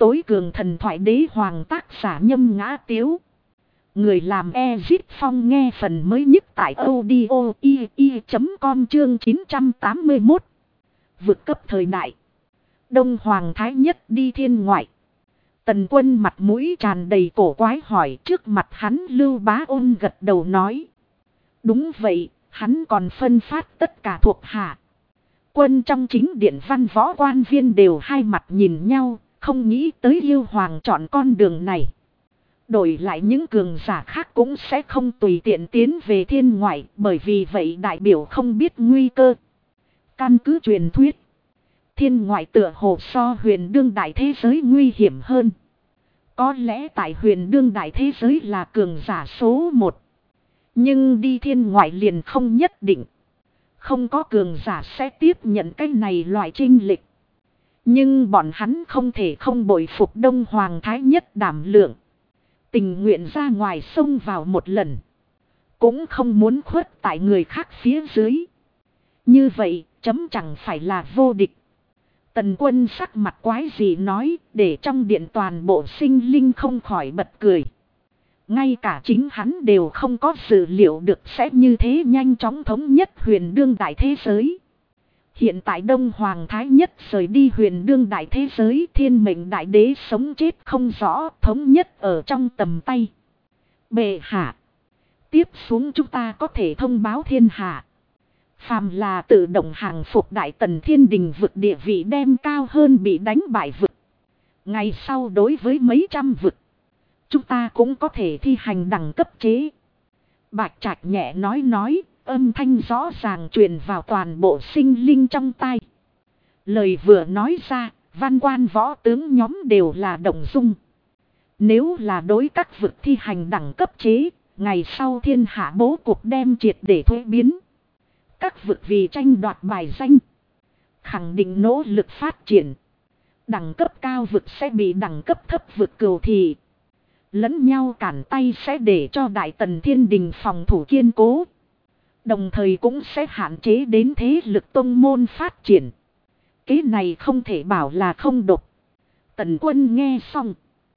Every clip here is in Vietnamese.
tối cường thần thoại đế hoàng tác giả Nhâm Ngã Tiếu. Người làm Ezit Phong nghe phần mới nhất tại audio i.com chương 981. Vượt cấp thời đại. Đông Hoàng Thái Nhất đi thiên ngoại. Tần Quân mặt mũi tràn đầy cổ quái hỏi, trước mặt hắn Lưu Bá Ôn gật đầu nói. Đúng vậy, hắn còn phân phát tất cả thuộc hạ. Quân trong chính điện văn võ quan viên đều hai mặt nhìn nhau, không nghĩ tới Yêu Hoàng chọn con đường này. Đổi lại những cường giả khác cũng sẽ không tùy tiện tiến về thiên ngoại, bởi vì vậy đại biểu không biết nguy cơ. Căn cứ truyền thuyết, thiên ngoại tựa hồ so huyền đương đại thế giới nguy hiểm hơn. Có lẽ tại huyền đương đại thế giới là cường giả số 1. Nhưng đi thiên ngoại liền không nhất định. Không có cường giả sẽ tiếp nhận cái này loại chênh lệch. Nhưng bọn hắn không thể không bội phục Đông Hoàng Thái Nhất đảm lượng. Tình nguyện ra ngoài sông vào một lần. Cũng không muốn khuất tại người khác phía dưới. Như vậy, chấm chẳng phải là vô địch. Tần Quân sắc mặt quái gì nói, để trong điện toàn bộ sinh linh không khỏi bật cười. Ngay cả chính hắn đều không có dự liệu được sẽ như thế nhanh chóng thống nhất huyền đương đại thế giới. Hiện tại Đông Hoàng Thái Nhất rời đi huyền đương đại thế giới, thiên mệnh đại đế sống chết không rõ, thống nhất ở trong tầm tay. Bệ hạ. Tiếp xuống chúng ta có thể thông báo thiên hạ. Phàm là tự động hàng phục Đại Tần Thiên Đình vực địa vị đem cao hơn bị đánh bại vực. Ngày sau đối với mấy trăm vực, chúng ta cũng có thể thi hành đẳng cấp chế. Bạch Trạch nhẹ nói, âm thanh rõ ràng truyền vào toàn bộ sinh linh trong tai. Lời vừa nói ra, văn quan võ tướng nhóm đều là động dung. Nếu là đối các vực thi hành đẳng cấp chế, ngày sau thiên hạ bố cục đem triệt để thuế biến. Các vực vì tranh đoạt bài danh, khẳng định nỗ lực phát triển. Đẳng cấp cao vực sẽ bị đẳng cấp thấp vực cừu thị. Lẫn nhau cản tay sẽ để cho Đại Tần Thiên Đình phòng thủ kiên cố. Đồng thời cũng sẽ hạn chế đến thế lực tông môn phát triển. Cái này không thể bảo là không độc. Tần Quân nghe xong,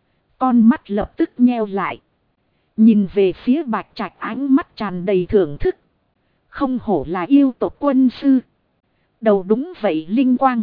con mắt lập tức nheo lại. Nhìn về phía Bạch Trạch ánh mắt tràn đầy thưởng thức. Không hổ là yêu tộc quân sư. Đầu đúng vậy linh quang.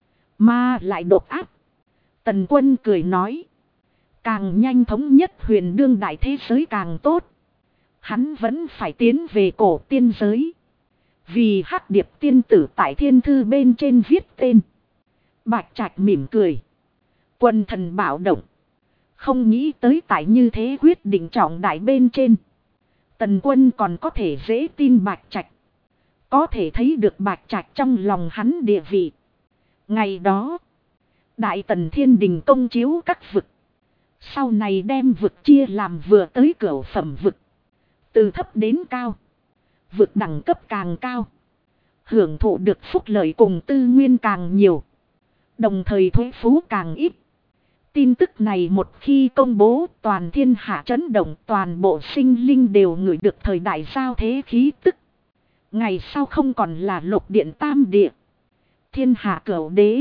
Mà lại độc áp. Tần Quân cười nói. Càng nhanh thống nhất huyền đương đại thế giới càng tốt. Hắn vẫn phải tiến về cổ tiên giới. Vì Hắc Điệp tiên tử tại thiên thư bên trên viết tên. Bạch Trạch mỉm cười. Quần thần bạo động. Không nghĩ tới tại như thế quyết định trọng đại bên trên. Tần Quân còn có thể dễ tin Bạch Trạch. Có thể thấy được Bạch Trạch trong lòng hắn địa vị. Ngày đó, Đại Tần Thiên Đình công chiếu các vực. Sau này đem vực chia làm vừa tới cửu phẩm vực. Từ thấp đến cao. Vực đẳng cấp càng cao. Hưởng thụ được phúc lợi cùng tư nguyên càng nhiều. Đồng thời thuế phú càng ít. Tin tức này một khi công bố, toàn thiên hạ chấn động, toàn bộ sinh linh đều ngửi được thời đại giao thế khí tức. Ngày sau không còn là Lục Điện Tam Địa, thiên hạ cửu đế,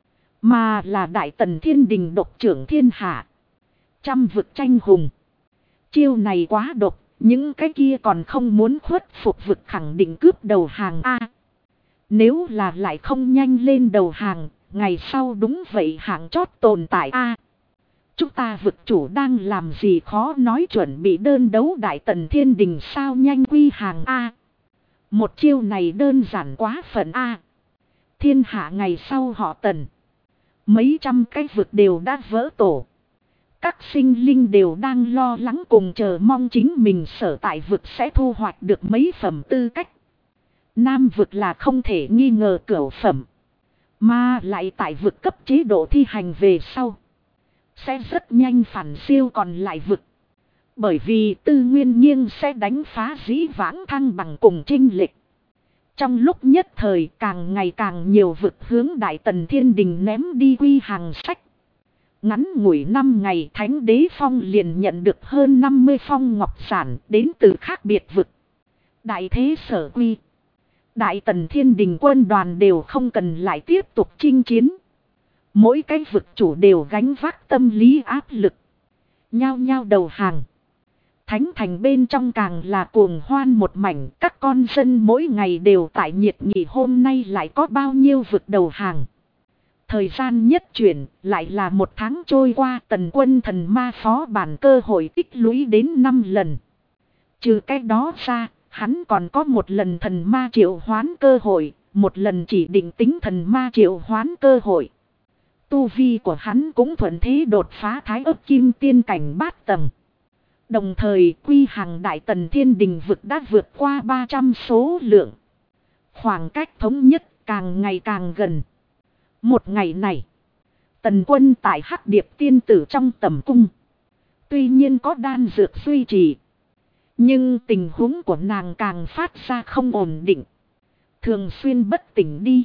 mà là Đại Tần Thiên Đình độc trưởng thiên hạ. Trăm vực tranh hùng. Chiêu này quá độc, những cái kia còn không muốn khuất phục vực khẳng định cướp đầu hàng A. Nếu là lại không nhanh lên đầu hàng, ngày sau đúng vậy hạng chót tồn tại A. Chúng ta vực chủ đang làm gì khó nói, chuẩn bị đơn đấu Đại Tần Thiên Đình sao nhanh quy hàng A. Một chiêu này đơn giản quá phận A. Thiên hạ ngày sau họ Tần. Mấy trăm cái vực đều đã vỡ tổ. Các sinh linh đều đang lo lắng cùng chờ mong chính mình sở tại vực sẽ thu hoạch được mấy phẩm tư cách. Nam vực là không thể nghi ngờ cửu phẩm. Mà lại tại vực cấp chế độ thi hành về sau. Sẽ rất nhanh phản siêu còn lại vực. Bởi vì tư nguyên nghiêng sẽ đánh phá dĩ vãng thăng bằng cùng chênh lệch. Trong lúc nhất thời càng ngày càng nhiều vực hướng Đại Tần Thiên Đình ném đi quy hàng sách. Ngắn ngủi 5 ngày Thánh Đế Phong liền nhận được hơn 50 phong ngọc sản đến từ khác biệt vực. Đại thế sở quy. Đại Tần Thiên Đình quân đoàn đều không cần lại tiếp tục chinh chiến. Mỗi cái vực chủ đều gánh vác tâm lý áp lực. Nhao nhao đầu hàng. Thánh thành bên trong càng là cuồng hoan một mảnh. Các con dân mỗi ngày đều tại nhiệt nghị hôm nay lại có bao nhiêu vực đầu hàng. Thời gian nhất chuyển lại là một tháng trôi qua, Tần Quân thần ma phó bản cơ hội tích lũy đến 5 lần. Trừ cái đó ra, hắn còn có một lần thần ma triệu hoán cơ hội, một lần chỉ định tính thần ma triệu hoán cơ hội. Tu vi của hắn cũng thuận thế đột phá thái ấp kim tiên cảnh 8 tầng. Đồng thời quy hàng đại tần thiên đình vực đã vượt qua 300 số lượng. Khoảng cách thống nhất càng ngày càng gần. Một ngày này, Tần Quân tại Hắc Điệp tiên tử trong tẩm cung. Tuy nhiên có đan dược duy trì, nhưng tình huống của nàng càng phát ra không ổn định. Thường xuyên bất tỉnh đi.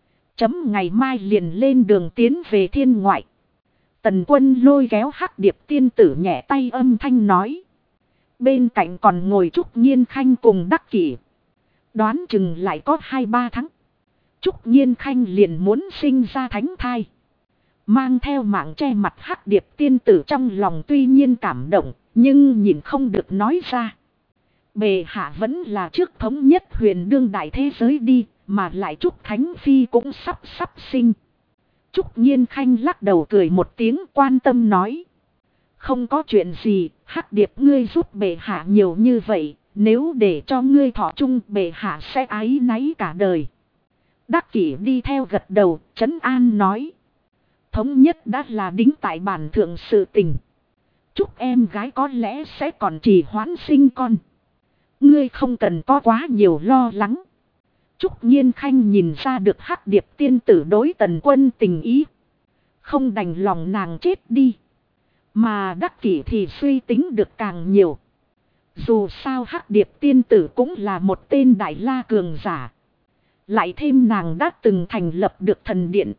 Ngày mai liền lên đường tiến về thiên ngoại. Tần Quân lôi kéo Hắc Điệp tiên tử nhẹ tay âm thanh nói. Bên cạnh còn ngồi Trúc Nhiên Khanh cùng Đắc Kỷ. Đoán chừng lại có 2-3 tháng. Trúc Nhiên Khanh liền muốn sinh ra thánh thai. Mang theo mạng che mặt Hắc Điệp tiên tử trong lòng tuy nhiên cảm động, nhưng nhìn không được nói ra. Bệ hạ vẫn là trước thống nhất huyền đương đại thế giới đi, mà lại Trúc Thánh Phi cũng sắp sinh. Trúc Nhiên Khanh lắc đầu cười một tiếng quan tâm nói. Không có chuyện gì, Hắc Điệp ngươi giúp bệ hạ nhiều như vậy, nếu để cho ngươi thọ chung bệ hạ sẽ áy náy cả đời. Đắc Kỷ đi theo gật đầu, trấn an nói. Thống nhất đã là đính tại bản thượng sự tình. Chúc em gái có lẽ sẽ còn trì hoãn sinh con. Ngươi không cần có quá nhiều lo lắng. Trúc Nhiên Khanh nhìn ra được Hắc Điệp tiên tử đối Tần Quân tình ý. Không đành lòng nàng chết đi. Mà Đắc Kỷ thì suy tính được càng nhiều. Dù sao Hắc Điệp tiên tử cũng là một tên đại la cường giả. Lại thêm nàng đã từng thành lập được thần điện.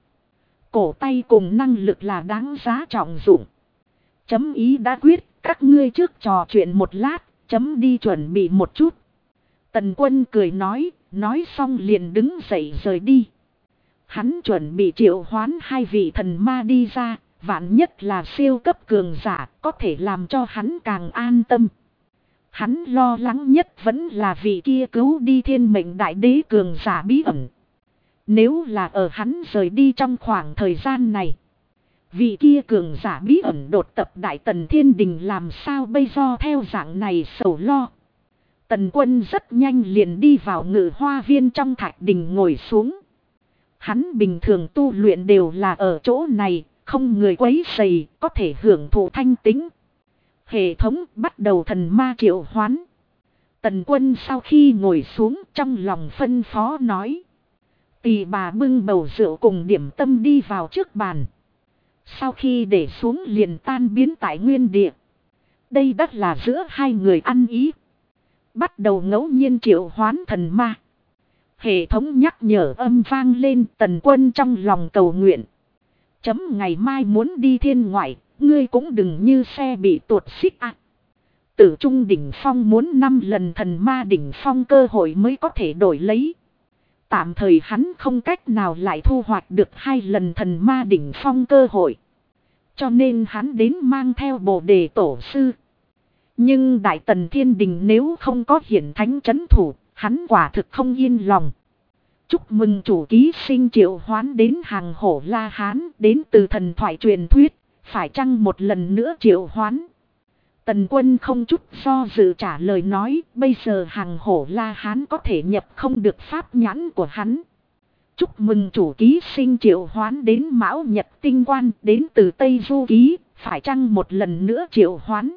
Cổ tay cùng năng lực là đáng giá trọng dụng. Chấm ý đã quyết, các ngươi trước trò chuyện một lát, chấm đi chuẩn bị một chút. Tần Quân cười nói xong liền đứng dậy rời đi. Hắn chuẩn bị triệu hoán 2 vị thần ma đi ra, vạn nhất là siêu cấp cường giả, có thể làm cho hắn càng an tâm. Hắn lo lắng nhất vẫn là vị kia cứu đi thiên mệnh đại đế cường giả bí ẩn. Nếu là ở hắn rời đi trong khoảng thời gian này, vị kia cường giả bí ẩn đột tập đại tần thiên đình làm sao bây giờ theo dạng này sầu lo. Tần Quân rất nhanh liền đi vào ngự hoa viên trong thạch đình ngồi xuống. Hắn bình thường tu luyện đều là ở chỗ này, không người quấy rầy, có thể hưởng thụ thanh tĩnh. Hệ thống bắt đầu thần ma triệu hoán. Tần Quân sau khi ngồi xuống trong lòng phân phó nói. Tỳ bà bưng bầu rượu cùng điểm tâm đi vào trước bàn. Sau khi để xuống liền tan biến tại nguyên địa. Đây đất là giữa hai người ăn ý. Bắt đầu ngẫu nhiên triệu hoán thần ma. Hệ thống nhắc nhở âm vang lên. Tần Quân trong lòng cầu nguyện. Ngày mai muốn đi thiên ngoại. Ngươi cũng đừng như xe bị tuột xích ạ. Tử trung đỉnh phong muốn 5 lần thần ma đỉnh phong cơ hội mới có thể đổi lấy. Tạm thời hắn không cách nào lại thu hoạch được 2 lần thần ma đỉnh phong cơ hội. Cho nên hắn đến mang theo Bồ Đề Tổ Sư. Nhưng Đại Tần Thiên Đình nếu không có hiển thánh chấn thủ, hắn quả thực không yên lòng. Chúc mừng chủ ký sinh triệu hoán đến hàng hổ La Hán, đến từ thần thoại truyền thuyết, phải chăng một lần nữa triệu hoán? Tần Quân không chút do dự trả lời nói, bây giờ hàng hổ La Hán có thể nhập không được pháp nhãn của hắn. Chúc mừng chủ ký sinh triệu hoán đến Mão Nhật Tinh Quan, đến từ Tây Du Ký, phải chăng một lần nữa triệu hoán?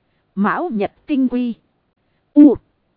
Mão Nhật Tinh Quy U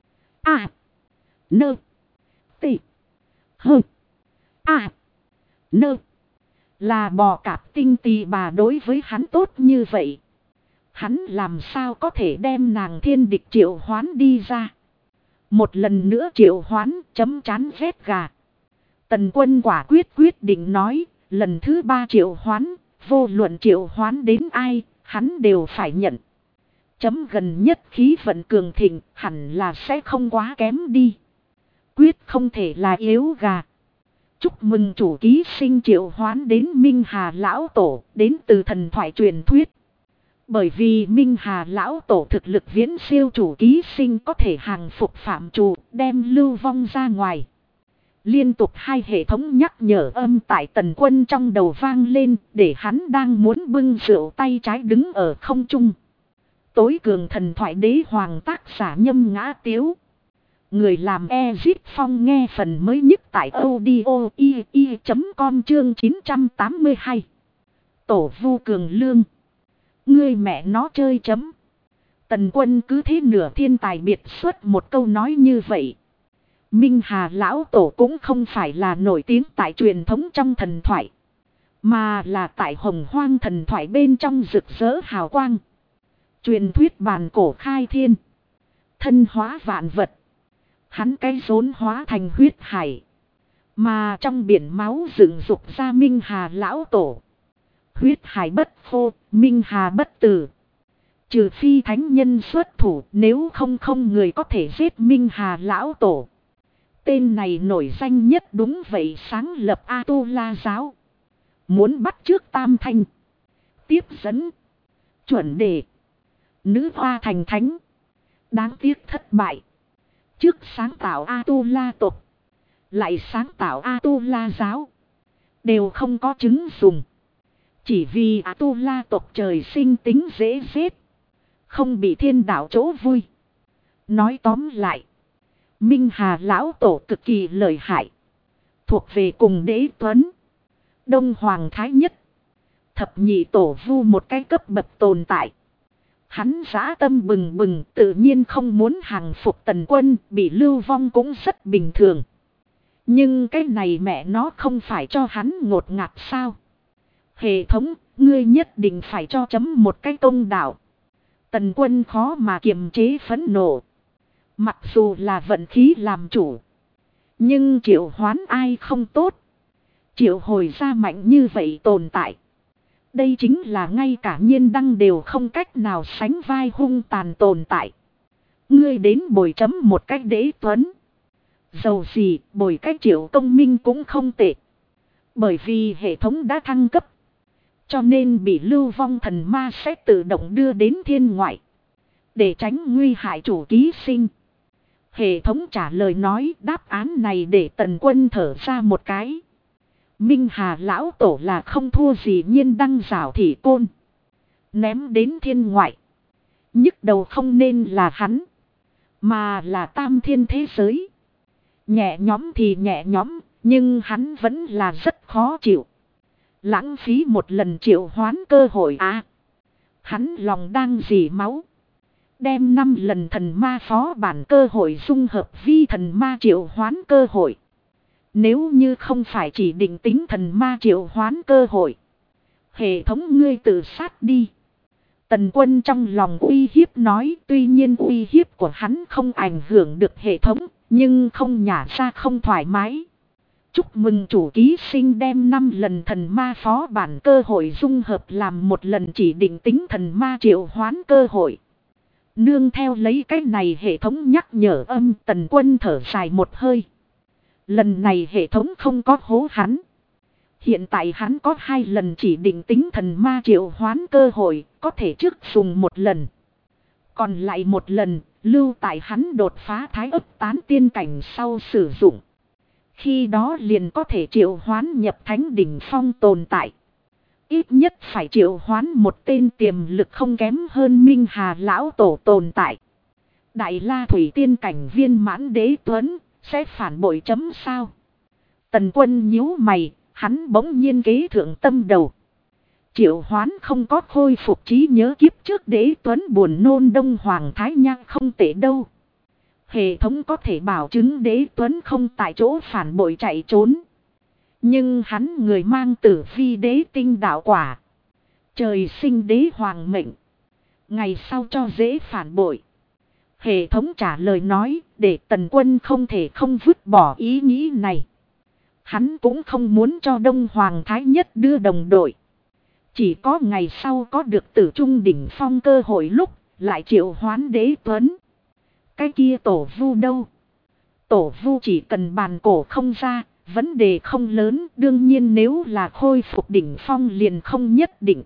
A Nơ Tị Hơ A Nơ là bò cạp tinh tỳ bà đối với hắn tốt như vậy. Hắn làm sao có thể đem nàng thiên địch triệu hoán đi ra. Một lần nữa triệu hoán chấm chán ghét gà. Tần Quân quả quyết định nói. Lần thứ 3 triệu hoán. Vô luận triệu hoán đến ai. Hắn đều phải nhận. Chấm gần nhất khí vận cường thịnh. Hẳn là sẽ không quá kém đi. Quyết không thể là yếu gà. Chúc mừng chủ ký sinh triệu hoán đến Minh Hà Lão Tổ, đến từ thần thoại truyền thuyết. Bởi vì Minh Hà Lão Tổ thực lực viễn siêu chủ ký sinh có thể hàng phục phạm chủ, đem lưu vong ra ngoài. Liên tục hai hệ thống nhắc nhở âm tại Tần Quân trong đầu vang lên, để hắn đang muốn bưng rượu tay trái đứng ở không trung. Tối cường thần thoại đế hoàng tác giả Nhâm Ngã Tiếu. Người làm Ezit Phong nghe phần mới nhất tại audio.com chương 982. Tổ vu cường lương. Ngươi mẹ nó chơi chấm. Tần Quân cứ thế nửa thiên tài biệt xuất một câu nói như vậy. Minh Hà Lão Tổ cũng không phải là nổi tiếng tại truyền thống trong thần thoại, mà là tại Hồng Hoang thần thoại bên trong rực rỡ hào quang. Truyền thuyết bàn cổ khai thiên, thân hóa vạn vật. Hắn cái rốn hóa thành huyết hải, mà trong biển máu dựng dục ra Minh Hà Lão Tổ. Huyết hải bất khô, Minh Hà bất tử. Trừ phi thánh nhân xuất thủ, nếu không người có thể giết Minh Hà Lão Tổ. Tên này nổi danh nhất đúng vậy, sáng lập A-tu-la giáo. Muốn bắt chước Tam Thanh, tiếp dẫn, chuẩn đề, nữ hoa thành thánh. Đáng tiếc thất bại. Trước sáng tạo A-tu-la tộc, lại sáng tạo A-tu-la giáo, đều không có chứng dùng. Chỉ vì A-tu-la tộc trời sinh tính dễ giết, không bị thiên đạo chỗ vui. Nói tóm lại, Minh Hà Lão Tổ cực kỳ lợi hại, thuộc về cùng Đế Tuấn, Đông Hoàng Thái Nhất, thập nhị tổ vu một cái cấp bậc tồn tại. Hắn dã tâm bừng bừng, tự nhiên không muốn hàng phục Tần Quân, bị lưu vong cũng rất bình thường. Nhưng cái này mẹ nó không phải cho hắn ngột ngạt sao? Hệ thống, ngươi nhất định phải cho chấm một cái công đạo. Tần Quân khó mà kiềm chế phẫn nộ. Mặc dù là vận khí làm chủ, nhưng triệu hoán ai không tốt. Triệu hồi ra mạnh như vậy tồn tại, đây chính là ngay cả nhiên đăng đều không cách nào sánh vai hung tàn tồn tại. Ngươi đến bồi chấm một cách Đế Tuấn, dầu gì bồi cách Triệu Công Minh cũng không tệ. Bởi vì hệ thống đã thăng cấp, cho nên bị lưu vong thần ma sẽ tự động đưa đến thiên ngoại, để tránh nguy hại chủ ký sinh. Hệ thống trả lời nói, đáp án này để Tần Quân thở ra một cái. Minh Hà Lão Tổ là không thua gì nhiên đăng giảo thị côn, ném đến thiên ngoại. Nhức đầu không nên là hắn, mà là tam thiên thế giới. Nhẹ nhóm thì nhẹ nhóm, nhưng hắn vẫn là rất khó chịu. Lãng phí một lần triệu hoán cơ hội à. Hắn lòng đang dỉ máu, đem 5 lần thần ma phó bản cơ hội dung hợp vi thần ma triệu hoán cơ hội. Nếu như không phải chỉ định tính thần ma triệu hoán cơ hội, hệ thống ngươi tự sát đi. Tần Quân trong lòng uy hiếp nói, tuy nhiên uy hiếp của hắn không ảnh hưởng được hệ thống, nhưng không nhả ra không thoải mái. Chúc mừng chủ ký sinh đem 5 lần thần ma phó bản cơ hội dung hợp làm một lần chỉ định tính thần ma triệu hoán cơ hội. Nương theo lấy cái này hệ thống nhắc nhở âm, Tần Quân thở dài một hơi. Lần này hệ thống không có hố hắn. Hiện tại hắn có 2 lần chỉ định tính thần ma triệu hoán cơ hội, có thể trước dùng một lần. Còn lại một lần, lưu tại hắn đột phá thái ấp tán tiên cảnh sau sử dụng. Khi đó liền có thể triệu hoán nhập thánh đỉnh phong tồn tại. Ít nhất phải triệu hoán một tên tiềm lực không kém hơn Minh Hà Lão Tổ tồn tại. Đại La Thủy tiên cảnh viên mãn Đế Tuấn sẽ phản bội chấm sao? Tần Quân nhíu mày, hắn bỗng nhiên kế thượng tâm đầu. Triệu hoán không có khôi phục trí nhớ kiếp trước Đế Tuấn buồn nôn Đông Hoàng Thái Nhang không tệ đâu. Hệ thống có thể bảo chứng Đế Tuấn không tại chỗ phản bội chạy trốn. Nhưng hắn người mang tử vi đế tinh đạo quả, trời sinh đế hoàng mệnh, ngày sau cho dễ phản bội. Hệ thống trả lời nói, để Tần Quân không thể không vứt bỏ ý nghĩ này. Hắn cũng không muốn cho Đông Hoàng Thái Nhất đưa đồng đội. Chỉ có ngày sau có được tử trung đỉnh phong cơ hội lúc, lại triệu hoán Đế Tuấn. Cái kia tổ vu đâu? Tổ vu chỉ cần bàn cổ không ra, Vấn đề không lớn, đương nhiên nếu là khôi phục đỉnh phong liền không nhất định.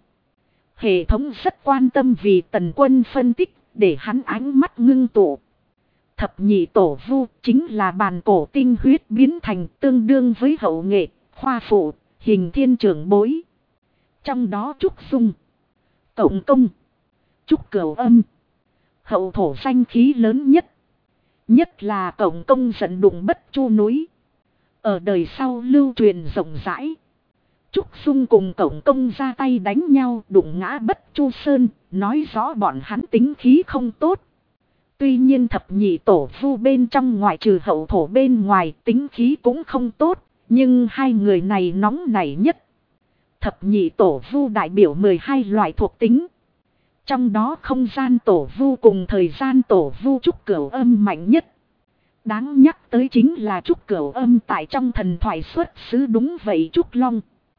Hệ thống rất quan tâm vì Tần Quân phân tích, để hắn ánh mắt ngưng tụ. Thập nhị tổ vu chính là bàn cổ tinh huyết biến thành, tương đương với hậu nghệ, khoa phụ, hình thiên trưởng bối. Trong đó Trúc Dung, Cộng Công, Trúc Cửu Âm, hậu thổ danh khí lớn nhất. Nhất là Cộng Công giận đụng Bất Chu núi. Ở đời sau lưu truyền rộng rãi. Trúc Dung cùng Cộng Công ra tay đánh nhau đụng ngã Bất Chu Sơn, nói rõ bọn hắn tính khí không tốt. Tuy nhiên thập nhị tổ vu bên trong ngoại trừ hậu thổ bên ngoài tính khí cũng không tốt, nhưng hai người này nóng nảy nhất. Thập nhị tổ vu đại biểu 12 loại thuộc tính. Trong đó không gian tổ vu cùng thời gian tổ vu Trúc Cửu Âm mạnh nhất. Đáng nhắc tới chính là Trúc Cửu Âm tại trong thần thoại xuất xứ đúng vậy Trúc Long.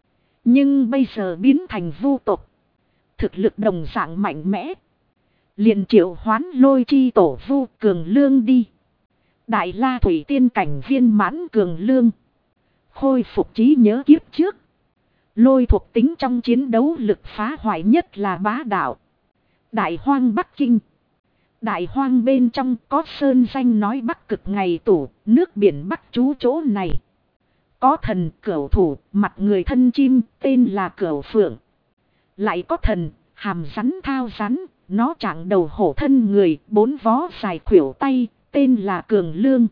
Nhưng bây giờ biến thành vu tộc. Thực lực đồng dạng mạnh mẽ. Liền triệu hoán Lôi Chi tổ vu Cường Lương đi. Đại La Thủy Tiên cảnh viên mãn Cường Lương. Khôi phục trí nhớ kiếp trước. Lôi thuộc tính trong chiến đấu lực phá hoại nhất là bá đạo. Đại Hoang Bắc Kinh. Đại Hoang bên trong có sơn danh nói Bắc Cực ngày tủ, nước biển Bắc trú chỗ này. Có thần Cửu Thủ, mặt người thân chim, tên là Cửu Phượng. Lại có thần, hàm rắn thao rắn, nó trạng đầu hổ thân người, 4 vó dài khuỷu tay, tên là Cường Lương.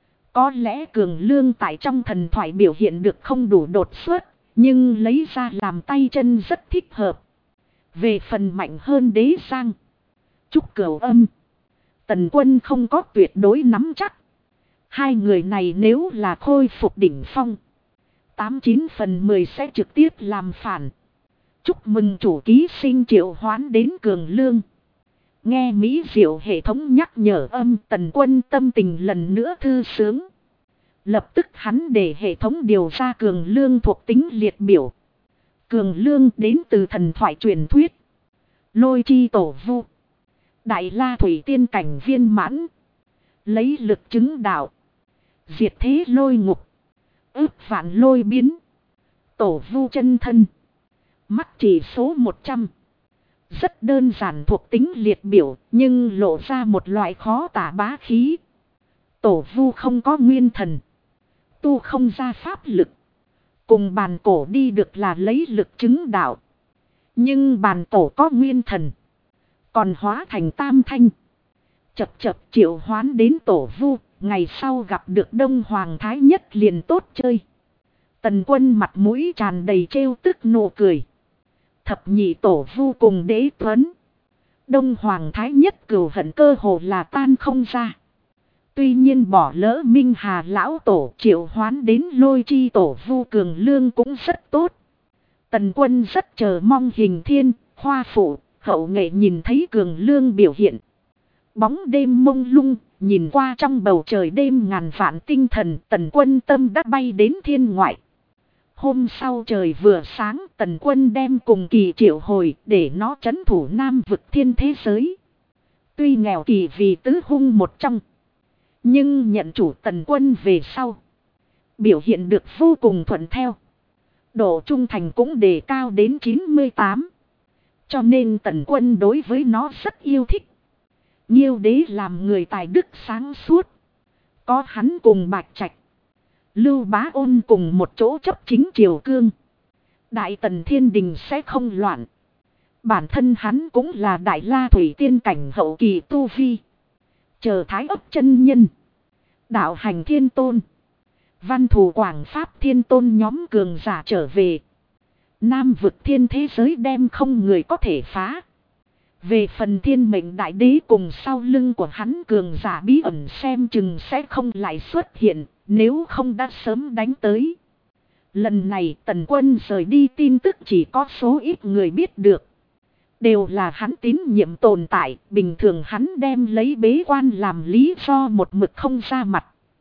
Có lẽ Cường Lương tại trong thần thoại biểu hiện được không đủ đột xuất, nhưng lấy ra làm tay chân rất thích hợp. Về phần mạnh hơn Đế Giang, Trúc Cửu Âm, Tần Quân không có tuyệt đối nắm chắc. Hai người này nếu là khôi phục đỉnh phong, 89 phần 10 sẽ trực tiếp làm phản. Chúc mừng chủ ký sinh triệu hoán đến Cường Lương. Nghe mỹ diệu hệ thống nhắc nhở âm, Tần Quân tâm tình lần nữa thư sướng. Lập tức hắn để hệ thống điều ra Cường Lương thuộc tính liệt biểu. Cường Lương đến từ thần thoại truyền thuyết. Lôi Chi tổ vu. Đại La Thủy Tiên cảnh viên mãn. Lấy lực chứng đạo. Diệt thế lôi ngục. Ước vạn lôi biến. Tổ vu chân thân. Mắt chỉ số 100. Rất đơn giản thuộc tính liệt biểu, nhưng lộ ra một loại khó tả bá khí. Tổ vu không có nguyên thần. Tu không ra pháp lực. Cùng bàn cổ đi được là lấy lực chứng đạo. Nhưng bàn cổ có nguyên thần. Còn hóa thành tam thanh. Chập chập triệu hoán đến tổ vu. Ngày sau gặp được Đông Hoàng Thái Nhất liền tốt chơi. Tần Quân mặt mũi tràn đầy trêu tức nụ cười. Thập nhị tổ vu cùng Đế Tuấn. Đông Hoàng Thái Nhất cừu hận cơ hồ là tan không ra. Tuy nhiên bỏ lỡ Minh Hà lão tổ triệu hoán đến Lôi Chi tổ vu Cường Lương cũng rất tốt. Tần Quân rất chờ mong hình thiên, khoa phụ, hậu nghệ nhìn thấy Cường Lương biểu hiện. Bóng đêm mông lung, nhìn qua trong bầu trời đêm ngàn vạn tinh thần, Tần Quân tâm đã bay đến thiên ngoại. Hôm sau trời vừa sáng, Tần Quân đem cùng Kỳ triệu hồi để nó trấn thủ Nam vực thiên thế giới. Tuy nghèo Kỳ vì tứ hung một trong, nhưng nhận chủ Tần Quân về sau, biểu hiện được vô cùng thuận theo. Độ trung thành cũng đề cao đến 98. Cho nên Tần Quân đối với nó rất yêu thích. Nghiêu đế làm người tài đức sáng suốt. Có hắn cùng Bạch Trạch, Lưu Bá Ôn cùng một chỗ chấp chính triều cương. Đại Tần thiên đình sẽ không loạn. Bản thân hắn cũng là Đại La Thủy Tiên cảnh hậu kỳ tu vi. Chờ Thái Ấp chân nhân, đạo hành thiên tôn, văn thù quảng pháp thiên tôn nhóm cường giả trở về, Nam vực thiên thế giới đem không người có thể phá. Về phần thiên mệnh đại đế cùng sau lưng của hắn cường giả bí ẩn xem chừng sẽ không lại xuất hiện, nếu không đã sớm đánh tới. Lần này Tần Quân rời đi tin tức chỉ có số ít người biết được. Đều là hắn tín nhiệm tồn tại, bình thường hắn đem lấy bế quan làm lý do một mực không ra mặt.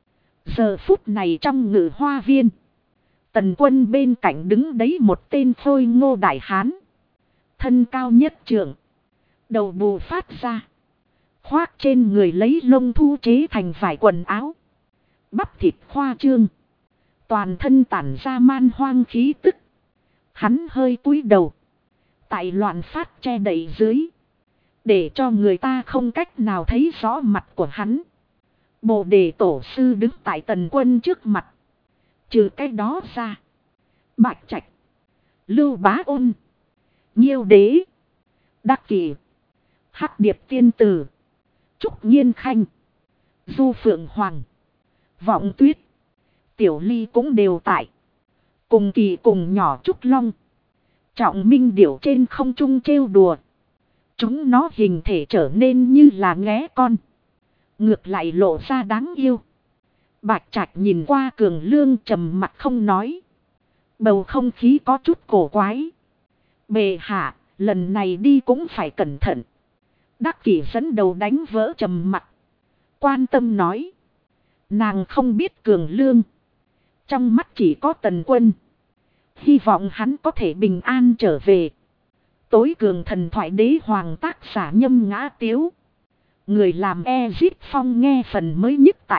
Giờ phút này trong ngự hoa viên, Tần Quân bên cạnh đứng đấy một tên phôi ngô đại hán. Thân cao nhất trượng, đầu bù phát ra, khoác trên người lấy lông thu chế thành vải quần áo, bắp thịt khoa trương, Toàn thân tản ra man hoang khí tức. Hắn hơi cúi đầu. Tại loạn phát che đậy dưới. Để cho người ta không cách nào thấy rõ mặt của hắn. Bồ đề tổ sư đứng tại Tần Quân trước mặt. Trừ cái đó ra. Bạch Trạch, Lưu Bá Ôn, Nhiêu Đế, Đắc Kỷ, Hắc Điệp Tiên Tử, Trúc Nhiên Khanh, Du Phượng Hoàng, Vọng Tuyết, Tiểu Ly cũng đều tại. Cùng Kỳ cùng nhỏ Trúc Long, Trọng Minh điểu trên không trung trêu đùa. Chúng nó hình thể trở nên như là nghé con. Ngược lại lộ ra đáng yêu. Bạch Trạch nhìn qua Cường Lương trầm mặt không nói. Bầu không khí có chút cổ quái. Bệ hạ, lần này đi cũng phải cẩn thận. Đắc Kỷ dẫn đầu đánh vỡ trầm mặt. Quan tâm nói. Nàng không biết Cường Lương. Trong mắt chỉ có Tần Quân. Hy vọng hắn có thể bình an trở về. Tối cường thần thoại đế hoàng tác giả Nhâm Ngã Tiếu. Người làm Ezit Phong nghe phần mới nhất tại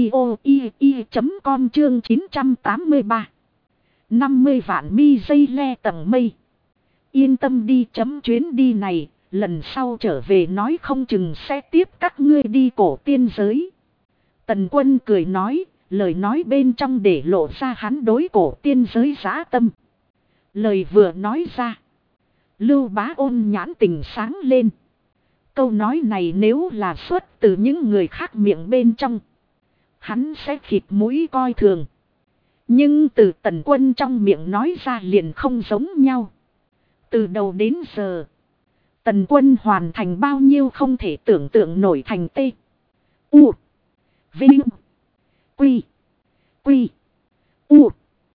audio.com chương 983. 50 vạn mi dây le tầng mây. Yên tâm đi chấm chuyến đi này, lần sau trở về nói không chừng sẽ tiếp các ngươi đi cổ tiên giới. Tần Quân cười nói, lời nói bên trong để lộ ra hắn đối cổ tiên giới dã tâm. Lời vừa nói ra. Lưu Bá Ôn nhãn tình sáng lên. Câu nói này nếu là xuất từ những người khác miệng bên trong. Hắn sẽ khịt mũi coi thường. Nhưng từ Tần Quân trong miệng nói ra liền không giống nhau. Từ đầu đến giờ. Tần Quân hoàn thành bao nhiêu không thể tưởng tượng nổi thành T. U. Vinh. Quy. Quy. U.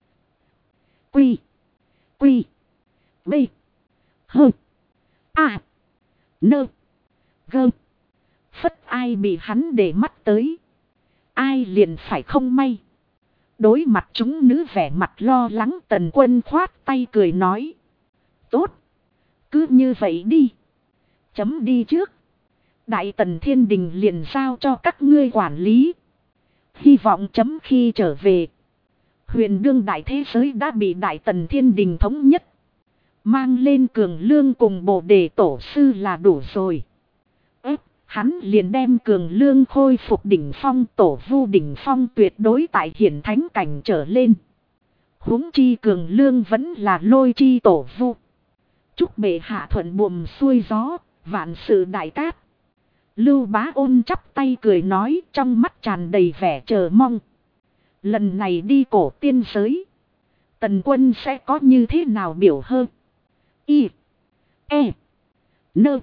Quy. Quy. B. Hơ. A. Nơ. Gơ. Phất ai bị hắn để mắt tới. Ai liền phải không may. Đối mặt chúng nữ vẻ mặt lo lắng Tần Quân khoát tay cười nói. Tốt. Cứ như vậy đi. Chấm đi trước. Đại Tần Thiên Đình liền giao cho các ngươi quản lý. Hy vọng chấm khi trở về. Huyền đương đại thế giới đã bị Đại Tần Thiên Đình thống nhất. Mang lên Cường Lương cùng Bồ Đề Tổ Sư là đủ rồi. Hắn liền đem Cường Lương khôi phục đỉnh phong, Tổ Vu đỉnh phong tuyệt đối tại hiển thánh cảnh trở lên. Huống chi Cường Lương vẫn là Lôi chi Tổ Vu. Chúc bệ hạ thuận buồm xuôi gió, vạn sự đại cát. Lưu Bá Ôn chắp tay cười nói, trong mắt tràn đầy vẻ chờ mong. Lần này đi cổ tiên giới, Tần Quân sẽ có như thế nào biểu hơn? Y. E. Nơ.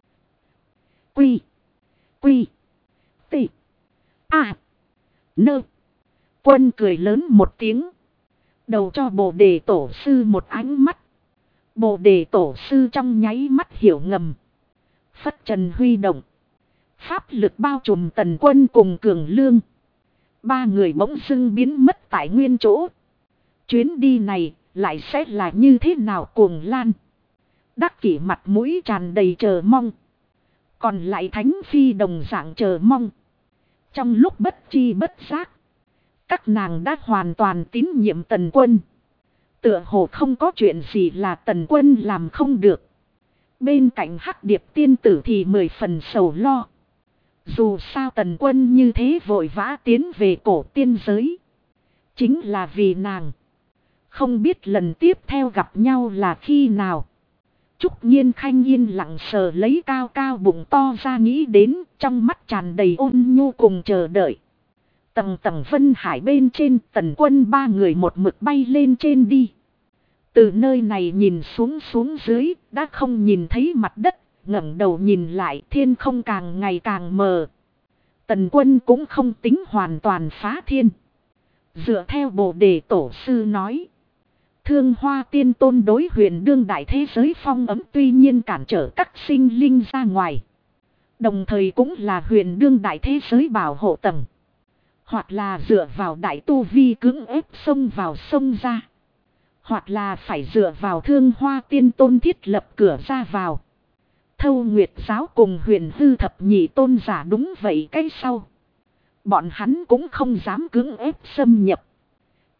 Quy. Quy. T. A. Nơ. Quân cười lớn một tiếng. Đầu cho Bồ Đề Tổ Sư một ánh mắt. Bồ Đề Tổ Sư trong nháy mắt hiểu ngầm. Phất trần huy động. Pháp lực bao trùm Tần Quân cùng Cường Lương. Ba người bỗng dưng biến mất tại nguyên chỗ. Chuyến đi này lại sẽ là như thế nào cuồng lan. Đắc Kỷ mặt mũi tràn đầy chờ mong. Còn lại Thánh Phi đồng dạng chờ mong. Trong lúc bất chi bất giác. Các nàng đã hoàn toàn tín nhiệm Tần Quân. Tựa hồ không có chuyện gì là Tần Quân làm không được. Bên cạnh Hắc Điệp Tiên Tử thì 10 phần sầu lo. Dù sao Tần Quân như thế vội vã tiến về cổ tiên giới. Chính là vì nàng. Không biết lần tiếp theo gặp nhau là khi nào. Trúc Nhiên Khanh yên lặng sờ lấy cao cao bụng to ra nghĩ đến, trong mắt tràn đầy ôn nhu cùng chờ đợi. Tầng tầng vân hải bên trên, Tần Quân ba người một mực bay lên trên đi. Từ nơi này nhìn xuống dưới, đã không nhìn thấy mặt đất, ngẩng đầu nhìn lại thiên không càng ngày càng mờ. Tần Quân cũng không tính hoàn toàn phá thiên. Dựa theo Bồ Đề Tổ Sư nói. Thương Hoa Tiên Tôn đối huyền đương đại thế giới phong ấm tuy nhiên cản trở các sinh linh ra ngoài. Đồng thời cũng là huyền đương đại thế giới bảo hộ tầng. Hoặc là dựa vào đại tu vi cưỡng ép xông vào sông ra. Hoặc là phải dựa vào Thương Hoa Tiên Tôn thiết lập cửa ra vào. Thâu Nguyệt Giáo cùng Huyền Hư Thập Nhị Tôn giả đúng vậy cái sau. Bọn hắn cũng không dám cưỡng ép xâm nhập.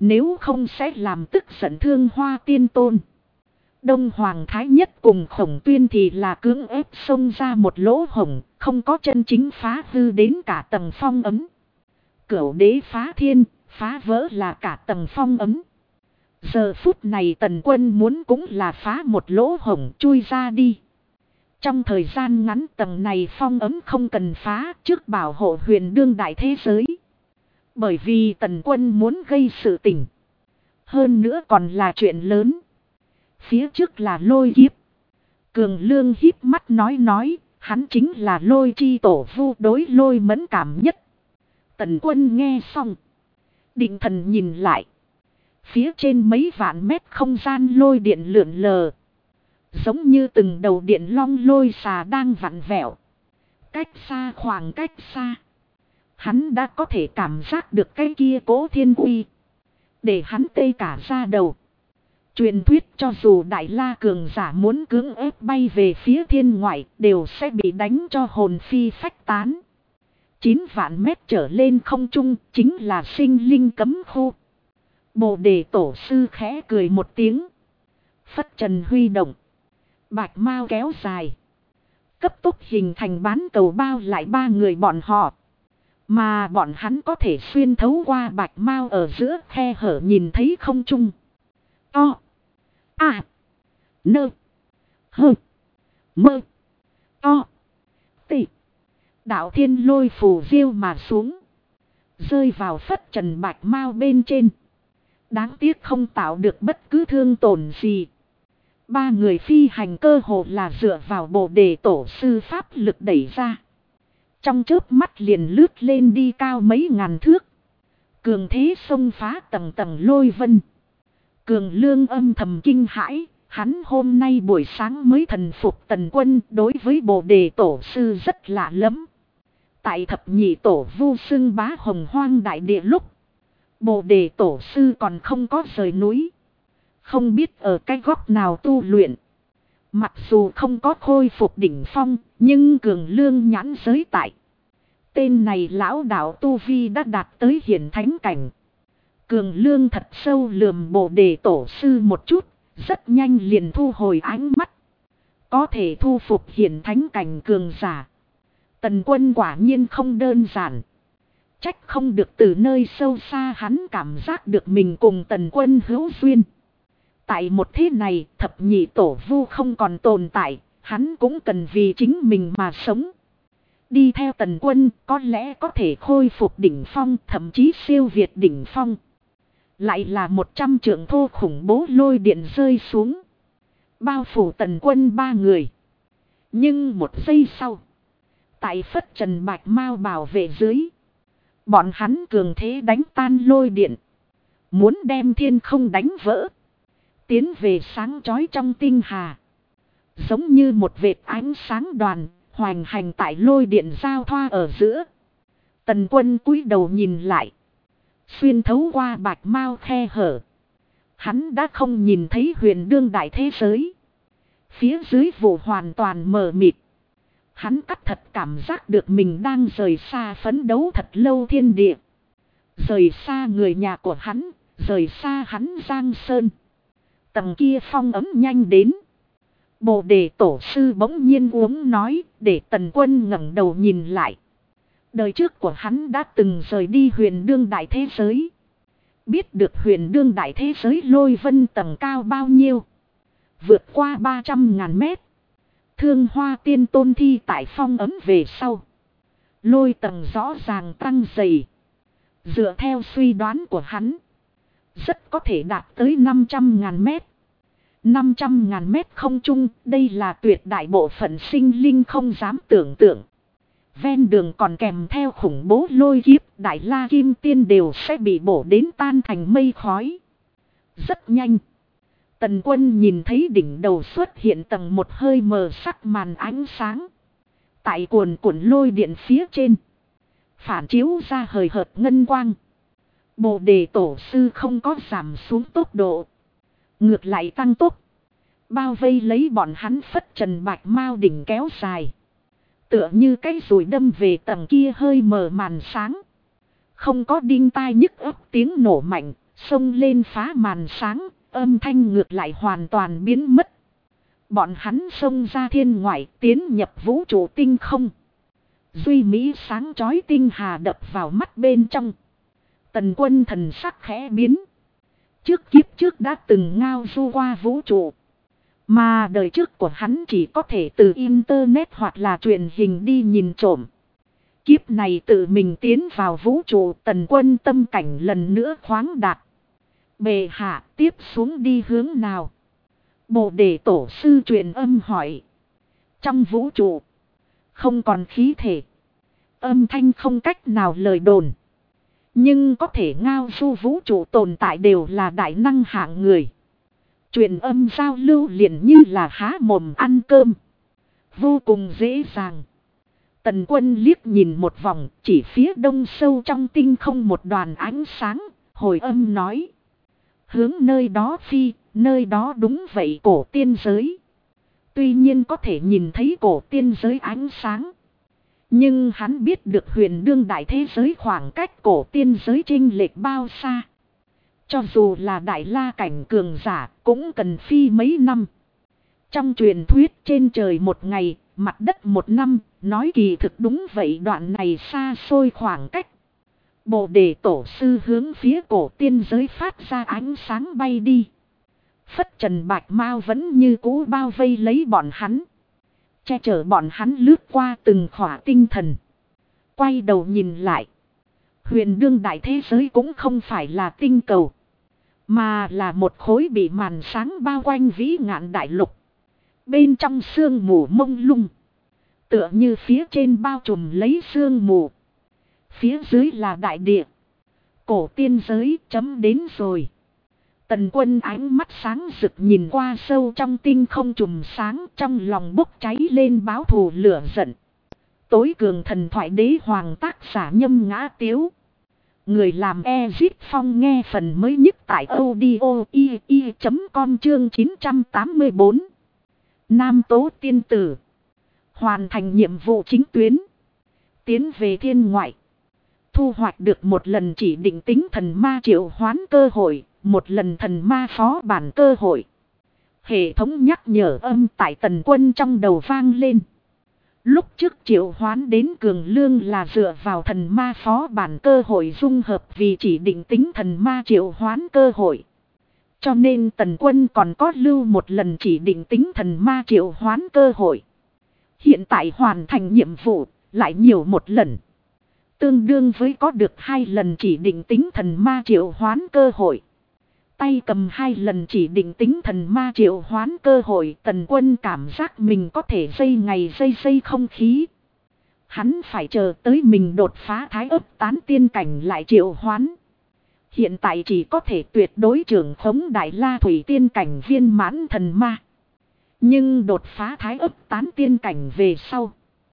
Nếu không sẽ làm tức giận Thương Hoa Tiên Tôn. Đông Hoàng Thái Nhất cùng Khổng Tuyên thì là cưỡng ép xông ra một lỗ hổng, không có chân chính phá hư đến cả tầng phong ấm. Cửu đế phá thiên, phá vỡ là cả tầng phong ấm. Giờ phút này Tần Quân muốn cũng là phá một lỗ hổng chui ra đi. Trong thời gian ngắn tầng này phong ấm không cần phá trước bảo hộ huyền đương đại thế giới. Bởi vì Tần Quân muốn gây sự tình. Hơn nữa còn là chuyện lớn. Phía trước là Lôi kiếp. Cường Lương híp mắt nói, hắn chính là Lôi chi tổ vu, đối lôi mẫn cảm nhất. Tần Quân nghe xong, định thần nhìn lại. Phía trên mấy vạn mét không gian lôi điện lượn lờ. Giống như từng đầu điện long lôi xà đang vặn vẹo. Cách xa, khoảng cách xa. Hắn đã có thể cảm giác được cái kia cố thiên uy. Để hắn tê cả da đầu. Truyền thuyết cho dù Đại La cường giả muốn cưỡng ép bay về phía thiên ngoại đều sẽ bị đánh cho hồn phi phách tán. 9 vạn mét trở lên không trung chính là sinh linh cấm khu. Bồ đề tổ sư khẽ cười một tiếng. Phất trần huy động. Bạch mao kéo dài. Cấp tốc hình thành bán cầu bao lại ba người bọn họ. Mà bọn hắn có thể xuyên thấu qua bạch mao ở giữa khe hở nhìn thấy không trung. To. À. Nơ. Hơ. Mơ. To. Tị. Đạo thiên lôi phù diêu mà xuống. Rơi vào phất trần bạch mao bên trên. Đáng tiếc không tạo được bất cứ thương tổn gì. Ba người phi hành cơ hồ là dựa vào bồ đề tổ sư pháp lực đẩy ra. Trong chớp mắt liền lướt lên đi cao mấy ngàn thước. Cường thế xông phá tầng tầng lôi vân. Cường Lương âm thầm kinh hãi. Hắn hôm nay buổi sáng mới thần phục Tần Quân, đối với bồ đề tổ sư rất lạ lẫm. Tại thập nhị tổ vu xưng bá hồng hoang đại địa lúc, bồ đề tổ sư còn không có rời núi. Không biết ở cái góc nào tu luyện. Mặc dù không có khôi phục đỉnh phong, nhưng Cường Lương nhãn giới tại. Tên này lão đạo tu vi đã đạt tới hiển thánh cảnh. Cường Lương thật sâu lườm bồ đề tổ sư một chút, rất nhanh liền thu hồi ánh mắt. Có thể thu phục hiển thánh cảnh cường giả. Tần Quân quả nhiên không đơn giản. Trách không được từ nơi sâu xa hắn cảm giác được mình cùng Tần Quân hữu duyên. Tại một thế này thập nhị tổ vu không còn tồn tại, hắn cũng cần vì chính mình mà sống. Đi theo Tần Quân có lẽ có thể khôi phục đỉnh phong, thậm chí siêu việt đỉnh phong. Lại là 100 trượng thô khủng bố lôi điện rơi xuống. Bao phủ Tần Quân ba người. Nhưng một giây sau, tại phất trần bạch mao bảo vệ dưới, bọn hắn cường thế đánh tan lôi điện. Muốn đem thiên không đánh vỡ. Tiến về sáng chói trong tinh hà. Giống như một vệt ánh sáng đoàn, hoành hành tại lôi điện giao thoa ở giữa. Tần Quân cúi đầu nhìn lại. Xuyên thấu qua bạch mao khe hở. Hắn đã không nhìn thấy huyền đương đại thế giới. Phía dưới vụ hoàn toàn mờ mịt. Hắn cắt thật cảm giác được mình đang rời xa phấn đấu thật lâu thiên địa. Rời xa người nhà của hắn, rời xa hắn Giang Sơn. Tầng kia phong ấm nhanh đến. Bồ đề tổ sư bỗng nhiên uống nói, để Tần Quân ngẩng đầu nhìn lại. Đời trước của hắn đã từng rời đi huyền đương đại thế giới. Biết được huyền đương đại thế giới lôi vân tầng cao bao nhiêu. Vượt qua 300.000 mét. Thương Hoa Tiên Tôn thi tại phong ấm về sau. Lôi tầng rõ ràng tăng dày. Dựa theo suy đoán của hắn, rất có thể đạt tới 500.000 mét. 500.000 mét không trung, đây là tuyệt đại bộ phận sinh linh không dám tưởng tượng. Ven đường còn kèm theo khủng bố lôi kiếp, Đại La Kim Tiên đều sẽ bị bổ đến tan thành mây khói. Rất nhanh. Tần Quân nhìn thấy đỉnh đầu xuất hiện tầng một hơi mờ sắc màn ánh sáng. Tại cuồn cuộn lôi điện phía trên, phản chiếu ra hời hợt ngân quang. Bồ đề tổ sư không có giảm xuống tốc độ, ngược lại tăng tốc. Bao vây lấy bọn hắn phất trần bạch mao đỉnh kéo dài. Tựa như cái dùi đâm về tầng kia hơi mờ màn sáng. Không có đinh tai nhức ấp tiếng nổ mạnh, Xông lên phá màn sáng, âm thanh ngược lại hoàn toàn biến mất. Bọn hắn xông ra thiên ngoại, tiến nhập vũ trụ tinh không. Duy mỹ sáng chói tinh hà đập vào mắt bên trong. Tần Quân thần sắc khẽ biến. Trước kiếp trước đã từng ngao du qua vũ trụ. Mà đời trước của hắn chỉ có thể từ internet hoặc là truyền hình đi nhìn trộm. Kiếp này tự mình tiến vào vũ trụ, Tần Quân tâm cảnh lần nữa khoáng đạt. Bệ hạ, tiếp xuống đi hướng nào? Bồ Đề Tổ sư truyền âm hỏi. Trong vũ trụ, không còn khí thể. Âm thanh không cách nào lời đồn. Nhưng có thể ngao du vũ trụ tồn tại đều là đại năng hạng người. Truyền âm giao lưu liền như là há mồm ăn cơm. Vô cùng dễ dàng. Tần Quân liếc nhìn một vòng, chỉ phía đông sâu trong tinh không một đoàn ánh sáng, hồi âm nói. Hướng nơi đó phi, nơi đó đúng vậy cổ tiên giới. Tuy nhiên có thể nhìn thấy cổ tiên giới ánh sáng. Nhưng hắn biết được huyền đương đại thế giới khoảng cách cổ tiên giới chênh lệch bao xa. Cho dù là đại la cảnh cường giả cũng cần phi mấy năm. Trong truyền thuyết trên trời một ngày, mặt đất một năm, nói kỳ thực đúng vậy, đoạn này xa xôi khoảng cách. Bồ Đề Tổ sư hướng phía cổ tiên giới phát ra ánh sáng bay đi. Phất trần bạch mao vẫn như cũ bao vây lấy bọn hắn. Che chở bọn hắn lướt qua từng khỏa tinh thần. Quay đầu nhìn lại. Huyền đương đại thế giới cũng không phải là tinh cầu. Mà là một khối bị màn sáng bao quanh vĩ ngạn đại lục. Bên trong sương mù mông lung. Tựa như phía trên bao trùm lấy sương mù. Phía dưới là đại địa. Cổ tiên giới chấm đến rồi. Tần Quân ánh mắt sáng rực nhìn qua sâu trong tinh không trùm sáng, trong lòng bốc cháy lên báo thù lửa giận. Tối cường thần thoại đế hoàng tác giả Nhâm Ngã Tiếu. Người làm Ezit Phong nghe phần mới nhất tại audio.com chương 984. Nam Tố Tiên Tử. Hoàn thành nhiệm vụ chính tuyến. Tiến về thiên ngoại. Thu hoạch được một lần chỉ định tính thần ma triệu hoán cơ hội. Một lần thần ma phó bản cơ hội. Hệ thống nhắc nhở âm tại Tần Quân trong đầu vang lên. Lúc trước triệu hoán đến cường lương là dựa vào thần ma phó bản cơ hội dung hợp vì chỉ định tính thần ma triệu hoán cơ hội. Cho nên Tần Quân còn có lưu một lần chỉ định tính thần ma triệu hoán cơ hội. Hiện tại hoàn thành nhiệm vụ, lại nhiều một lần. Tương đương với có được 2 lần chỉ định tính thần ma triệu hoán cơ hội. Tay cầm 2 lần chỉ định tính thần ma triệu hoán cơ hội, Tần Quân cảm giác mình có thể dây ngày dây không khí. Hắn phải chờ tới mình đột phá thái ấp tán tiên cảnh lại triệu hoán. Hiện tại chỉ có thể tuyệt đối trưởng khống đại la thủy tiên cảnh viên mãn thần ma. Nhưng đột phá thái ấp tán tiên cảnh về sau,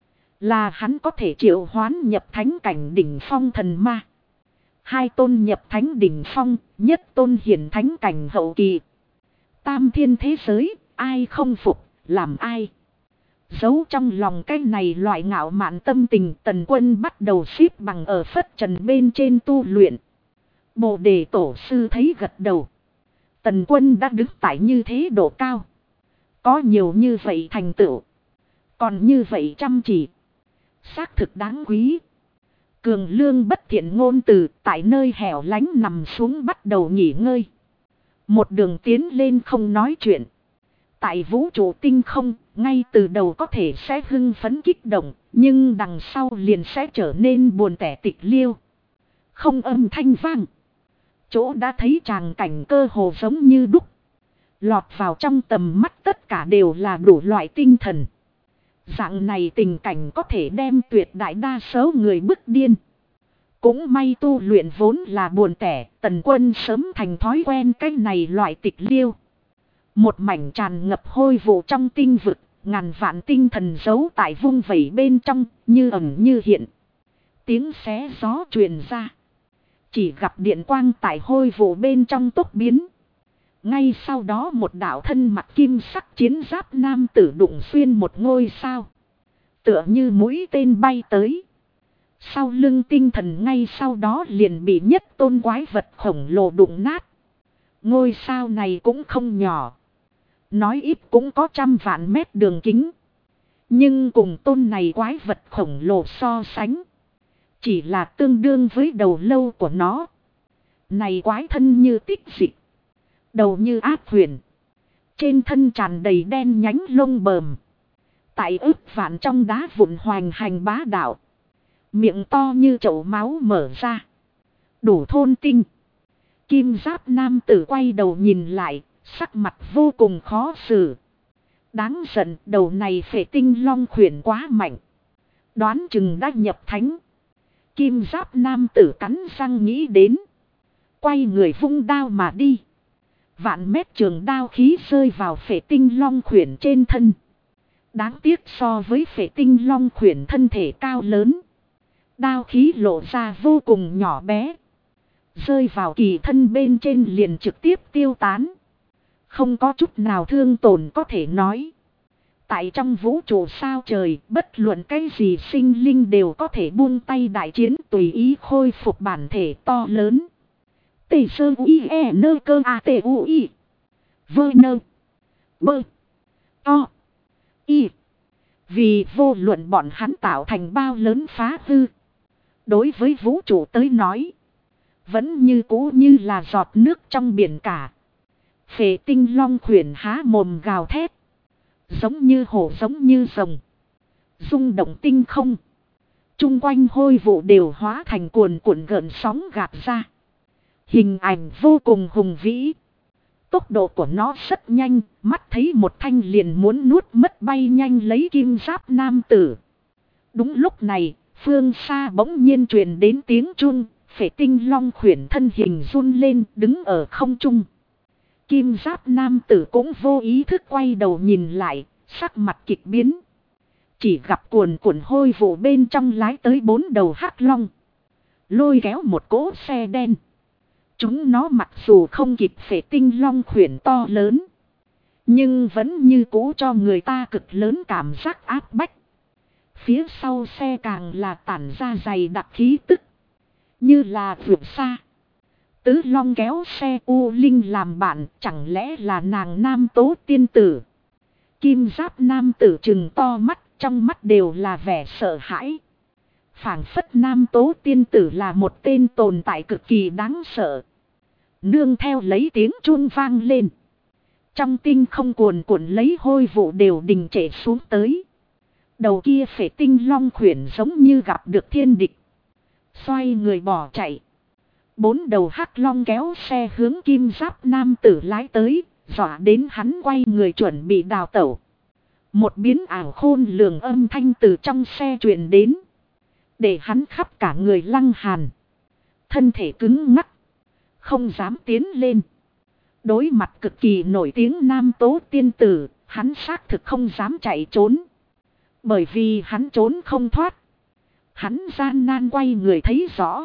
là hắn có thể triệu hoán nhập thánh cảnh đỉnh phong thần ma. 2 tôn nhập thánh đỉnh phong, nhất tôn hiển thánh cảnh hậu kỳ. Tam thiên thế giới, ai không phục, làm ai. Giấu trong lòng cái này loại ngạo mạn tâm tình, Tần Quân bắt đầu xếp bằng ở phất trần bên trên tu luyện. Bồ Đề Tổ sư thấy gật đầu. Tần Quân đã đứng tại như thế độ cao. Có nhiều như vậy thành tựu. Còn như vậy chăm chỉ. Xác thực đáng quý. Cường lương bất thiện ngôn từ tại nơi hẻo lánh nằm xuống bắt đầu nghỉ ngơi. Một đường tiến lên không nói chuyện. Tại vũ trụ tinh không, ngay từ đầu có thể sẽ hưng phấn kích động, nhưng đằng sau liền sẽ trở nên buồn tẻ tịch liêu. Không âm thanh vang. Chỗ đã thấy tràng cảnh cơ hồ giống như đúc. Lọt vào trong tầm mắt tất cả đều là đủ loại tinh thần. Dạng này tình cảnh có thể đem tuyệt đại đa số người bức điên. Cũng may tu luyện vốn là buồn tẻ, Tần Quân sớm thành thói quen cái này loại tịch liêu. Một mảnh tràn ngập hôi vụ trong tinh vực, ngàn vạn tinh thần giấu tại vung vẩy bên trong, như ẩn như hiện. Tiếng xé gió truyền ra. Chỉ gặp điện quang tại hôi vụ bên trong tốc biến. Ngay sau đó một đạo thân mặc kim sắc chiến giáp nam tử đụng xuyên một ngôi sao. Tựa như mũi tên bay tới. Sau lưng tinh thần ngay sau đó liền bị nhất tôn quái vật khổng lồ đụng nát. Ngôi sao này cũng không nhỏ. Nói ít cũng có 100 vạn mét đường kính. Nhưng cùng tôn này quái vật khổng lồ so sánh. Chỉ là tương đương với đầu lâu của nó. Này quái thân như tích dịch. Đầu như ác huyền. Trên thân tràn đầy đen nhánh lông bờm. Tại ức vạn trong đá vụn hoành hành bá đạo. Miệng to như chậu máu mở ra. Đủ thôn tinh. Kim giáp nam tử quay đầu nhìn lại. Sắc mặt vô cùng khó xử. Đáng giận, đầu này phệ tinh long khuyển quá mạnh. Đoán chừng đã nhập thánh. Kim giáp nam tử cắn răng nghĩ đến. Quay người vung đao mà đi. Vạn mét trường đao khí rơi vào phệ tinh long khuyển trên thân. Đáng tiếc so với phệ tinh long khuyển thân thể cao lớn. Đao khí lộ ra vô cùng nhỏ bé. Rơi vào kỳ thân bên trên liền trực tiếp tiêu tán. Không có chút nào thương tổn có thể nói. Tại trong vũ trụ sao trời, bất luận cái gì sinh linh đều có thể buông tay đại chiến tùy ý khôi phục bản thể to lớn. Tê sơ ui e nơ cơ a tê u i. Vơ nơ. Bơ. To. Y. Vì vô luận bọn hắn tạo thành bao lớn phá hư. Đối với vũ trụ tới nói. Vẫn như cũ như là giọt nước trong biển cả. Phệ tinh long khuyển há mồm gào thét. Giống như hổ giống như rồng. Rung động tinh không. Trung quanh hôi vụ đều hóa thành cuồn cuộn gợn sóng gạt ra. Hình ảnh vô cùng hùng vĩ. Tốc độ của nó rất nhanh. Mắt thấy một thanh liền muốn nuốt mất bay nhanh lấy kim giáp nam tử. Đúng lúc này, phương xa bỗng nhiên truyền đến tiếng chuông. Phệ tinh long khuyển thân hình run lên đứng ở không trung. Kim giáp nam tử cũng vô ý thức quay đầu nhìn lại, sắc mặt kịch biến. Chỉ gặp cuồn cuộn hôi vụ bên trong lái tới 4 đầu hắc long. Lôi kéo một cỗ xe đen. Chúng nó mặc dù không kịp phệ tinh long khuyển to lớn. Nhưng vẫn như cũ cho người ta cực lớn cảm giác áp bách. Phía sau xe càng là tản ra dày đặc khí tức. Như là vượt xa. Tứ long kéo xe U Linh làm bạn, chẳng lẽ là nàng nam tố tiên tử. Kim giáp nam tử trừng to mắt, trong mắt đều là vẻ sợ hãi. Phảng phất nam tố tiên tử là một tên tồn tại cực kỳ đáng sợ. Nương theo lấy tiếng chuông vang lên. Trong tinh không cuồn cuộn lấy hôi vụ đều đình trệ xuống tới. Đầu kia phệ tinh long khuyển giống như gặp được thiên địch. Xoay người bỏ chạy. 4 đầu hắc long kéo xe hướng kim giáp nam tử lái tới, dọa đến hắn quay người chuẩn bị đào tẩu. Một biến ảo khôn lường âm thanh từ trong xe truyền đến. Để hắn khắp cả người lăng hàn. Thân thể cứng ngắc. Không dám tiến lên. Đối mặt cực kỳ nổi tiếng nam tố tiên tử, hắn xác thực không dám chạy trốn. Bởi vì hắn trốn không thoát. Hắn gian nan quay người thấy rõ.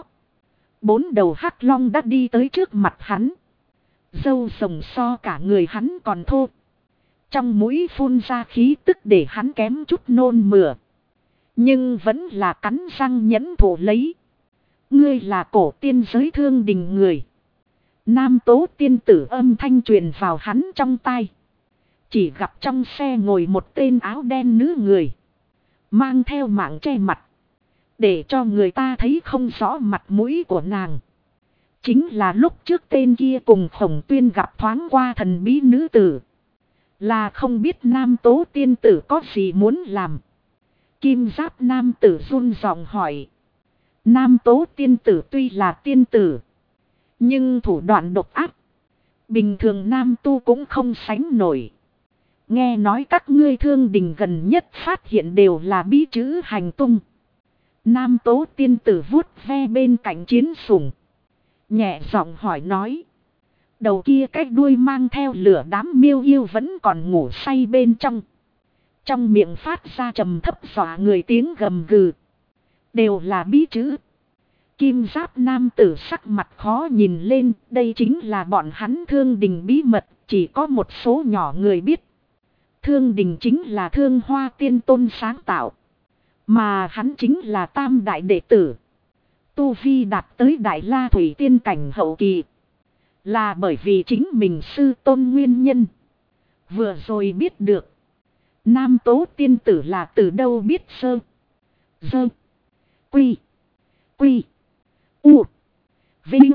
4 đầu hắc long đã đi tới trước mặt hắn. Râu rồng so cả người hắn còn thô. Trong mũi phun ra khí tức để hắn kém chút nôn mửa. Nhưng vẫn là cắn răng nhẫn thụ lấy. Ngươi là cổ tiên giới thương đình người. Nam tố tiên tử âm thanh truyền vào hắn trong tai. Chỉ gặp trong xe ngồi một tên áo đen nữ người. Mang theo mạng che mặt. Để cho người ta thấy không rõ mặt mũi của nàng. Chính là lúc trước tên kia cùng Khổng Tuyên gặp thoáng qua thần bí nữ tử. Là không biết nam tố tiên tử có gì muốn làm. Kim giáp nam tử run giọng hỏi. Nam tố tiên tử tuy là tiên tử. Nhưng thủ đoạn độc ác. Bình thường nam tu cũng không sánh nổi. Nghe nói các ngươi thương đình gần nhất phát hiện đều là bí chữ hành tung. Nam tố tiên tử vuốt ve bên cạnh chiến sủng. Nhẹ giọng hỏi nói. Đầu kia cái đuôi mang theo lửa đám miêu yêu vẫn còn ngủ say bên trong. Trong miệng phát ra trầm thấp dọa người tiếng gầm gừ. Đều là bí chữ. Kim giáp nam tử sắc mặt khó nhìn lên. Đây chính là bọn hắn thương đình bí mật. Chỉ có một số nhỏ người biết. Thương đình chính là thương hoa tiên tôn sáng tạo. Mà hắn chính là tam đại đệ tử. Tu Vi đạt tới Đại La Thủy Tiên cảnh hậu kỳ. Là bởi vì chính mình sư tôn nguyên nhân. Vừa rồi biết được. Nam Tố tiên tử là từ đâu biết sơ. Dơ. Quy. Quy. U. Vinh.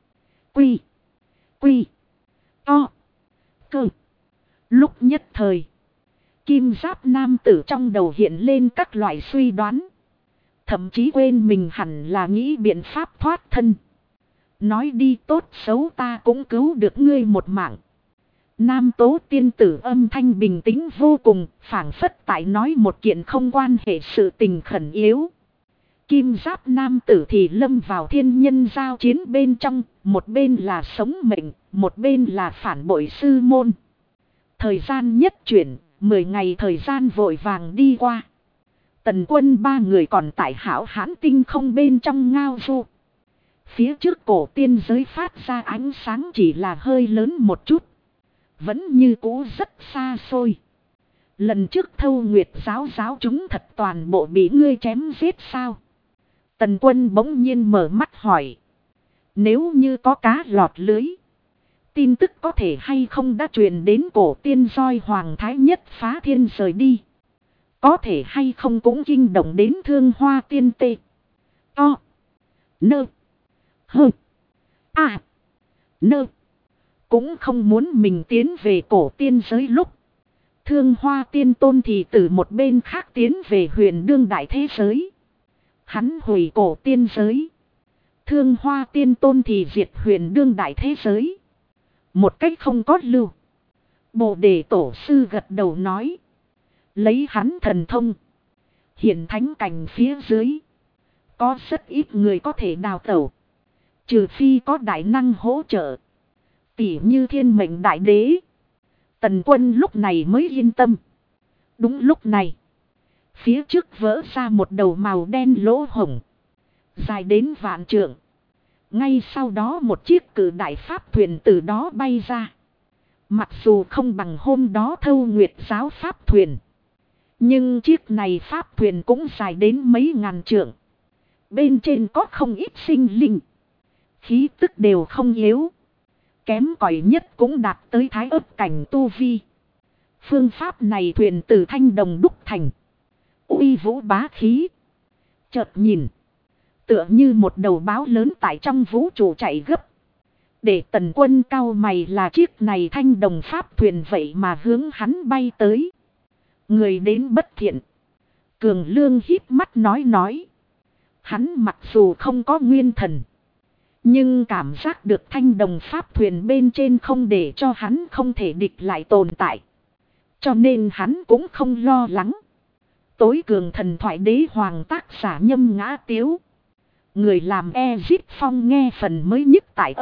Quy. Quy. To. Cơ. Lúc nhất thời. Kim giáp nam tử trong đầu hiện lên các loại suy đoán. Thậm chí quên mình hẳn là nghĩ biện pháp thoát thân. Nói đi tốt xấu ta cũng cứu được ngươi một mạng. Nam Tố tiên tử âm thanh bình tĩnh vô cùng, phảng phất tại nói một kiện không quan hệ sự tình khẩn yếu. Kim giáp nam tử thì lâm vào thiên nhân giao chiến bên trong, một bên là sống mệnh, một bên là phản bội sư môn. Thời gian nhất chuyển, 10 ngày thời gian vội vàng đi qua. Tần Quân ba người còn tại Hảo Hán tinh không bên trong ngao du. Phía trước cổ tiên giới phát ra ánh sáng chỉ là hơi lớn một chút. Vẫn như cũ rất xa xôi. Lần trước Thâu Nguyệt giáo chúng thật toàn bộ bị ngươi chém giết sao? Tần Quân bỗng nhiên mở mắt hỏi. Nếu như có cá lọt lưới. Tin tức có thể hay không đã truyền đến cổ tiên roi Hoàng Thái Nhất phá thiên rời đi. Có thể hay không cũng kinh động đến Thương Hoa tiên tê. To. Nơ. Hơ. À. Nơ. Cũng không muốn mình tiến về cổ tiên giới lúc. Thương Hoa tiên tôn thì từ một bên khác tiến về huyền đương đại thế giới. Hắn hủy cổ tiên giới. Thương Hoa tiên tôn thì diệt huyền đương đại thế giới. Một cách không có lưu. Bồ đề tổ sư gật đầu nói. Lấy hắn thần thông. Hiển thánh cảnh phía dưới. Có rất ít người có thể đào tẩu. Trừ phi có đại năng hỗ trợ. Tỉ như thiên mệnh đại đế. Tần Quân lúc này mới yên tâm. Đúng lúc này. Phía trước vỡ ra một đầu màu đen lỗ hổng. Dài đến vạn trượng. Ngay sau đó một chiếc cử đại pháp thuyền từ đó bay ra. Mặc dù không bằng hôm đó Thâu Nguyệt giáo pháp thuyền. Nhưng chiếc này pháp thuyền cũng dài đến mấy ngàn trượng. Bên trên có không ít sinh linh. Khí tức đều không yếu. Kém cỏi nhất cũng đạt tới thái ấp cảnh tu vi. Phương pháp này thuyền từ thanh đồng đúc thành. Uy vũ bá khí. Chợt nhìn. Tựa như một đầu báo lớn tại trong vũ trụ chạy gấp. Để Tần Quân cau mày là chiếc này thanh đồng pháp thuyền vậy mà hướng hắn bay tới. Người đến bất thiện. Cường Lương híp mắt nói. Hắn mặc dù không có nguyên thần. Nhưng cảm giác được thanh đồng pháp thuyền bên trên không để cho hắn không thể địch lại tồn tại. Cho nên hắn cũng không lo lắng. Tối cường thần thoại đế hoàng tác giả Nhâm Ngã Tiếu. Người làm Ezip Phong nghe phần mới nhất tại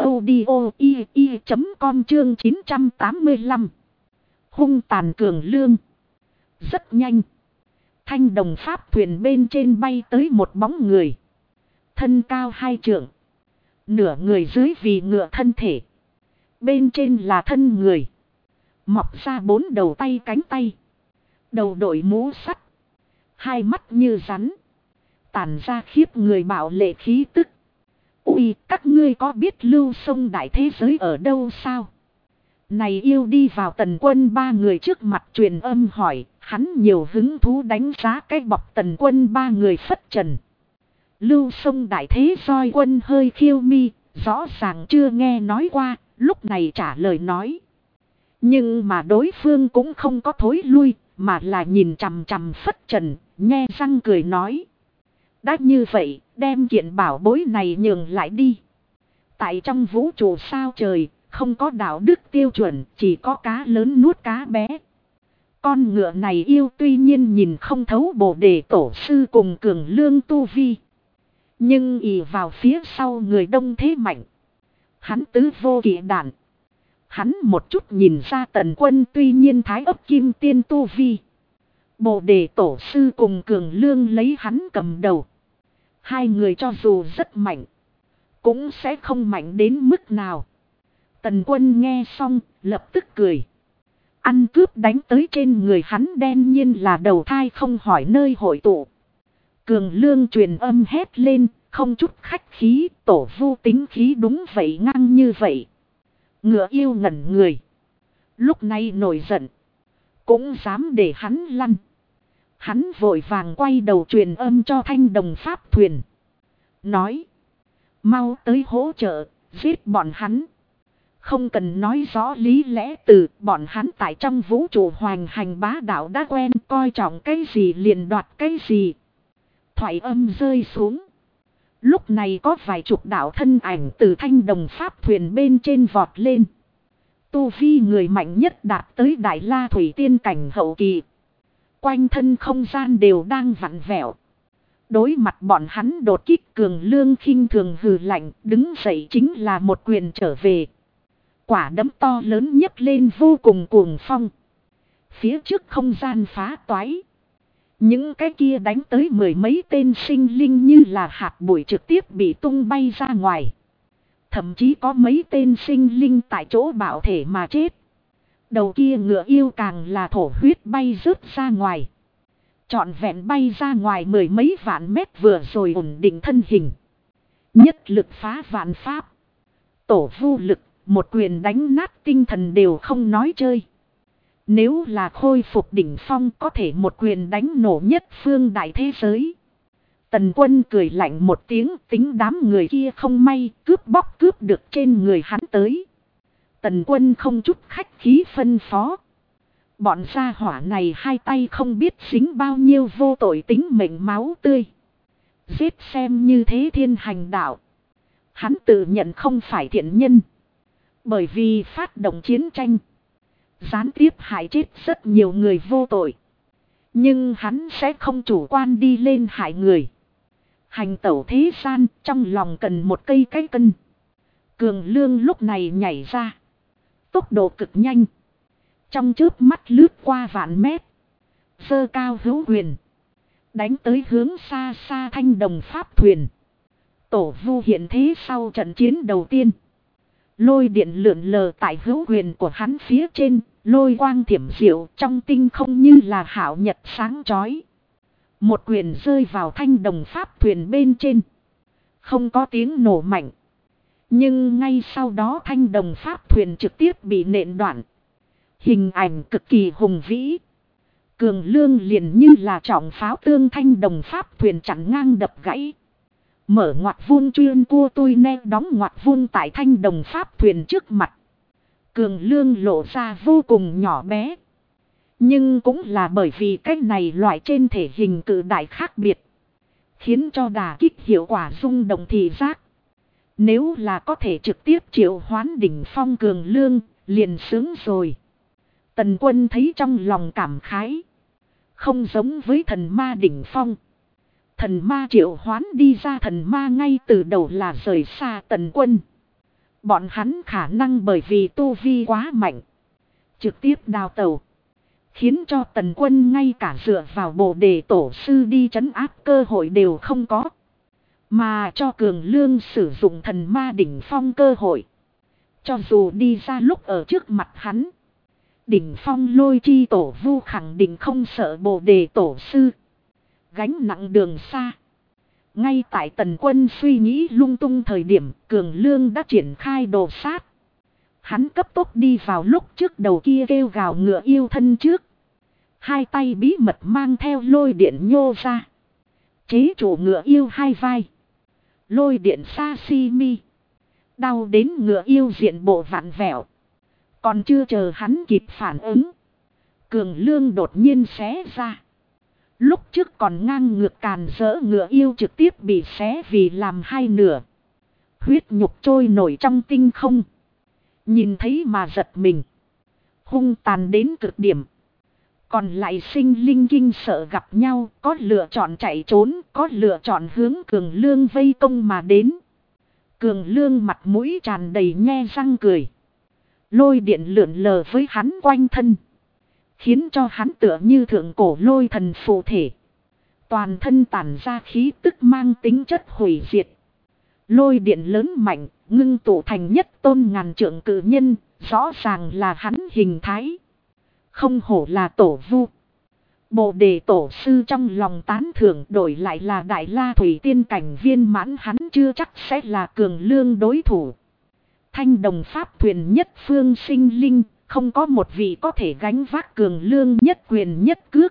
audio.com chương 985. Hung tàn Cường Lương. Rất nhanh. Thanh đồng pháp thuyền bên trên bay tới một bóng người. Thân cao 2 trượng. Nửa người dưới vì ngựa thân thể. Bên trên là thân người. Mọc ra 4 đầu tay cánh tay. Đầu đội mũ sắt. Hai mắt như rắn. Tản ra khiếp người bạo lệ khí tức. Ui, các ngươi có biết Lưu Sông đại thế giới ở đâu sao? Này yêu đi vào Tần Quân ba người trước mặt truyền âm hỏi. Hắn nhiều hứng thú đánh giá cái bọc Tần Quân ba người phất trần. Lưu Sông đại thế Soi Quân hơi khiêu mi. Rõ ràng chưa nghe nói qua. Lúc này trả lời nói. Nhưng mà đối phương cũng không có thối lui. Mà là nhìn chằm chằm phất trần. Nhe răng cười nói. Đã như vậy, đem kiện bảo bối này nhường lại đi. Tại trong vũ trụ sao trời, không có đạo đức tiêu chuẩn, chỉ có cá lớn nuốt cá bé. Con ngựa này yêu tuy nhiên nhìn không thấu Bồ đề tổ sư cùng Cường Lương tu vi. Nhưng ỷ vào phía sau người đông thế mạnh. Hắn tứ vô kỵ đản. Hắn một chút nhìn ra Tần Quân tuy nhiên thái ấp kim tiên tu vi. Bồ đề tổ sư cùng Cường Lương lấy hắn cầm đầu. Hai người cho dù rất mạnh. Cũng sẽ không mạnh đến mức nào. Tần Quân nghe xong lập tức cười. Ăn cướp đánh tới trên người hắn đen nhiên là đầu thai không hỏi nơi hội tụ. Cường Lương truyền âm hét lên, không chút khách khí, Tổ Vu tính khí đúng vậy ngang như vậy. Ngựa yêu ngẩn người. Lúc này nổi giận. Cũng dám để hắn lăn. Hắn vội vàng quay đầu truyền âm cho Thanh Đồng Pháp Thuyền. Nói. Mau tới hỗ trợ, giết bọn hắn. Không cần nói rõ lý lẽ từ bọn hắn tại trong vũ trụ hoành hành bá đạo đã quen, coi trọng cái gì liền đoạt cái gì. Thoại âm rơi xuống. Lúc này có vài chục đạo thân ảnh từ Thanh Đồng Pháp Thuyền bên trên vọt lên. Tu vi người mạnh nhất đạt tới Đại La Thủy Tiên cảnh hậu kỳ. Quanh thân không gian đều đang vặn vẹo. Đối mặt bọn hắn đột kích, Cường Lương khinh thường hừ lạnh, đứng dậy chính là một quyền trở về. Quả đấm to lớn nhấc lên vô cùng cuồng phong. Phía trước không gian phá toái. Những cái kia đánh tới mười mấy tên sinh linh như là hạt bụi trực tiếp bị tung bay ra ngoài. Thậm chí có mấy tên sinh linh tại chỗ bạo thể mà chết. Đầu kia ngựa yêu càng là thổ huyết bay rớt ra ngoài. Trọn vẹn bay ra ngoài mười mấy vạn mét vừa rồi ổn định thân hình. Nhất lực phá vạn pháp. Tổ vu lực, một quyền đánh nát tinh thần đều không nói chơi. Nếu là khôi phục đỉnh phong có thể một quyền đánh nổ nhất phương đại thế giới. Tần Quân cười lạnh một tiếng, tính đám người kia không may, cướp bóc cướp được trên người hắn tới. Tần Quân không chút khách khí phân phó. Bọn gia hỏa này hai tay không biết dính bao nhiêu vô tội tính mệnh máu tươi. Giết xem như thế thiên hành đạo. Hắn tự nhận không phải thiện nhân. Bởi vì phát động chiến tranh. Gián tiếp hại chết rất nhiều người vô tội. Nhưng hắn sẽ không chủ quan đi lên hại người. Hành tẩu thế gian trong lòng cần một cây cái cân. Cường Lương lúc này nhảy ra. Tốc độ cực nhanh. Trong chớp mắt lướt qua vạn mét. Giơ cao hữu quyền. Đánh tới hướng xa xa Thanh Đồng Pháp Thuyền. Tổ vu hiện thế sau trận chiến đầu tiên. Lôi điện lượn lờ tại hữu quyền của hắn phía trên. Lôi quang thiểm diệu trong tinh không như là hảo nhật sáng chói. Một quyền rơi vào Thanh Đồng Pháp Thuyền bên trên. Không có tiếng nổ mạnh. Nhưng ngay sau đó Thanh Đồng Pháp Thuyền trực tiếp bị nện đoạn. Hình ảnh cực kỳ hùng vĩ. Cường Lương liền như là trọng pháo tương Thanh Đồng Pháp Thuyền chặn ngang đập gãy. Mở ngoặt vuông chuyên cua tôi ne đóng ngoặt vuông tại Thanh Đồng Pháp Thuyền trước mặt. Cường Lương lộ ra vô cùng nhỏ bé. Nhưng cũng là bởi vì cái này loại trên thể hình cự đại khác biệt. Khiến cho đả kích hiệu quả rung động thị giác. Nếu là có thể trực tiếp triệu hoán đỉnh phong Cường Lương, liền sướng rồi. Tần Quân thấy trong lòng cảm khái. Không giống với thần ma đỉnh phong. Thần ma triệu hoán đi ra thần ma ngay từ đầu là rời xa Tần Quân. Bọn hắn khả năng bởi vì tu vi quá mạnh. Trực tiếp đào tẩu. Khiến cho Tần Quân ngay cả dựa vào Bồ Đề Tổ Sư đi trấn áp cơ hội đều không có. Mà cho Cường Lương sử dụng thần ma đỉnh phong cơ hội. Cho dù đi ra lúc ở trước mặt hắn. Đỉnh phong Lôi Chi Tổ Vu khẳng định không sợ Bồ Đề Tổ Sư. Gánh nặng đường xa. Ngay tại Tần Quân suy nghĩ lung tung thời điểm, Cường Lương đã triển khai đồ sát. Hắn cấp tốc đi vào lúc trước đầu kia kêu gào ngựa yêu thân trước. Hai tay bí mật mang theo lôi điện nhô ra. Chế chủ ngựa yêu hai vai. Lôi điện sashimi. Đau đến ngựa yêu diện bộ vặn vẹo. Còn chưa chờ hắn kịp phản ứng. Cường Lương đột nhiên xé ra. Lúc trước còn ngang ngược càn rỡ ngựa yêu trực tiếp bị xé vì làm hai nửa. Huyết nhục trôi nổi trong tinh không. Nhìn thấy mà giật mình. Hung tàn đến cực điểm. Còn lại sinh linh kinh sợ gặp nhau, có lựa chọn chạy trốn, có lựa chọn hướng Cường Lương vây công mà đến. Cường Lương mặt mũi tràn đầy nhe răng cười. Lôi điện lượn lờ với hắn quanh thân. Khiến cho hắn tựa như thượng cổ lôi thần phụ thể. Toàn thân tản ra khí tức mang tính chất hủy diệt. Lôi điện lớn mạnh, ngưng tụ thành nhất tôn ngàn trượng cự nhân, rõ ràng là hắn hình thái. Không hổ là tổ vu. Bồ đề tổ sư trong lòng tán thưởng, đổi lại là Đại La Thủy Tiên cảnh viên mãn hắn chưa chắc sẽ là Cường Lương đối thủ. Thanh đồng pháp thuyền nhất phương sinh linh, không có một vị có thể gánh vác Cường Lương nhất quyền nhất cước.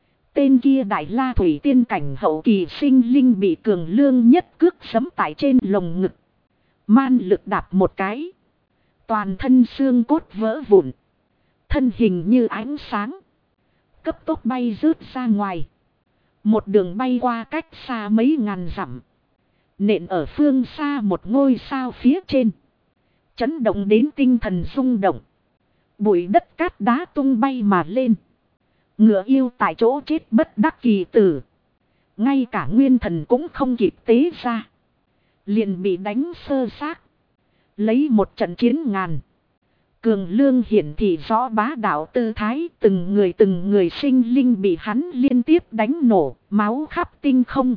Tên kia Đại La Thủy Tiên cảnh hậu kỳ sinh linh bị Cường Lương nhất cước giẫm tại trên lồng ngực. Man lực đạp một cái. Toàn thân xương cốt vỡ vụn. Thân hình như ánh sáng. Cấp tốc bay rớt ra ngoài. Một đường bay qua cách xa mấy ngàn dặm. Nện ở phương xa một ngôi sao phía trên. Chấn động đến tinh thần rung động. Bụi đất cát đá tung bay mà lên. Ngựa yêu tại chỗ chết bất đắc kỳ tử. Ngay cả nguyên thần cũng không kịp tế ra. Liền bị đánh sơ xác. Lấy một trận chiến ngàn. Cường Lương hiển thị rõ bá đạo tư thái, từng người sinh linh bị hắn liên tiếp đánh nổ, máu khắp tinh không.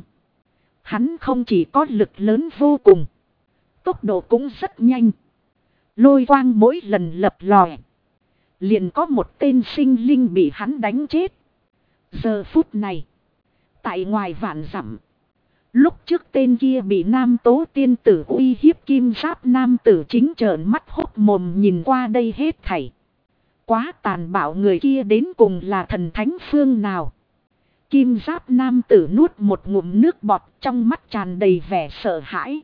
Hắn không chỉ có lực lớn vô cùng, tốc độ cũng rất nhanh. Lôi quang mỗi lần lập lòe, liền có một tên sinh linh bị hắn đánh chết. Giờ phút này, tại ngoài vạn dặm, lúc trước tên kia bị nam tố tiên tử uy hiếp kim giáp nam tử chính trợn mắt hốc mồm nhìn qua đây hết thảy. Quá tàn bạo, người kia đến cùng là thần thánh phương nào? Kim giáp nam tử nuốt một ngụm nước bọt, trong mắt tràn đầy vẻ sợ hãi.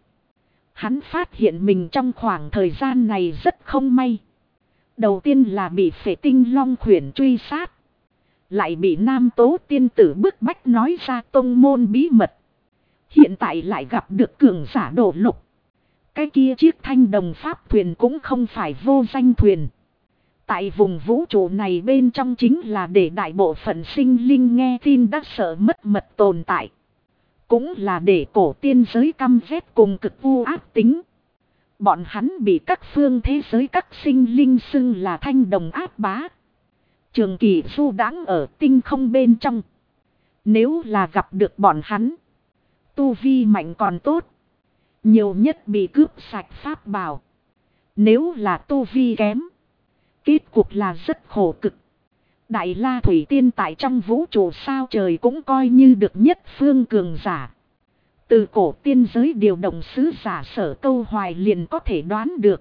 Hắn phát hiện mình trong khoảng thời gian này rất không may. Đầu tiên là bị Phệ Tinh Long khuyển truy sát. Lại bị nam tố tiên tử bức bách nói ra tông môn bí mật. Hiện tại lại gặp được cường giả đổ lục. Cái kia chiếc thanh đồng pháp thuyền cũng không phải vô danh thuyền. Tại vùng vũ trụ này bên trong chính là để đại bộ phận sinh linh nghe tin đã sợ mất mật tồn tại. Cũng là để cổ tiên giới căm ghét cùng cực u ác tính. Bọn hắn bị các phương thế giới các sinh linh xưng là thanh đồng ác bá. Trường kỳ du đãng ở tinh không bên trong. Nếu là gặp được bọn hắn, tu vi mạnh còn tốt. Nhiều nhất bị cướp sạch pháp bảo. Nếu là tu vi kém, kết cục là rất khổ cực. Đại La Thủy Tiên tại trong vũ trụ sao trời cũng coi như được nhất phương cường giả. Từ cổ tiên giới điều động sứ giả Sở Câu Hoài liền có thể đoán được.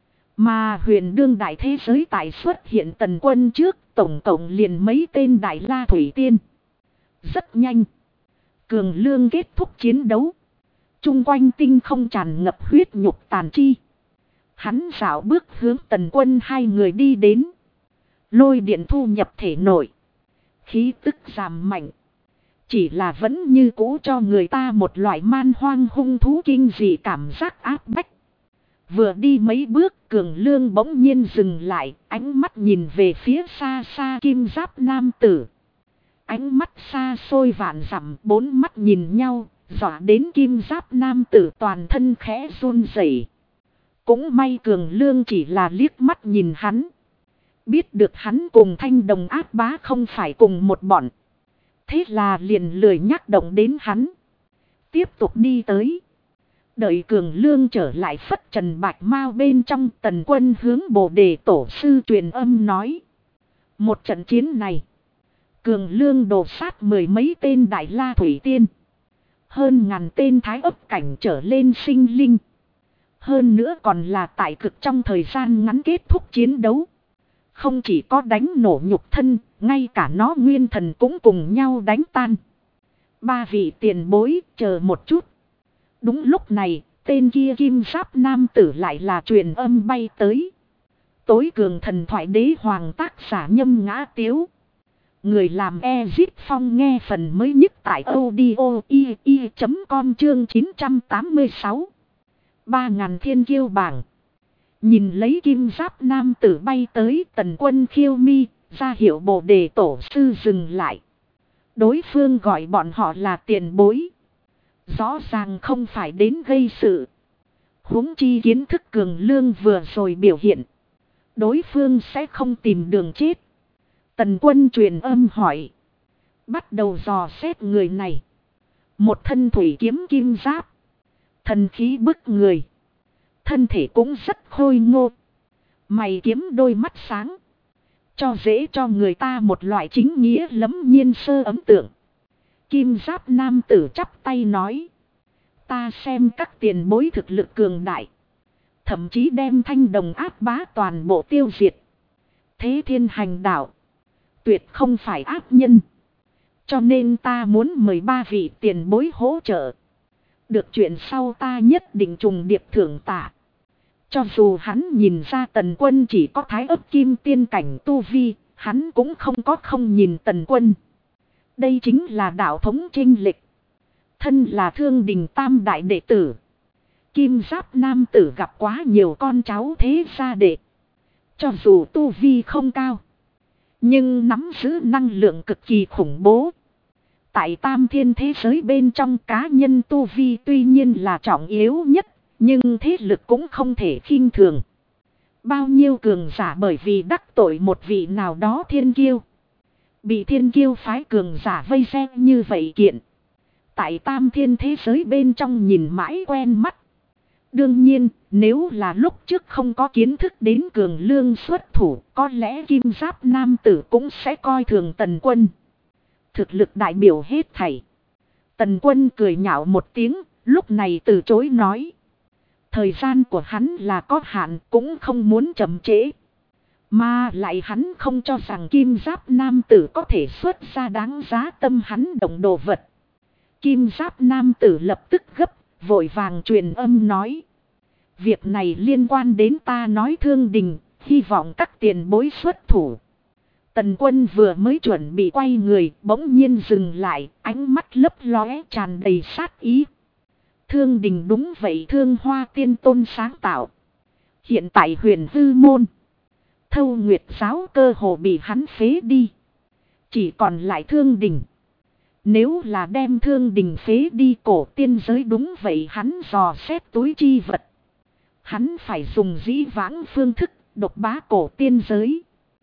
Mà huyền đương đại thế giới tại xuất hiện tần quân trước, tổng cộng liền mấy tên Đại La Thủy Tiên. Rất nhanh, Cường Lương kết thúc chiến đấu. Trung quanh tinh không tràn ngập huyết nhục tàn chi. Hắn dạo bước hướng tần quân hai người đi đến. Lôi điện thu nhập thể nội. Khí tức giảm mạnh. Chỉ là vẫn như cũ cho người ta một loại man hoang hung thú kinh dị cảm giác áp bách. Vừa đi mấy bước, Cường Lương bỗng nhiên dừng lại, ánh mắt nhìn về phía xa xa kim giáp nam tử. Ánh mắt xa xôi vạn dặm, bốn mắt nhìn nhau, dọa đến kim giáp nam tử toàn thân khẽ run rẩy. Cũng may Cường Lương chỉ là liếc mắt nhìn hắn. Biết được hắn cùng thanh đồng ác bá không phải cùng một bọn. Thế là liền lười nhắc động đến hắn. Tiếp tục đi tới. Đợi Cường Lương trở lại phất trần bạch mao bên trong, tần quân hướng Bồ đề tổ sư truyền âm nói. Một trận chiến này, Cường Lương đổ sát mười mấy tên Đại La Thủy Tiên. Hơn ngàn tên thái ấp cảnh trở lên sinh linh. Hơn nữa còn là tại cực trong thời gian ngắn kết thúc chiến đấu. Không chỉ có đánh nổ nhục thân, ngay cả nó nguyên thần cũng cùng nhau đánh tan. Ba vị tiền bối, chờ một chút. Đúng lúc này, tên kia kim giáp nam tử lại là truyền âm bay tới. Tối cường thần thoại đế hoàng tác giả Nhâm Ngã Tiếu. Người làm Ezip Phong nghe phần mới nhất tại audio.com chương 986. 3000 thiên kiêu bảng. Nhìn lấy kim giáp nam tử bay tới, tần quân khiêu mi, ra hiệu Bồ đề tổ sư dừng lại. Đối phương gọi bọn họ là tiền bối. Rõ ràng không phải đến gây sự. Huống chi kiến thức Cường Lương vừa rồi biểu hiện. Đối phương sẽ không tìm đường chết. Tần quân truyền âm hỏi. Bắt đầu dò xét người này. Một thân thủy kiếm kim giáp. Thần khí bức người. Thân thể cũng rất khôi ngô. Mày kiếm đôi mắt sáng. Cho dễ cho người ta một loại chính nghĩa lẫm nhiên sơ ấn tượng. Kim giáp nam tử chắp tay nói. Ta xem các tiền bối thực lực cường đại. Thậm chí đem Thanh Đồng áp bá toàn bộ tiêu diệt. Thế thiên hành đạo. Tuyệt không phải ác nhân. Cho nên ta muốn mời 3 vị tiền bối hỗ trợ. Được chuyện sau ta nhất định trùng điệp thưởng tạ. Cho dù hắn nhìn ra Tần Quân chỉ có thái ấp kim tiên cảnh tu vi, hắn cũng không có không nhìn Tần Quân. Đây chính là đạo thống chênh lệch. Thân là Thương Đình tam đại đệ tử. Kim giáp nam tử gặp quá nhiều con cháu thế gia đệ. Cho dù tu vi không cao, nhưng nắm giữ năng lượng cực kỳ khủng bố. Tại tam thiên thế giới bên trong, cá nhân tu vi tuy nhiên là trọng yếu nhất, nhưng thế lực cũng không thể khinh thường. Bao nhiêu cường giả bởi vì đắc tội một vị nào đó thiên kiêu, bị thiên kiêu phái cường giả vây xem như vậy kiện. Tại tam thiên thế giới bên trong nhìn mãi quen mắt. Đương nhiên, nếu là lúc trước không có kiến thức đến cường lương xuất thủ, có lẽ kim giáp nam tử cũng sẽ coi thường Tần Quân. Thực lực đại biểu hết thảy. Tần Quân cười nhạo một tiếng, lúc này từ chối nói. Thời gian của hắn là có hạn, cũng không muốn chậm trễ. Mà lại hắn không cho rằng kim giáp nam tử có thể xuất ra đáng giá tâm hắn động đồ vật. Kim giáp nam tử lập tức gấp, vội vàng truyền âm nói. Việc này liên quan đến ta nói Thương Đình, hy vọng các tiền bối xuất thủ. Tần Quân vừa mới chuẩn bị quay người, bỗng nhiên dừng lại, ánh mắt lấp lóe tràn đầy sát ý. Thương Đình đúng vậy, Thương Hoa Tiên Tôn sáng tạo. Hiện tại Huyền Hư Môn, Thâu Nguyệt Giáo cơ hồ bị hắn phế đi. Chỉ còn lại Thương Đình. Nếu là đem Thương Đình phế đi, cổ tiên giới đúng vậy hắn dò xét túi chi vật. Hắn phải dùng dĩ vãng phương thức độc bá cổ tiên giới.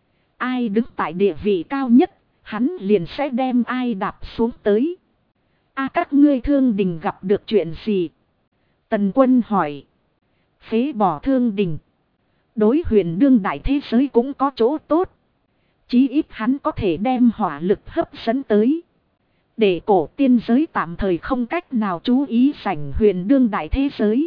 Ai đứng tại địa vị cao nhất, hắn liền sẽ đem ai đạp xuống tới. Các ngươi Thương Đình gặp được chuyện gì? Tần Quân hỏi. Phế bỏ Thương Đình, đối Huyền đương đại thế giới cũng có chỗ tốt. Chí ít hắn có thể đem hỏa lực hấp dẫn tới, để cổ tiên giới tạm thời không cách nào chú ý sảnh Huyền đương đại thế giới.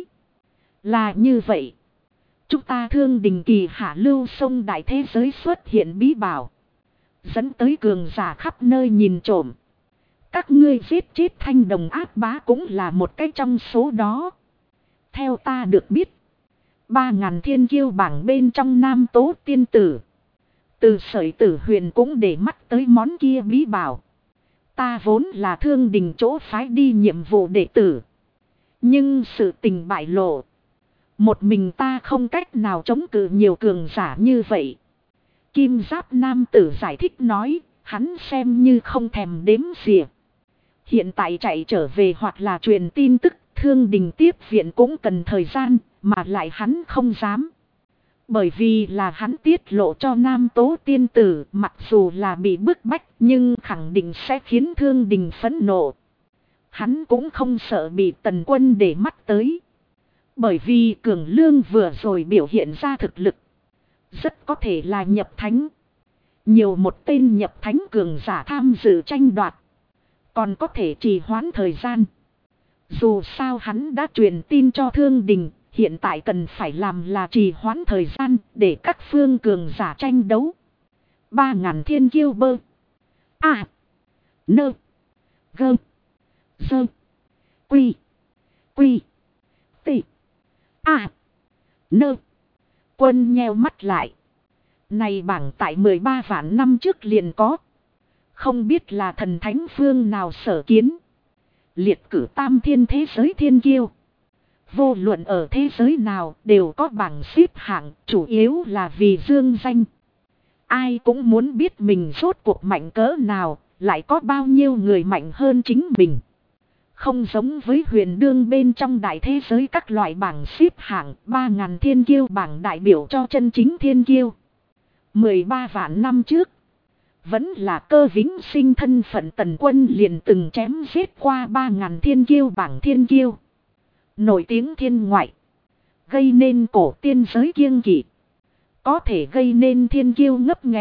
Là như vậy, chúng ta Thương Đình kỳ hạ lưu sông đại thế giới xuất hiện bí bảo, dẫn tới cường giả khắp nơi nhìn trộm. Các ngươi giết chết Thanh Đồng áp bá cũng là một cái trong số đó. Theo ta được biết, 3000 thiên kiêu bảng bên trong nam tố tiên tử, Từ Sởi Tử Huyền cũng để mắt tới món kia bí bảo. Ta vốn là Thương Đình chỗ phái đi nhiệm vụ đệ tử, nhưng sự tình bại lộ, một mình ta không cách nào chống cự nhiều cường giả như vậy. Kim giáp nam tử giải thích nói, hắn xem như không thèm đếm xỉa. Hiện tại chạy trở về hoặc là truyền tin tức, Thương Đình tiếp viện cũng cần thời gian, mà lại hắn không dám. Bởi vì là hắn tiết lộ cho nam tố tiên tử, mặc dù là bị bức bách nhưng khẳng định sẽ khiến Thương Đình phẫn nộ. Hắn cũng không sợ bị Tần Quân để mắt tới. Bởi vì Cường Lương vừa rồi biểu hiện ra thực lực, rất có thể là nhập thánh. Nhiều một tên nhập thánh cường giả tham dự tranh đoạt, còn có thể trì hoãn thời gian. Dù sao hắn đã truyền tin cho Thương Đình, hiện tại cần phải làm là trì hoãn thời gian để các phương cường giả tranh đấu. 3000 thiên kiêu bơ. Nơ. Gơ. Sơ. Quy. Quy. Tị. Nơ. Quân nheo mắt lại. Này bảng tại 13 vạn năm trước liền có. Không biết là thần thánh phương nào sở kiến. Liệt cử tam thiên thế giới thiên kiêu. Vô luận ở thế giới nào đều có bảng xếp hạng, chủ yếu là vì dương danh. Ai cũng muốn biết mình rốt cuộc mạnh cỡ nào, lại có bao nhiêu người mạnh hơn chính mình. Không giống với Huyền đương bên trong đại thế giới các loại bảng xếp hạng, 3000 thiên kiêu bảng đại biểu cho chân chính thiên kiêu. 13 vạn năm trước, vẫn là Cơ Vĩnh Sinh thân phận Tần Quân liền từng chém giết qua 3000 thiên kiêu bảng thiên kiêu. Nổi tiếng thiên ngoại, gây nên cổ tiên giới kiêng kỵ. Có thể gây nên thiên kiêu ngấp nghé,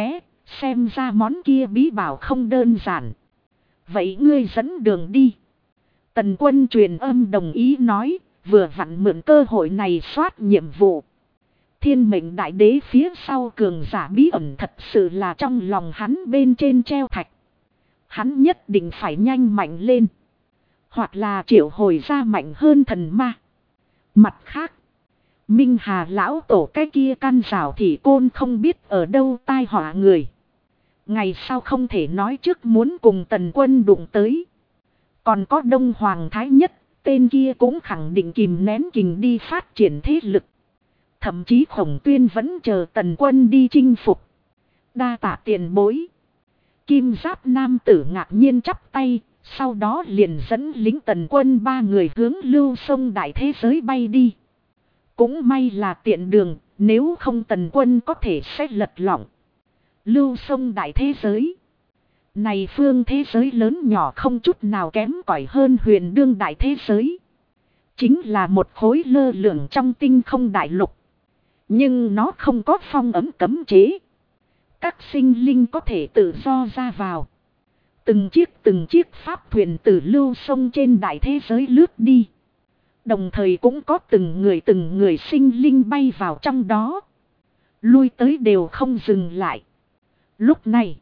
Xem ra món kia bí bảo không đơn giản. Vậy ngươi dẫn đường đi. Tần Quân truyền âm đồng ý nói, vừa vặn mượn cơ hội này soát nhiệm vụ. Thiên mệnh đại đế phía sau cường giả bí ẩn thật sự là trong lòng hắn bên trên treo thạch. Hắn nhất định phải nhanh mạnh lên. Hoặc là triệu hồi ra mạnh hơn thần ma. Mặt khác, Minh Hà lão tổ cái kia căn rào thì côn không biết ở đâu tai họa người. Ngày sau không thể nói trước muốn cùng Tần Quân đụng tới. Còn có Đông Hoàng Thái Nhất, tên kia cũng khẳng định kìm nén kình đi phát triển thế lực. Thậm chí Khổng Tuyên vẫn chờ Tần Quân đi chinh phục. Đa tạ tiền bối. Kim Giáp nam tử ngạc nhiên chắp tay, sau đó liền dẫn lính Tần Quân 3 người hướng Lưu Sông đại thế giới bay đi. Cũng may là tiện đường, nếu không Tần Quân có thể sẽ lật lọng. Lưu Sông đại thế giới. Này phương thế giới lớn nhỏ không chút nào kém cỏi hơn Huyền Đương đại thế giới. Chính là một khối lơ lửng trong tinh không đại lục. Nhưng nó không có phong ấm cấm chế. Các sinh linh có thể tự do ra vào. Từng chiếc pháp thuyền từ lưu sông trên đại thế giới lướt đi. Đồng thời cũng có từng người sinh linh bay vào trong đó. Lui tới đều không dừng lại. Lúc này,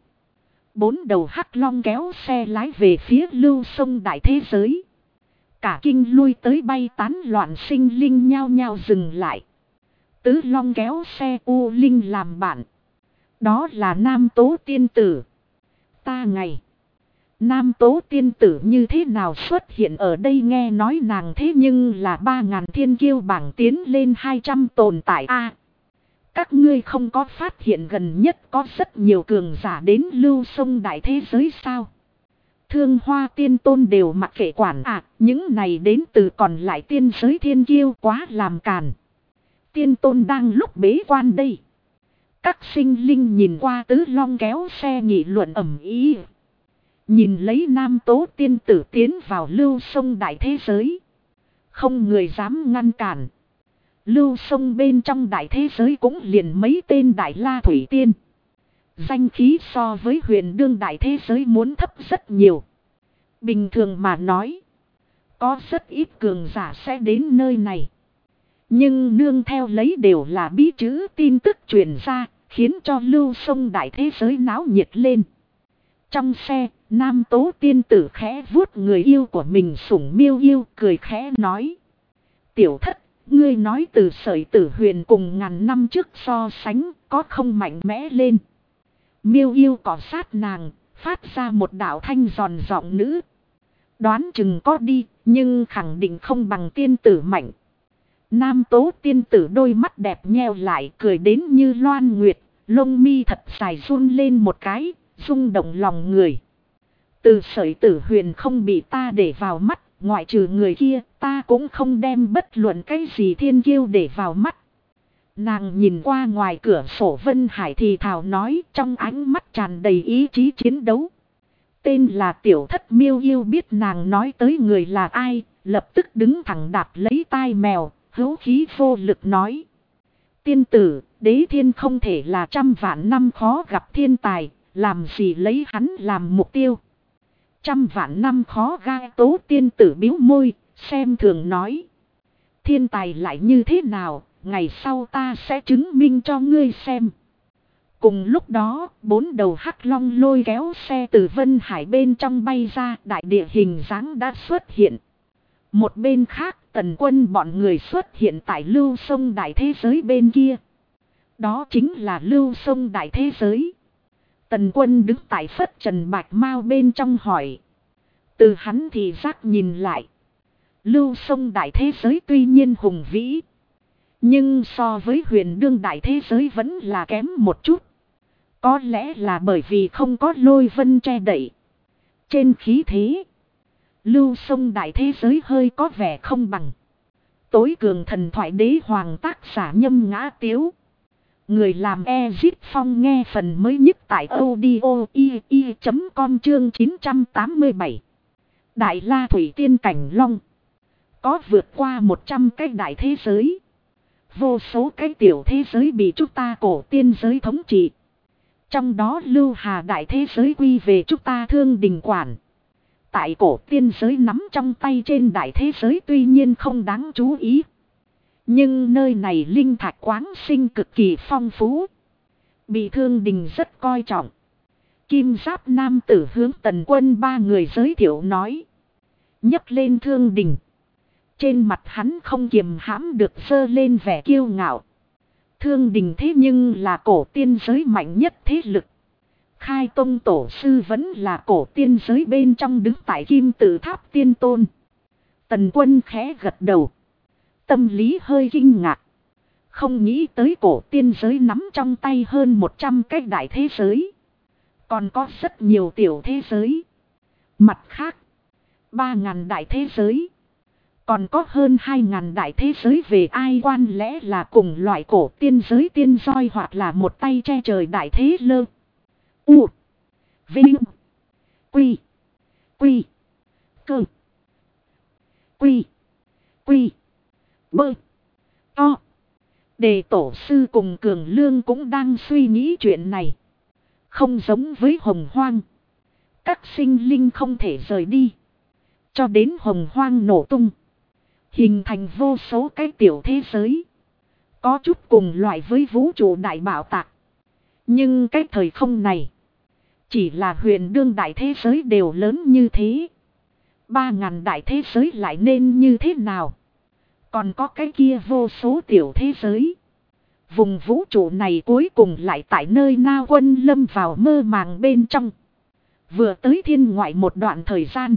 4 đầu hắc long kéo xe lái về phía lưu sông đại thế giới. Cả kinh lui tới bay tán loạn sinh linh nhao nhao dừng lại. Tứ long kéo xe U Linh làm bạn. Đó là Nam Tố Tiên Tử. Ta ngày. Nam Tố Tiên Tử như thế nào xuất hiện ở đây, nghe nói nàng thế nhưng là 3.000 thiên kiêu bảng tiến lên 200 tồn tại a. Các ngươi không có phát hiện gần nhất có rất nhiều cường giả đến lưu sông đại thế giới sao? Thương Hoa Tiên Tôn đều mặc kệ quản những này đến từ còn lại tiên giới thiên kiêu quá làm càn. Tiên Tôn đang lúc bế quan đây. Các sinh linh nhìn qua tứ long kéo xe nghị luận ầm ĩ. Nhìn lấy Nam Tố Tiên Tử tiến vào lưu sông đại thế giới. Không người dám ngăn cản. Lưu sông bên trong đại thế giới cũng liền mấy tên đại la thủy tiên. Danh khí so với Huyền Đương đại thế giới muốn thấp rất nhiều. Bình thường mà nói, có rất ít cường giả sẽ đến nơi này. Nhưng nương theo lấy đều là bí chữ tin tức truyền ra, khiến cho lưu sông đại thế giới náo nhiệt lên. Trong xe, Nam Tố Tiên Tử khẽ vuốt người yêu của mình sủng miêu yêu, cười khẽ nói. Tiểu thất, ngươi nói từ Sởi Tử Huyền cùng ngàn năm trước so sánh, có không mạnh mẽ lên. Miêu yêu cọ sát nàng, phát ra một đạo thanh giòn giọng nữ. Đoán chừng có đi, nhưng khẳng định không bằng tiên tử mạnh. Nam Tố Tiên Tử đôi mắt đẹp nheo lại, cười đến như loan nguyệt, lông mi thật dài run lên một cái, rung động lòng người. Từ Sởi Tử Huyền không bị ta để vào mắt, ngoại trừ người kia, ta cũng không đem bất luận cái gì thiên kiêu để vào mắt. Nàng nhìn qua ngoài cửa sổ Vân Hải thì thào nói, trong ánh mắt tràn đầy ý chí chiến đấu. Tên là Tiểu Thất Miêu yêu biết nàng nói tới người là ai, lập tức đứng thẳng đạp lấy tai mèo, hữu khí vô lực nói. Tiên tử, đế thiên không thể là 100 vạn năm khó gặp thiên tài, làm gì lấy hắn làm mục tiêu. 100 vạn năm khó gai. Tố Tiên Tử biếu môi, xem thường nói. Thiên tài lại như thế nào, ngày sau ta sẽ chứng minh cho ngươi xem. Cùng lúc đó, 4 đầu hắc long lôi kéo xe từ Vân Hải bên trong bay ra, đại địa hình dáng đã xuất hiện. Một bên khác, Tần Quân bọn người xuất hiện tại lưu sông đại thế giới bên kia. Đó chính là lưu sông đại thế giới. Tần Quân đứng tại phất trần bạch mao bên trong hỏi. Từ hắn thì giác nhìn lại. Lưu sông đại thế giới tuy nhiên hùng vĩ. Nhưng so với Huyền Đương đại thế giới vẫn là kém một chút. Có lẽ là bởi vì không có lôi vân che đậy. Trên khí thế, lưu sông đại thế giới hơi có vẻ không bằng. Tối cường thần thoại đế hoàng tác giả Nhâm Ngã Tiếu. Người làm Ezit Phong nghe phần mới nhất tại audio.com chương 987. Đại La Thủy Tiên Cảnh Long. Có vượt qua 100 cái đại thế giới. Vô số cái tiểu thế giới bị chúng ta cổ tiên giới thống trị. Trong đó Lưu Hà đại thế giới quy về chúng ta Thương Đình quản. Tại cổ tiên giới nắm trong tay trên đại thế giới tuy nhiên không đáng chú ý. Nhưng nơi này linh thạch quáng sinh cực kỳ phong phú. Bị Thương Đình rất coi trọng. Kim Giáp nam tử hướng Tần Quân ba người giới thiệu nói. Nhấc lên Thương Đình. Trên mặt hắn không kiềm hãm được dơ lên vẻ kiêu ngạo. Thương Đình thế nhưng là cổ tiên giới mạnh nhất thế lực. Khai Tông tổ sư vẫn là cổ tiên giới bên trong đứng tại Kim Tự Tháp tiên tôn. Tần Quân khẽ gật đầu. Tâm lý hơi kinh ngạc. Không nghĩ tới cổ tiên giới nắm trong tay hơn 100 cái đại thế giới. Còn có rất nhiều tiểu thế giới. Mặt khác, 3.000 đại thế giới. Còn có hơn 2.000 đại thế giới về ai quan lẽ là cùng loại cổ tiên giới tiên roi hoặc là một tay che trời đại thế lơ. U. Vinh. Quy. Quy. Cơ. Quy. Quy. Bơ. To. Đề tổ sư cùng Cường Lương cũng đang suy nghĩ chuyện này. Không giống với Hồng Hoang. Các sinh linh không thể rời đi. Cho đến Hồng Hoang nổ tung. Hình thành vô số cái tiểu thế giới. Có chút cùng loại với vũ trụ đại bảo tạc. Nhưng cái thời không này. Chỉ là huyền đương đại thế giới đều lớn như thế. 3.000 đại thế giới lại nên như thế nào? Còn có cái kia vô số tiểu thế giới. Vùng vũ trụ này cuối cùng lại tại nơi Na Quân lâm vào mơ màng bên trong. Vừa tới thiên ngoại một đoạn thời gian.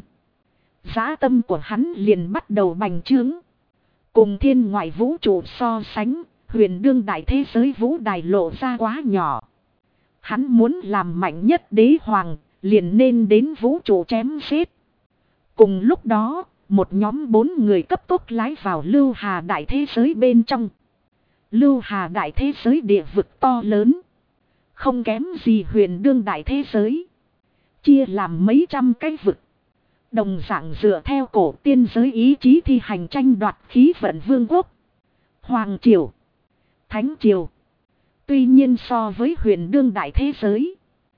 Dã tâm của hắn liền bắt đầu bành trướng. Cùng thiên ngoại vũ trụ so sánh, huyền đương đại thế giới vũ đài lộ ra quá nhỏ. Hắn muốn làm mạnh nhất đế hoàng, liền nên đến vũ trụ chém giết. Cùng lúc đó, một nhóm 4 người cấp tốc lái vào Lưu Hà đại thế giới bên trong. Lưu Hà đại thế giới địa vực to lớn. Không kém gì huyền đương đại thế giới. Chia làm mấy trăm cái vực. Đồng dạng dựa theo cổ tiên giới ý chí thi hành tranh đoạt khí vận vương quốc. Hoàng triều. Thánh triều. Tuy nhiên so với huyền đương đại thế giới.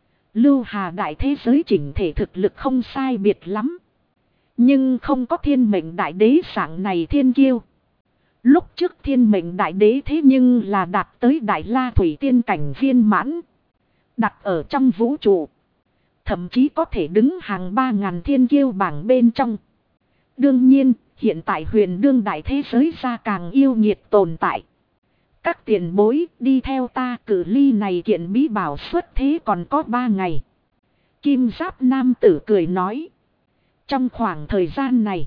Lưu Hà đại thế giới chỉnh thể thực lực không sai biệt lắm. Nhưng không có thiên mệnh đại đế dạng này thiên kiêu. Lúc trước thiên mệnh đại đế thế nhưng là đạt tới đại la thủy tiên cảnh viên mãn. Đặt ở trong vũ trụ. Thậm chí có thể đứng hàng 3.000 thiên kiêu bảng bên trong. Đương nhiên, hiện tại huyền đương đại thế giới ra càng yêu nhiệt tồn tại. Các tiền bối đi theo ta, cử ly này kiện bí bảo xuất thế còn có 3 ngày. Kim Giáp nam tử cười nói. Trong khoảng thời gian này,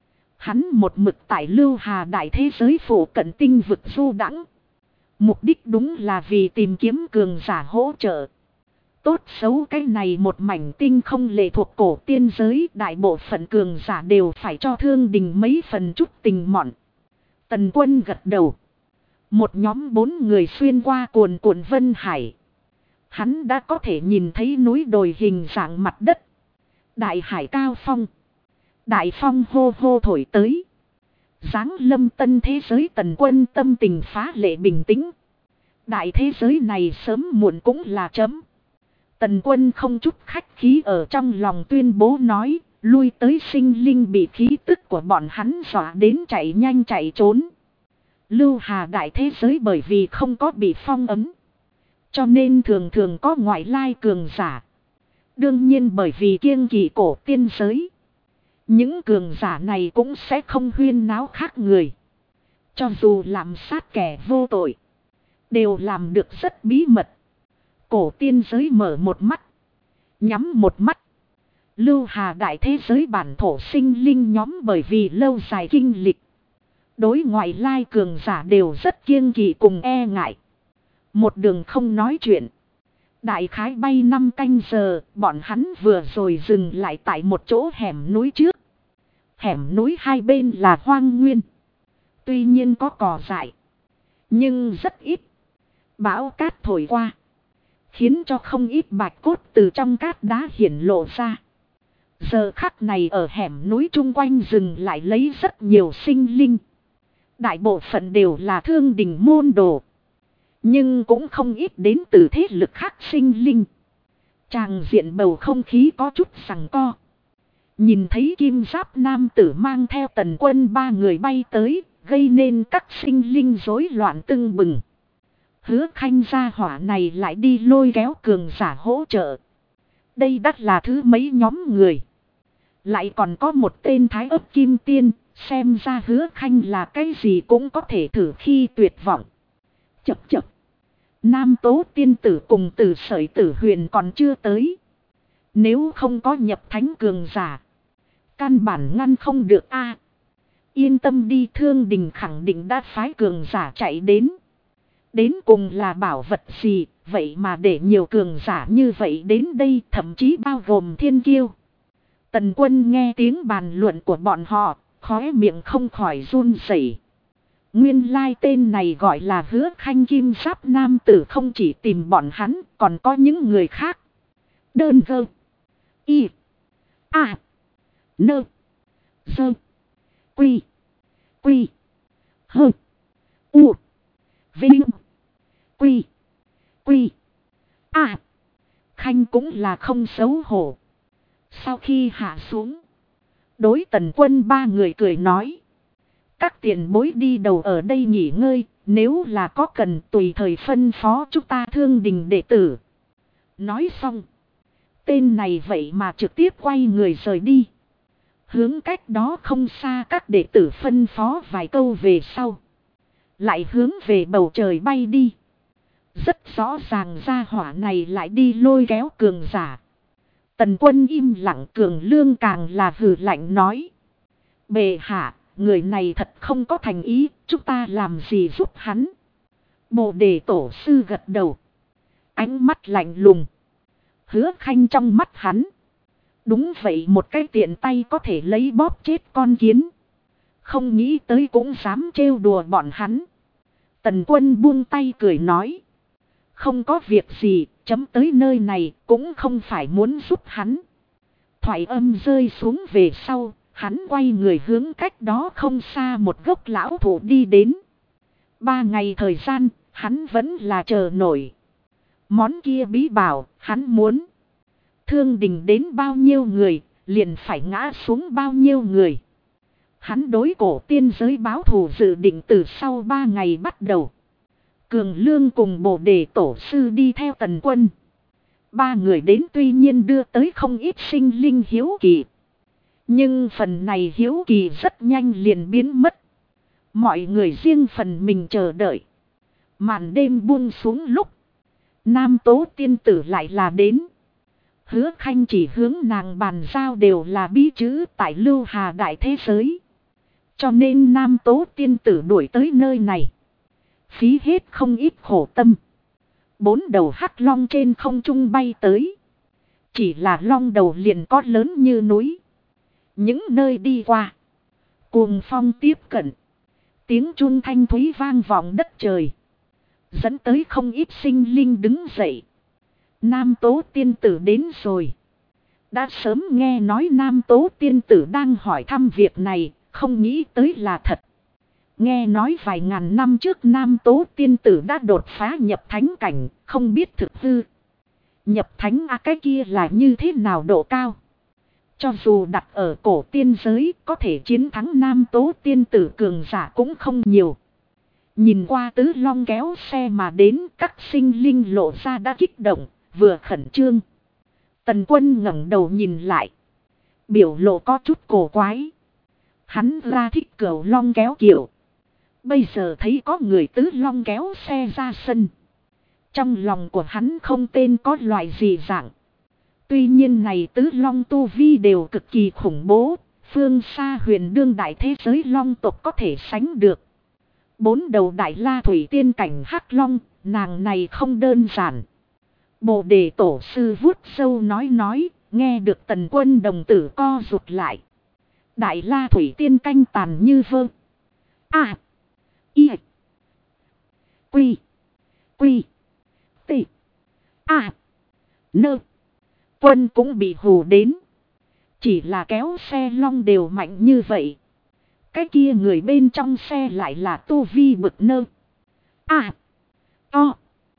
hắn một mực tại Lưu Hà đại thế giới phủ cận tinh vực du đãng. Mục đích đúng là vì tìm kiếm cường giả hỗ trợ. Tốt xấu cái này một mảnh tinh không lệ thuộc cổ tiên giới, đại bộ phận cường giả đều phải cho Thương Đình mấy phần chút tình mọn. Tần Quân gật đầu. Một nhóm 4 người xuyên qua cuồn cuộn vân hải. Hắn đã có thể nhìn thấy núi đồi hình dạng mặt đất. Đại hải cao phong. Đại phong hô hô thổi tới. Giáng lâm tân thế giới. Tần Quân tâm tình phá lệ bình tĩnh. Đại thế giới này sớm muộn cũng là chấm. Tần Quân không chút khách khí ở trong lòng tuyên bố nói. Lui tới sinh linh bị khí tức của bọn hắn dọa đến chạy nhanh chạy trốn. Lưu Hà đại thế giới bởi vì không có bị phong ấn. Cho nên thường thường có ngoại lai cường giả. Đương nhiên bởi vì kiêng kỵ cổ tiên giới. Những cường giả này cũng sẽ không huyên náo khác người. Cho dù làm sát kẻ vô tội. Đều làm được rất bí mật. Cổ tiên giới mở một mắt. Nhắm một mắt. Lưu Hà đại thế giới bản thổ sinh linh nhóm bởi vì lâu dài kinh lịch. Đối ngoại lai cường giả đều rất kiêng kỵ cùng e ngại. Một đường không nói chuyện. Đại khái bay 5 canh giờ, bọn hắn vừa rồi dừng lại tại một chỗ hẻm núi trước. Hẻm núi hai bên là hoang nguyên. Tuy nhiên có cỏ dại. Nhưng rất ít. Bão cát thổi qua. Khiến cho không ít bạch cốt từ trong cát đá hiển lộ ra. Giờ khắc này ở hẻm núi chung quanh dừng lại lấy rất nhiều sinh linh. Đại bộ phận đều là Thương Đình môn đồ. Nhưng cũng không ít đến từ thế lực khác sinh linh. Tràng diện bầu không khí có chút giằng co. Nhìn thấy kim giáp nam tử mang theo Tần Quân 3 người bay tới, gây nên các sinh linh rối loạn tưng bừng. Hứa Khanh gia hỏa này lại đi lôi kéo cường giả hỗ trợ. Đây đắt là thứ mấy nhóm người. Lại còn có một tên thái ấp kim tiên, xem ra Hứa Khanh là cái gì cũng có thể thử khi tuyệt vọng. Chập chập. Nam Tố tiên tử cùng Tử Sởi Tử Huyền còn chưa tới. Nếu không có nhập thánh cường giả, căn bản ngăn không được a. Yên tâm đi, Thương Đình khẳng định đã phái cường giả chạy đến. Đến cùng là bảo vật gì, vậy mà để nhiều cường giả như vậy đến đây, thậm chí bao gồm thiên kiêu. Tần Quân nghe tiếng bàn luận của bọn họ, khóe miệng không khỏi run rẩy. Nguyên lai tên này gọi là Hứa Khanh kim giáp nam tử, không chỉ tìm bọn hắn, còn có những người khác. Đơn gơ. Y. A. Nơ. Dơ. Quy. Quy. Hơ. U. Vinh. Quy. Quy. A. Khanh cũng là không xấu hổ. Sau khi hạ xuống, đối Tần Quân 3 người cười nói. Các tiền bối đi đầu ở đây nghỉ ngơi, nếu là có cần tùy thời phân phó chúng ta Thương Đình đệ tử. Nói xong, tên này vậy mà trực tiếp quay người rời đi. Hướng cách đó không xa các đệ tử phân phó vài câu về sau. Lại hướng về bầu trời bay đi. Rất rõ ràng gia hỏa này lại đi lôi kéo cường giả. Tần Quân im lặng, Cường Lương càng là hừ lạnh nói. Bệ hạ, người này thật không có thành ý, chúng ta làm gì giúp hắn. Bồ Đề Tổ sư gật đầu. Ánh mắt lạnh lùng. Hứa Khanh trong mắt hắn. Đúng vậy, một cái tiện tay có thể lấy bóp chết con kiến. Không nghĩ tới cũng dám trêu đùa bọn hắn. Tần Quân buông tay cười nói. Không có việc gì, chấm tới nơi này cũng không phải muốn giúp hắn. Thoại âm rơi xuống về sau, hắn quay người hướng cách đó không xa một gốc lão thụ đi đến. 3 ngày thời gian, hắn vẫn là chờ nổi. Món kia bí bảo, hắn muốn. Thương Đình đến bao nhiêu người, liền phải ngã xuống bao nhiêu người. Hắn đối cổ tiên giới báo thù dự định từ sau 3 ngày bắt đầu. Cường Lương cùng Bồ Đề Tổ sư đi theo Tần Quân. 3 người đến tuy nhiên đưa tới không ít sinh linh hiếu kỳ. Nhưng phần này hiếu kỳ rất nhanh liền biến mất. Mọi người riêng phần mình chờ đợi. Màn đêm buông xuống lúc, Nam Tố tiên tử lại là đến. Hứa Khanh chỉ hướng nàng bàn giao đều là bí chữ tại Lưu Hà đại thế giới. Cho nên Nam Tố tiên tử đuổi tới nơi này. Phí hết không ít khổ tâm. 4 đầu hắc long trên không trung bay tới. Chỉ là long đầu liền có lớn như núi. Những nơi đi qua, cuồng phong tiếp cận. Tiếng chun thanh thúy vang vọng đất trời. Dẫn tới không ít sinh linh đứng dậy. Nam Tố tiên tử đến rồi. Đã sớm nghe nói Nam Tố tiên tử đang hỏi thăm việc này, không nghĩ tới là thật. Nghe nói vài ngàn năm trước Nam Tố tiên tử đã đột phá nhập thánh cảnh, không biết thực hư. Nhập thánh cái kia là như thế nào độ cao? Cho dù đặt ở cổ tiên giới, có thể chiến thắng Nam Tố tiên tử cường giả cũng không nhiều. Nhìn qua Tứ Long kéo xe mà đến, các sinh linh lộ ra đã kích động, vừa khẩn trương. Tần Quân ngẩng đầu nhìn lại. Biểu lộ có chút cổ quái. Hắn ra thích Cửu Long kéo kiệu. Bây giờ thấy có người Tứ Long kéo xe ra sân. Trong lòng của hắn không tên có loại gì dạng. Tuy nhiên này Tứ Long tu vi đều cực kỳ khủng bố. Phương xa huyền đương đại thế giới long tộc có thể sánh được. 4 đầu đại la thủy tiên cảnh hắc long, nàng này không đơn giản. Bồ Đề Tổ sư vuốt sâu nói, nghe được Tần Quân đồng tử co rụt lại. Đại la thủy tiên canh tàn như vơ. A. I. Quy. Quy. T. A. Nơ. Quân cũng bị hù đến. Chỉ là kéo xe long đều mạnh như vậy. Cái kia người bên trong xe lại là tu vi bực nơ. A. To.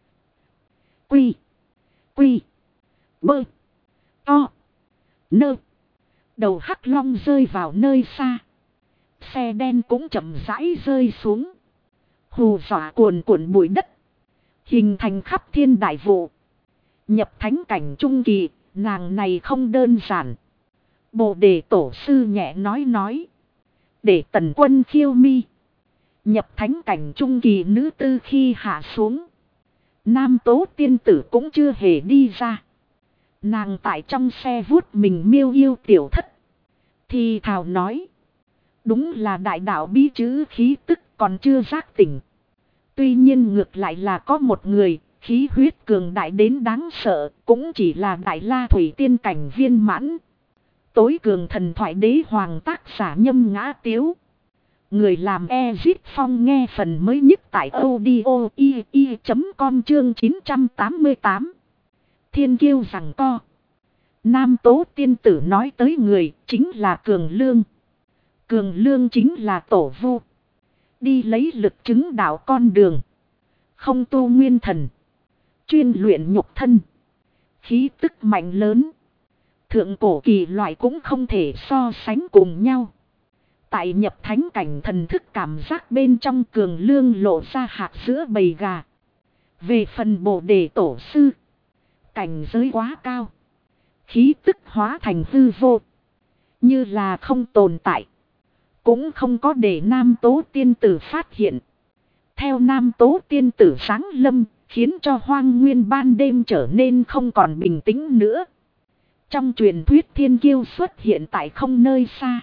Quy. Quy. Bơ. To. Nơ. Đầu hắc long rơi vào nơi xa. Xe đen cũng chậm rãi rơi xuống. Hù dọa cuồn cuộn bụi đất. Hình thành khắp thiên đại vụ. Nhập thánh cảnh trung kỳ, nàng này không đơn giản. Bồ đề tổ sư nhẹ nói. Để tần quân khiêu mi. Nhập thánh cảnh trung kỳ nữ tư khi hạ xuống. Nam tố tiên tử cũng chưa hề đi ra. Nàng tại trong xe vuốt mình miêu yêu tiểu thất. Thì thào nói. Đúng là đại đạo bí chữ khí tức còn chưa giác tỉnh. Tuy nhiên ngược lại là có một người, khí huyết cường đại đến đáng sợ, cũng chỉ là đại la thủy tiên cảnh viên mãn. Tối cường thần thoại đế hoàng tác giả Nhâm Ngã Tiếu. Người làm Ezit Phong nghe phần mới nhất tại audio.com chương 988. Thiên kiêu rằng co. Nam tố tiên tử nói tới người chính là Cường Lương. Cường Lương chính là tổ vu. Đi lấy lực chứng đạo con đường. Không tu nguyên thần. Chuyên luyện nhục thân. Khí tức mạnh lớn. Thượng cổ kỳ loại cũng không thể so sánh cùng nhau. Tại nhập thánh cảnh thần thức cảm giác bên trong Cường Lương lộ ra hạt giữa bầy gà. Về phần bồ đề tổ sư. Cảnh giới quá cao. Khí tức hóa thành hư vô. Như là không tồn tại. Cũng không có để nam tố tiên tử phát hiện. Theo nam tố tiên tử sáng lâm. Khiến cho hoang nguyên ban đêm trở nên không còn bình tĩnh nữa. Trong truyền thuyết thiên kiêu xuất hiện tại không nơi xa.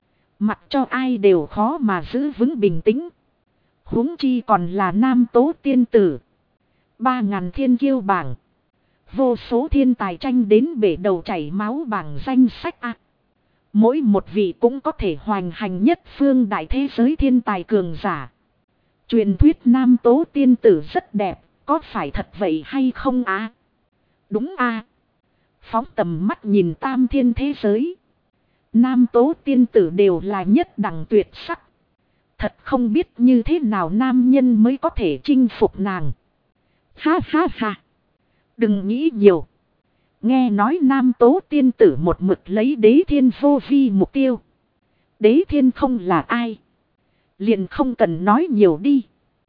Mặc cho ai đều khó mà giữ vững bình tĩnh. Huống chi còn là nam tố tiên tử. 3.000 thiên kiêu bảng. Vô số thiên tài tranh đến bể đầu chảy máu bảng danh sách A. Mỗi một vị cũng có thể hoành hành nhất phương đại thế giới thiên tài cường giả. Truyền thuyết nam tố tiên tử rất đẹp. Có phải thật vậy hay không á? Đúng a. Phóng tầm mắt nhìn tam thiên thế giới. Nam tố tiên tử đều là nhất đẳng tuyệt sắc. Thật không biết như thế nào nam nhân mới có thể chinh phục nàng. Ha ha ha. Đừng nghĩ nhiều. Nghe nói nam tố tiên tử một mực lấy đế thiên vô vi mục tiêu. Đế thiên không là ai. Liền không cần nói nhiều đi.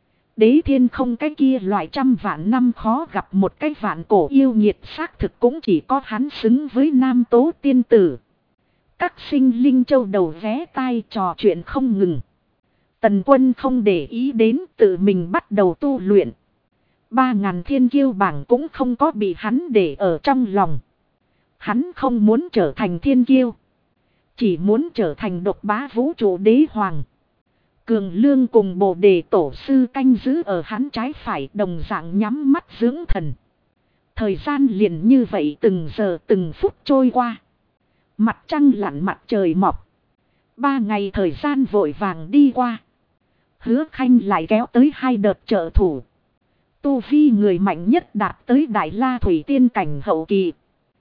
Đế thiên không cái kia loại trăm vạn năm khó gặp một cái vạn cổ yêu nghiệt xác thực cũng chỉ có hắn xứng với nam tố tiên tử. Các sinh linh châu đầu vé tai trò chuyện không ngừng. Tần quân không để ý đến tự mình bắt đầu tu luyện. 3.000 thiên kiêu bảng cũng không có bị hắn để ở trong lòng. Hắn không muốn trở thành thiên kiêu. Chỉ muốn trở thành độc bá vũ trụ đế hoàng. Cường Lương cùng bồ đề tổ sư canh giữ ở hắn trái phải đồng dạng nhắm mắt dưỡng thần. Thời gian liền như vậy từng giờ từng phút trôi qua. Mặt trăng lặn mặt trời mọc. 3 ngày thời gian vội vàng đi qua. Hứa Khanh lại kéo tới 2 đợt trợ thủ. Tu vi người mạnh nhất đạt tới Đại La Thủy Tiên cảnh hậu kỳ.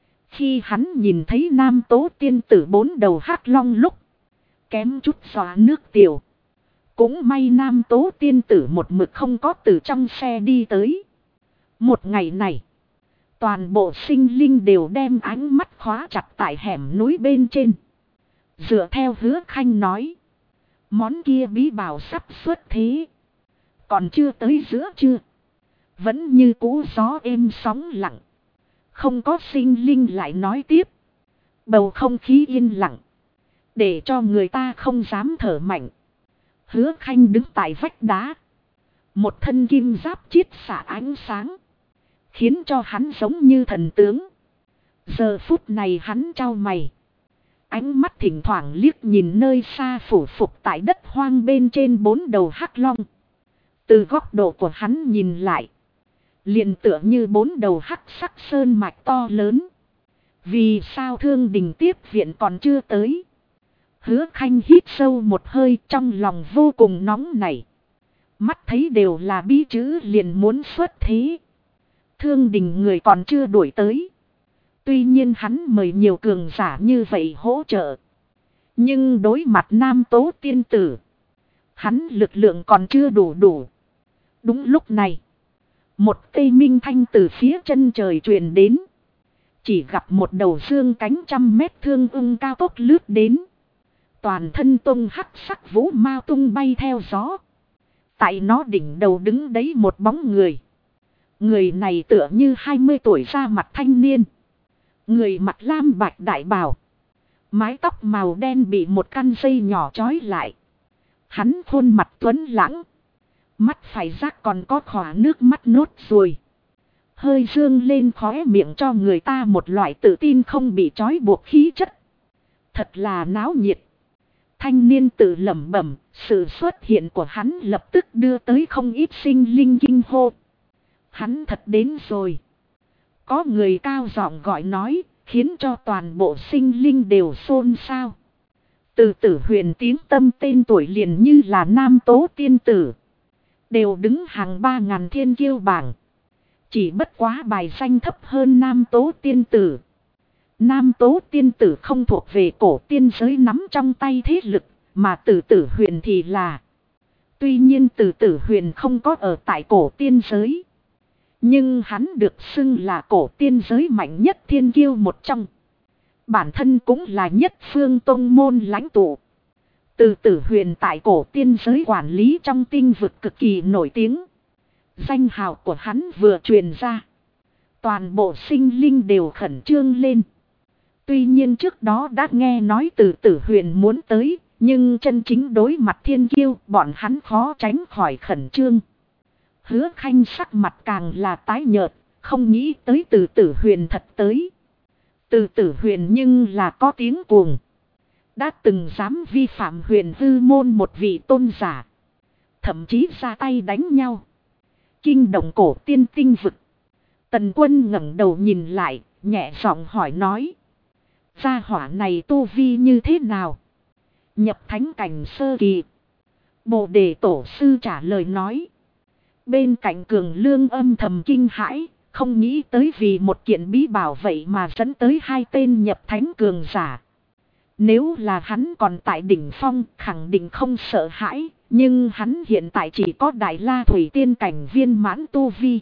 Khi hắn nhìn thấy nam tố tiên tử 4 đầu hắc long lúc. Kém chút xóa nước tiểu. Cũng may nam tố tiên tử một mực không có từ trong xe đi tới. Một ngày này. Toàn bộ sinh linh đều đem ánh mắt khóa chặt tại hẻm núi bên trên. Dựa theo Hứa Khanh nói. Món kia bí bảo sắp xuất thế. Còn chưa tới giữa trưa. Vẫn như cũ gió êm sóng lặng. Không có sinh linh lại nói tiếp. Bầu không khí yên lặng. Để cho người ta không dám thở mạnh. Hứa Khanh đứng tại vách đá. Một thân kim giáp chiết xạ ánh sáng. Khiến cho hắn giống như thần tướng. Giờ phút này hắn trao mày. Ánh mắt thỉnh thoảng liếc nhìn nơi xa phủ phục tại đất hoang bên trên 4 đầu hắc long. Từ góc độ của hắn nhìn lại. Liền tựa như 4 đầu hắc sắc sơn mạch to lớn. Vì sao Thương Đình tiếp viện còn chưa tới? Hứa Khanh hít sâu một hơi trong lòng vô cùng nóng nảy. Mắt thấy đều là bí chữ liền muốn xuất thế. Thương Đình người còn chưa đuổi tới. Tuy nhiên hắn mời nhiều cường giả như vậy hỗ trợ. Nhưng đối mặt nam tố tiên tử. Hắn lực lượng còn chưa đủ. Đúng lúc này. Một tê minh thanh từ phía chân trời truyền đến. Chỉ gặp một đầu dương cánh 100 mét thương ưng cao tốc lướt đến. Toàn thân tung hắc sắc vũ mao tung bay theo gió. Tại nó đỉnh đầu đứng đấy một bóng người. Người này tựa như 20 tuổi ra mặt thanh niên. Người mặc lam bạch đại bào. Mái tóc màu đen bị một căn dây nhỏ trói lại. Hắn khuôn mặt tuấn lãng. Mắt phải rác còn có khỏa nước mắt nốt ruồi. Hơi dương lên khóe miệng cho người ta một loại tự tin không bị trói buộc khí chất. Thật là náo nhiệt. Thanh niên tự lẩm bẩm, sự xuất hiện của hắn lập tức đưa tới không ít sinh linh kinh hô. Hắn thật đến rồi. Có người cao giọng gọi nói, khiến cho toàn bộ sinh linh đều xôn xao. Từ Tử Huyền tiếng tâm tên tuổi liền như là nam tố tiên tử. Đều đứng hàng 3000 thiên kiêu bảng. Chỉ bất quá bài danh thấp hơn nam tố tiên tử. Nam tố tiên tử không thuộc về cổ tiên giới nắm trong tay thế lực, mà Từ Tử Huyền thì là. Tuy nhiên Từ Tử Huyền không có ở tại cổ tiên giới. Nhưng hắn được xưng là cổ tiên giới mạnh nhất thiên kiêu một trong. Bản thân cũng là nhất phương tông môn lãnh tụ. Từ Tử Huyền tại cổ tiên giới quản lý trong tinh vực cực kỳ nổi tiếng. Danh hào của hắn vừa truyền ra. Toàn bộ sinh linh đều khẩn trương lên. Tuy nhiên trước đó đã nghe nói Từ Tử Huyền muốn tới. Nhưng chân chính đối mặt thiên kiêu bọn hắn khó tránh khỏi khẩn trương. Hứa Khanh sắc mặt càng là tái nhợt. Không nghĩ tới Từ Tử Huyền thật tới. Từ Tử Huyền nhưng là có tiếng cuồng. Đã từng dám vi phạm huyền hư môn một vị tôn giả. Thậm chí ra tay đánh nhau. Kinh động cổ tiên tinh vực. Tần Quân ngẩng đầu nhìn lại, nhẹ giọng hỏi nói. Gia hỏa này tu vi như thế nào? Nhập thánh cảnh sơ kỳ. Bồ Đề Tổ sư trả lời nói. Bên cạnh Cường Lương âm thầm kinh hãi. Không nghĩ tới vì một kiện bí bảo vậy mà dẫn tới 2 tên nhập thánh cường giả. Nếu là hắn còn tại đỉnh phong khẳng định không sợ hãi. Nhưng hắn hiện tại chỉ có Đại La Thủy Tiên cảnh viên mãn tu vi.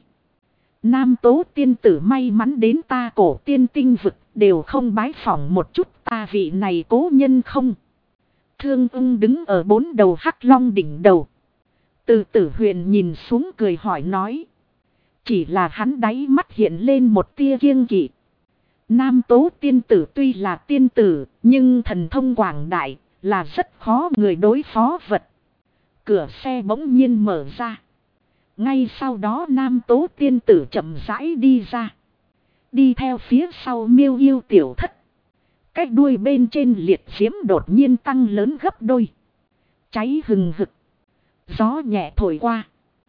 Nam tố tiên tử may mắn đến ta cổ tiên tinh vực đều không bái phỏng một chút ta vị này cố nhân không. Thương ưng đứng ở 4 đầu hắc long đỉnh đầu. Từ Tử Huyền nhìn xuống cười hỏi nói. Chỉ là hắn đáy mắt hiện lên một tia kiêng kỵ. Nam tố tiên tử tuy là tiên tử, nhưng thần thông quảng đại, là rất khó người đối phó vật. Cửa xe bỗng nhiên mở ra. Ngay sau đó nam tố tiên tử chậm rãi đi ra. Đi theo phía sau Miêu Yêu tiểu thất. Cái đuôi bên trên liệt diễm đột nhiên tăng lớn gấp đôi. Cháy hừng hực. Gió nhẹ thổi qua.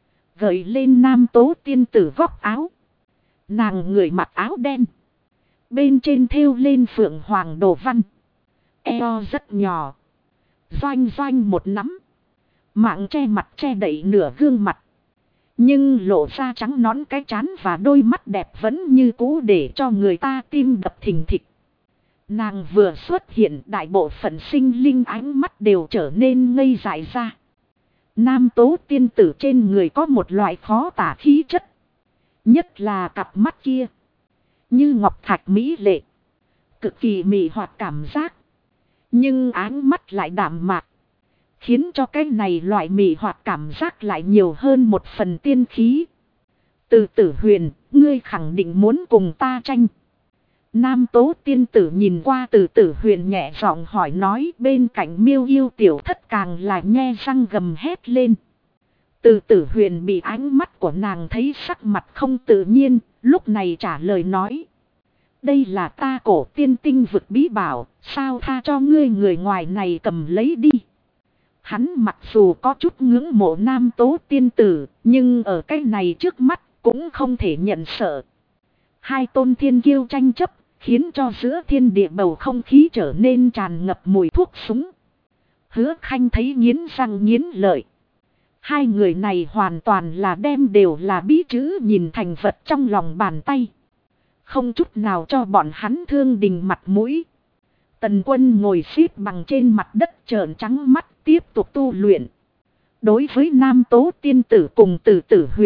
Gợi lên nam tố tiên tử góc áo. Nàng người mặc áo đen. Bên trên thêu lên phượng hoàng đồ văn. Eo rất nhỏ. Doanh doanh một nắm. Mạng che mặt che đậy nửa gương mặt. Nhưng lộ ra trắng nõn cái trán và đôi mắt đẹp vẫn như cũ để cho người ta tim đập thình thịch. Nàng vừa xuất hiện đại bộ phận sinh linh ánh mắt đều trở nên ngây dại ra. Nam tố tiên tử trên người có một loại khó tả khí chất. Nhất là cặp mắt kia. Như ngọc thạch mỹ lệ. Cực kỳ mị hoặc cảm giác. Nhưng áng mắt lại đạm mạc. Khiến cho cái này loại mị hoặc cảm giác lại nhiều hơn một phần tiên khí. Từ Tử Huyền, ngươi khẳng định muốn cùng ta tranh. Nam tố tiên tử nhìn qua Từ Tử Huyền nhẹ giọng hỏi nói bên cạnh Miêu Yêu tiểu thất càng là nhe răng gầm hét lên. Từ Tử Huyền bị ánh mắt của nàng thấy sắc mặt không tự nhiên, lúc này trả lời nói. Đây là ta cổ tiên tinh vực bí bảo, sao tha cho ngươi người ngoài này cầm lấy đi. Hắn mặc dù có chút ngưỡng mộ nam tố tiên tử, nhưng ở cái này trước mắt cũng không thể nhận sợ. 2 tôn thiên kiêu tranh chấp, khiến cho giữa thiên địa bầu không khí trở nên tràn ngập mùi thuốc súng. Hứa Khanh thấy nghiến răng nghiến lợi. 2 người này hoàn toàn là đem đều là bí chữ nhìn thành vật trong lòng bàn tay. Không chút nào cho bọn hắn thương đình mặt mũi. Tần Quân ngồi xếp bằng trên mặt đất trợn trắng mắt tiếp tục tu luyện. Đối với nam tố tiên tử cùng Từ Tử Huyền,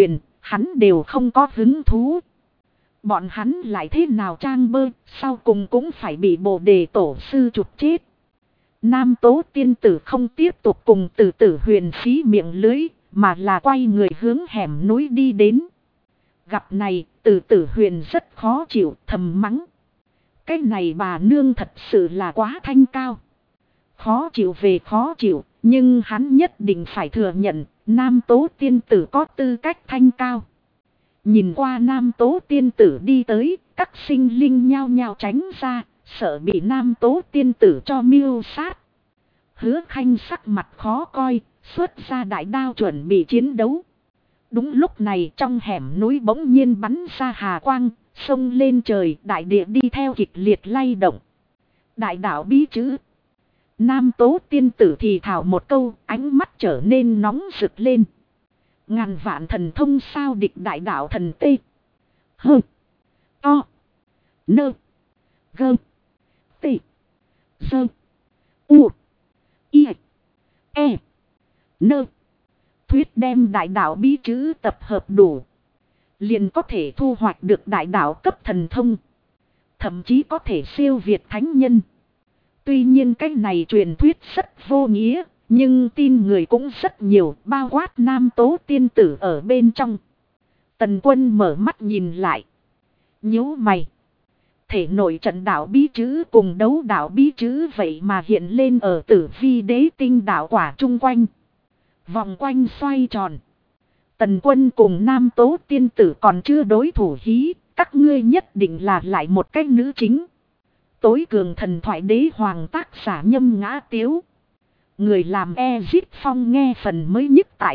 hắn đều không có hứng thú. Bọn hắn lại thế nào trang bơ, sau cùng cũng phải bị Bồ Đề tổ sư chụp chết. Nam Tố tiên tử không tiếp tục cùng Tử Tử Huyền phí miệng lưới, mà là quay người hướng hẻm núi đi đến. Gặp này, Tử Tử Huyền rất khó chịu, thầm mắng. Cái này bà nương thật sự là quá thanh cao. Khó chịu về khó chịu, nhưng hắn nhất định phải thừa nhận, Nam Tố tiên tử có tư cách thanh cao. Nhìn qua Nam Tố tiên tử đi tới, các sinh linh nhao nhao tránh ra, sợ bị Nam Tố tiên tử cho mưu sát. Hứa Khanh sắc mặt khó coi, xuất ra đại đao chuẩn bị chiến đấu. Đúng lúc này trong hẻm núi bỗng nhiên bắn ra hà quang, xông lên trời, đại địa đi theo kịch liệt lay động. Đại đạo bí chữ. Nam Tố tiên tử thì thảo một câu, ánh mắt trở nên nóng rực lên. Ngàn vạn thần thông sao địch đại đạo thần tê. Hơ. To. Nơ. Gơ. Tê. Dơ. U. I. E. Nơ. Thuyết đem đại đạo bí chữ tập hợp đủ. Liền có thể thu hoạch được đại đạo cấp thần thông. Thậm chí có thể siêu việt thánh nhân. Tuy nhiên cái này truyền thuyết rất vô nghĩa. Nhưng tin người cũng rất nhiều, bao quát Nam Tố tiên tử ở bên trong. Tần Quân mở mắt nhìn lại. Nhíu mày. Thể nội trận đạo bí chữ cùng đấu đạo bí chữ vậy mà hiện lên ở Tử Vi đế tinh đạo quả chung quanh. Vòng quanh xoay tròn. Tần Quân cùng Nam Tố tiên tử còn chưa đối thủ hí. Các ngươi nhất định là lại một cách nữ chính. Tối cường thần thoại đế hoàng tác giả Nhâm Ngã Tiếu. Người làm Ezip Phong nghe phần mới nhất tại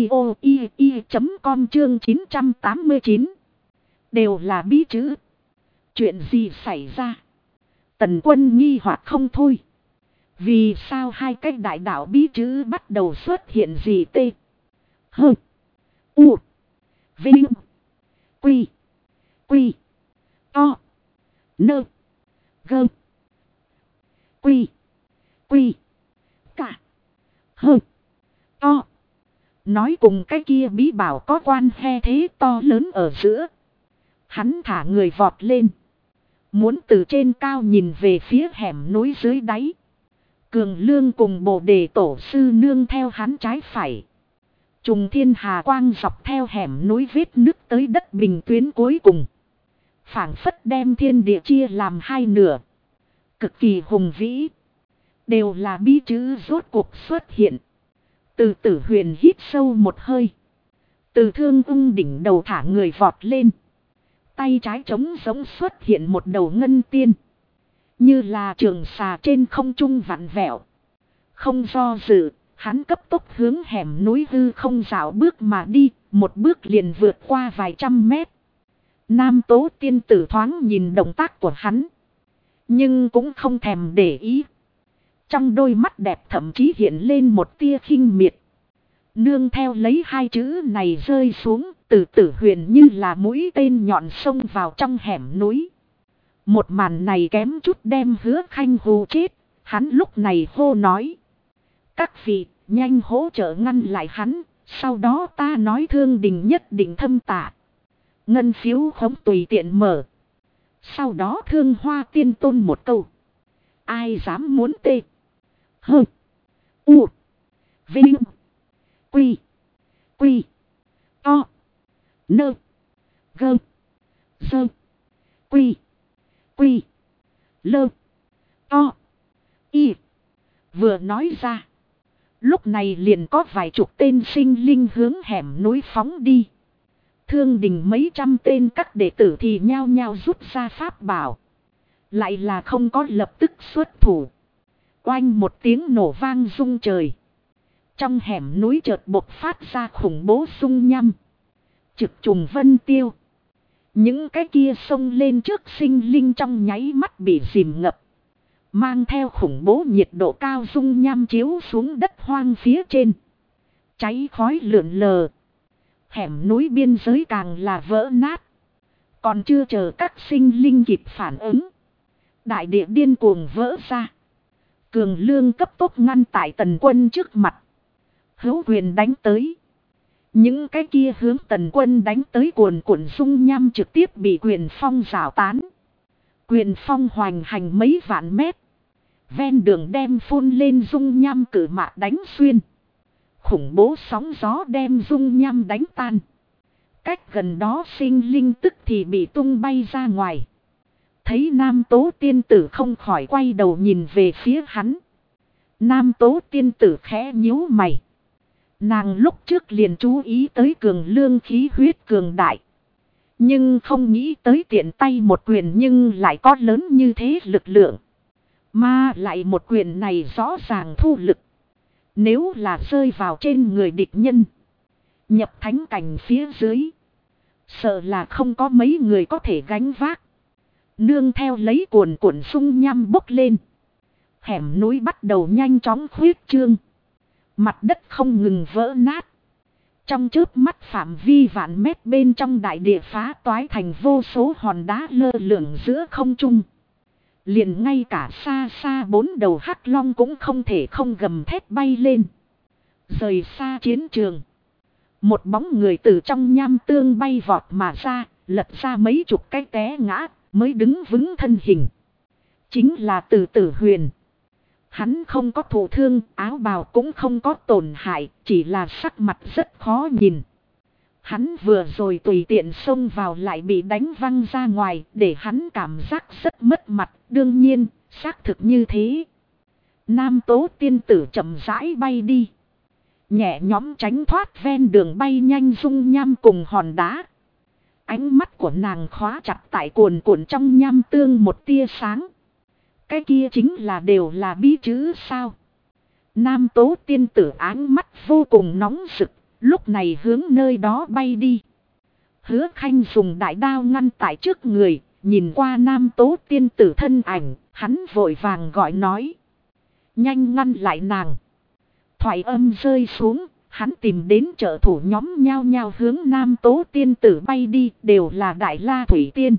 audio.com chương 989. Đều là bí chữ. Chuyện gì xảy ra? Tần Quân nghi hoặc không thôi. Vì sao hai cái đại đạo bí chữ bắt đầu xuất hiện gì tê? Hơ. U. Vinh. Quy. Quy. To. Nơ. Gơ. Quy. Quy. Cả. Hơ. To. Nói cùng cái kia bí bảo có quan he thế to lớn ở giữa. Hắn thả người vọt lên. Muốn từ trên cao nhìn về phía hẻm núi dưới đáy. Cường Lương cùng Bồ Đề tổ sư nương theo hắn trái phải. Trùng thiên hà quang dọc theo hẻm núi vết nước tới đất bình tuyến cuối cùng. Phảng phất đem thiên địa chia làm hai nửa. Cực kỳ hùng vĩ. Đều là bí chữ rốt cuộc xuất hiện. Từ Tử Huyền hít sâu một hơi. Từ Thương Ưng đỉnh đầu thả người vọt lên. Tay trái trống giống xuất hiện một đầu ngân tiên. Như là trường xà trên không trung vặn vẹo. Không do dự, hắn cấp tốc hướng hẻm núi hư không dạo bước mà đi. Một bước liền vượt qua vài trăm mét. Nam Tố tiên tử thoáng nhìn động tác của hắn. Nhưng cũng không thèm để ý. Trong đôi mắt đẹp thậm chí hiện lên một tia khinh miệt. Nương theo lấy hai chữ này rơi xuống, Tử Tử Huyền như là mũi tên nhọn xông vào trong hẻm núi. Một màn này kém chút đem Hứa Khanh hù chết, hắn lúc này hô nói. Các vị, nhanh hỗ trợ ngăn lại hắn, sau đó ta nói Thương Đình nhất định thâm tạ. Ngân phiếu khống tùy tiện mở. Sau đó Thương Hoa tiên tôn một câu. Ai dám muốn tê. Hơ. U. Vinh. Quy. Quy. To. Nơ. Gơ. Sơ. Quy. Quy. Lơ. To. Y. Vừa nói ra. Lúc này liền có vài chục tên sinh linh hướng hẻm núi phóng đi. Thương Đình mấy trăm tên các đệ tử thì nhao nhao rút ra pháp bảo. Lại là không có lập tức xuất thủ. Oanh một tiếng nổ vang rung trời. Trong hẻm núi chợt bộc phát ra khủng bố xung nhăm. Trực trùng vân tiêu. Những cái kia xông lên trước sinh linh trong nháy mắt bị dìm ngập. Mang theo khủng bố nhiệt độ cao dung nham chiếu xuống đất hoang phía trên. Cháy khói lượn lờ. Hẻm núi biên giới càng là vỡ nát. Còn chưa chờ các sinh linh kịp phản ứng. Đại địa điên cuồng vỡ ra. Cường Lương cấp tốc ngăn tại Tần Quân trước mặt. Hữu quyền đánh tới. Những cái kia hướng Tần Quân đánh tới cuồn cuộn dung nham trực tiếp bị quyền phong rào tán. Quyền phong hoành hành mấy vạn mét. Ven đường đem phun lên dung nham cử mạ đánh xuyên. Khủng bố sóng gió đem dung nham đánh tan. Cách gần đó sinh linh tức thì bị tung bay ra ngoài. Thấy Nam Tố tiên tử không khỏi quay đầu nhìn về phía hắn. Nam Tố tiên tử khẽ nhíu mày. Nàng lúc trước liền chú ý tới cường lương khí huyết cường đại. Nhưng không nghĩ tới tiện tay một quyền nhưng lại có lớn như thế lực lượng. Mà lại một quyền này rõ ràng thu lực. Nếu là rơi vào trên người địch nhân. Nhập thánh cảnh phía dưới. Sợ là không có mấy người có thể gánh vác. Nương theo lấy cuồn cuộn sung nham bốc lên. Hẻm núi bắt đầu nhanh chóng khuyết trương. Mặt đất không ngừng vỡ nát. Trong chớp mắt phạm vi vạn mét bên trong đại địa phá toái thành vô số hòn đá lơ lửng giữa không trung. Liền ngay cả xa xa bốn đầu hắc long cũng không thể không gầm thét bay lên. Rời xa chiến trường. Một bóng người từ trong nham tương bay vọt mà ra, lật ra mấy chục cái té ngã, mới đứng vững thân hình. Chính là Từ Tử Huyền. Hắn không có thụ thương, áo bào cũng không có tổn hại, chỉ là sắc mặt rất khó nhìn. Hắn vừa rồi tùy tiện xông vào lại bị đánh văng ra ngoài, để hắn cảm giác rất mất mặt, đương nhiên, xác thực như thế. Nam Tố tiên tử chậm rãi bay đi. Nhẹ nhõm tránh thoát ven đường bay nhanh dung nham cùng hòn đá. Ánh mắt của nàng khóa chặt tại cuồn cuộn trong nham tương một tia sáng. Cái kia chính là đều là bí chữ sao. Nam Tố tiên tử áng mắt vô cùng nóng rực, lúc này hướng nơi đó bay đi. Hứa Khanh dùng đại đao ngăn tại trước người, nhìn qua Nam Tố tiên tử thân ảnh, hắn vội vàng gọi nói. Nhanh ngăn lại nàng. Thoại âm rơi xuống, hắn tìm đến trợ thủ nhóm nhao nhao hướng Nam Tố tiên tử bay đi, đều là Đại La Thủy Tiên.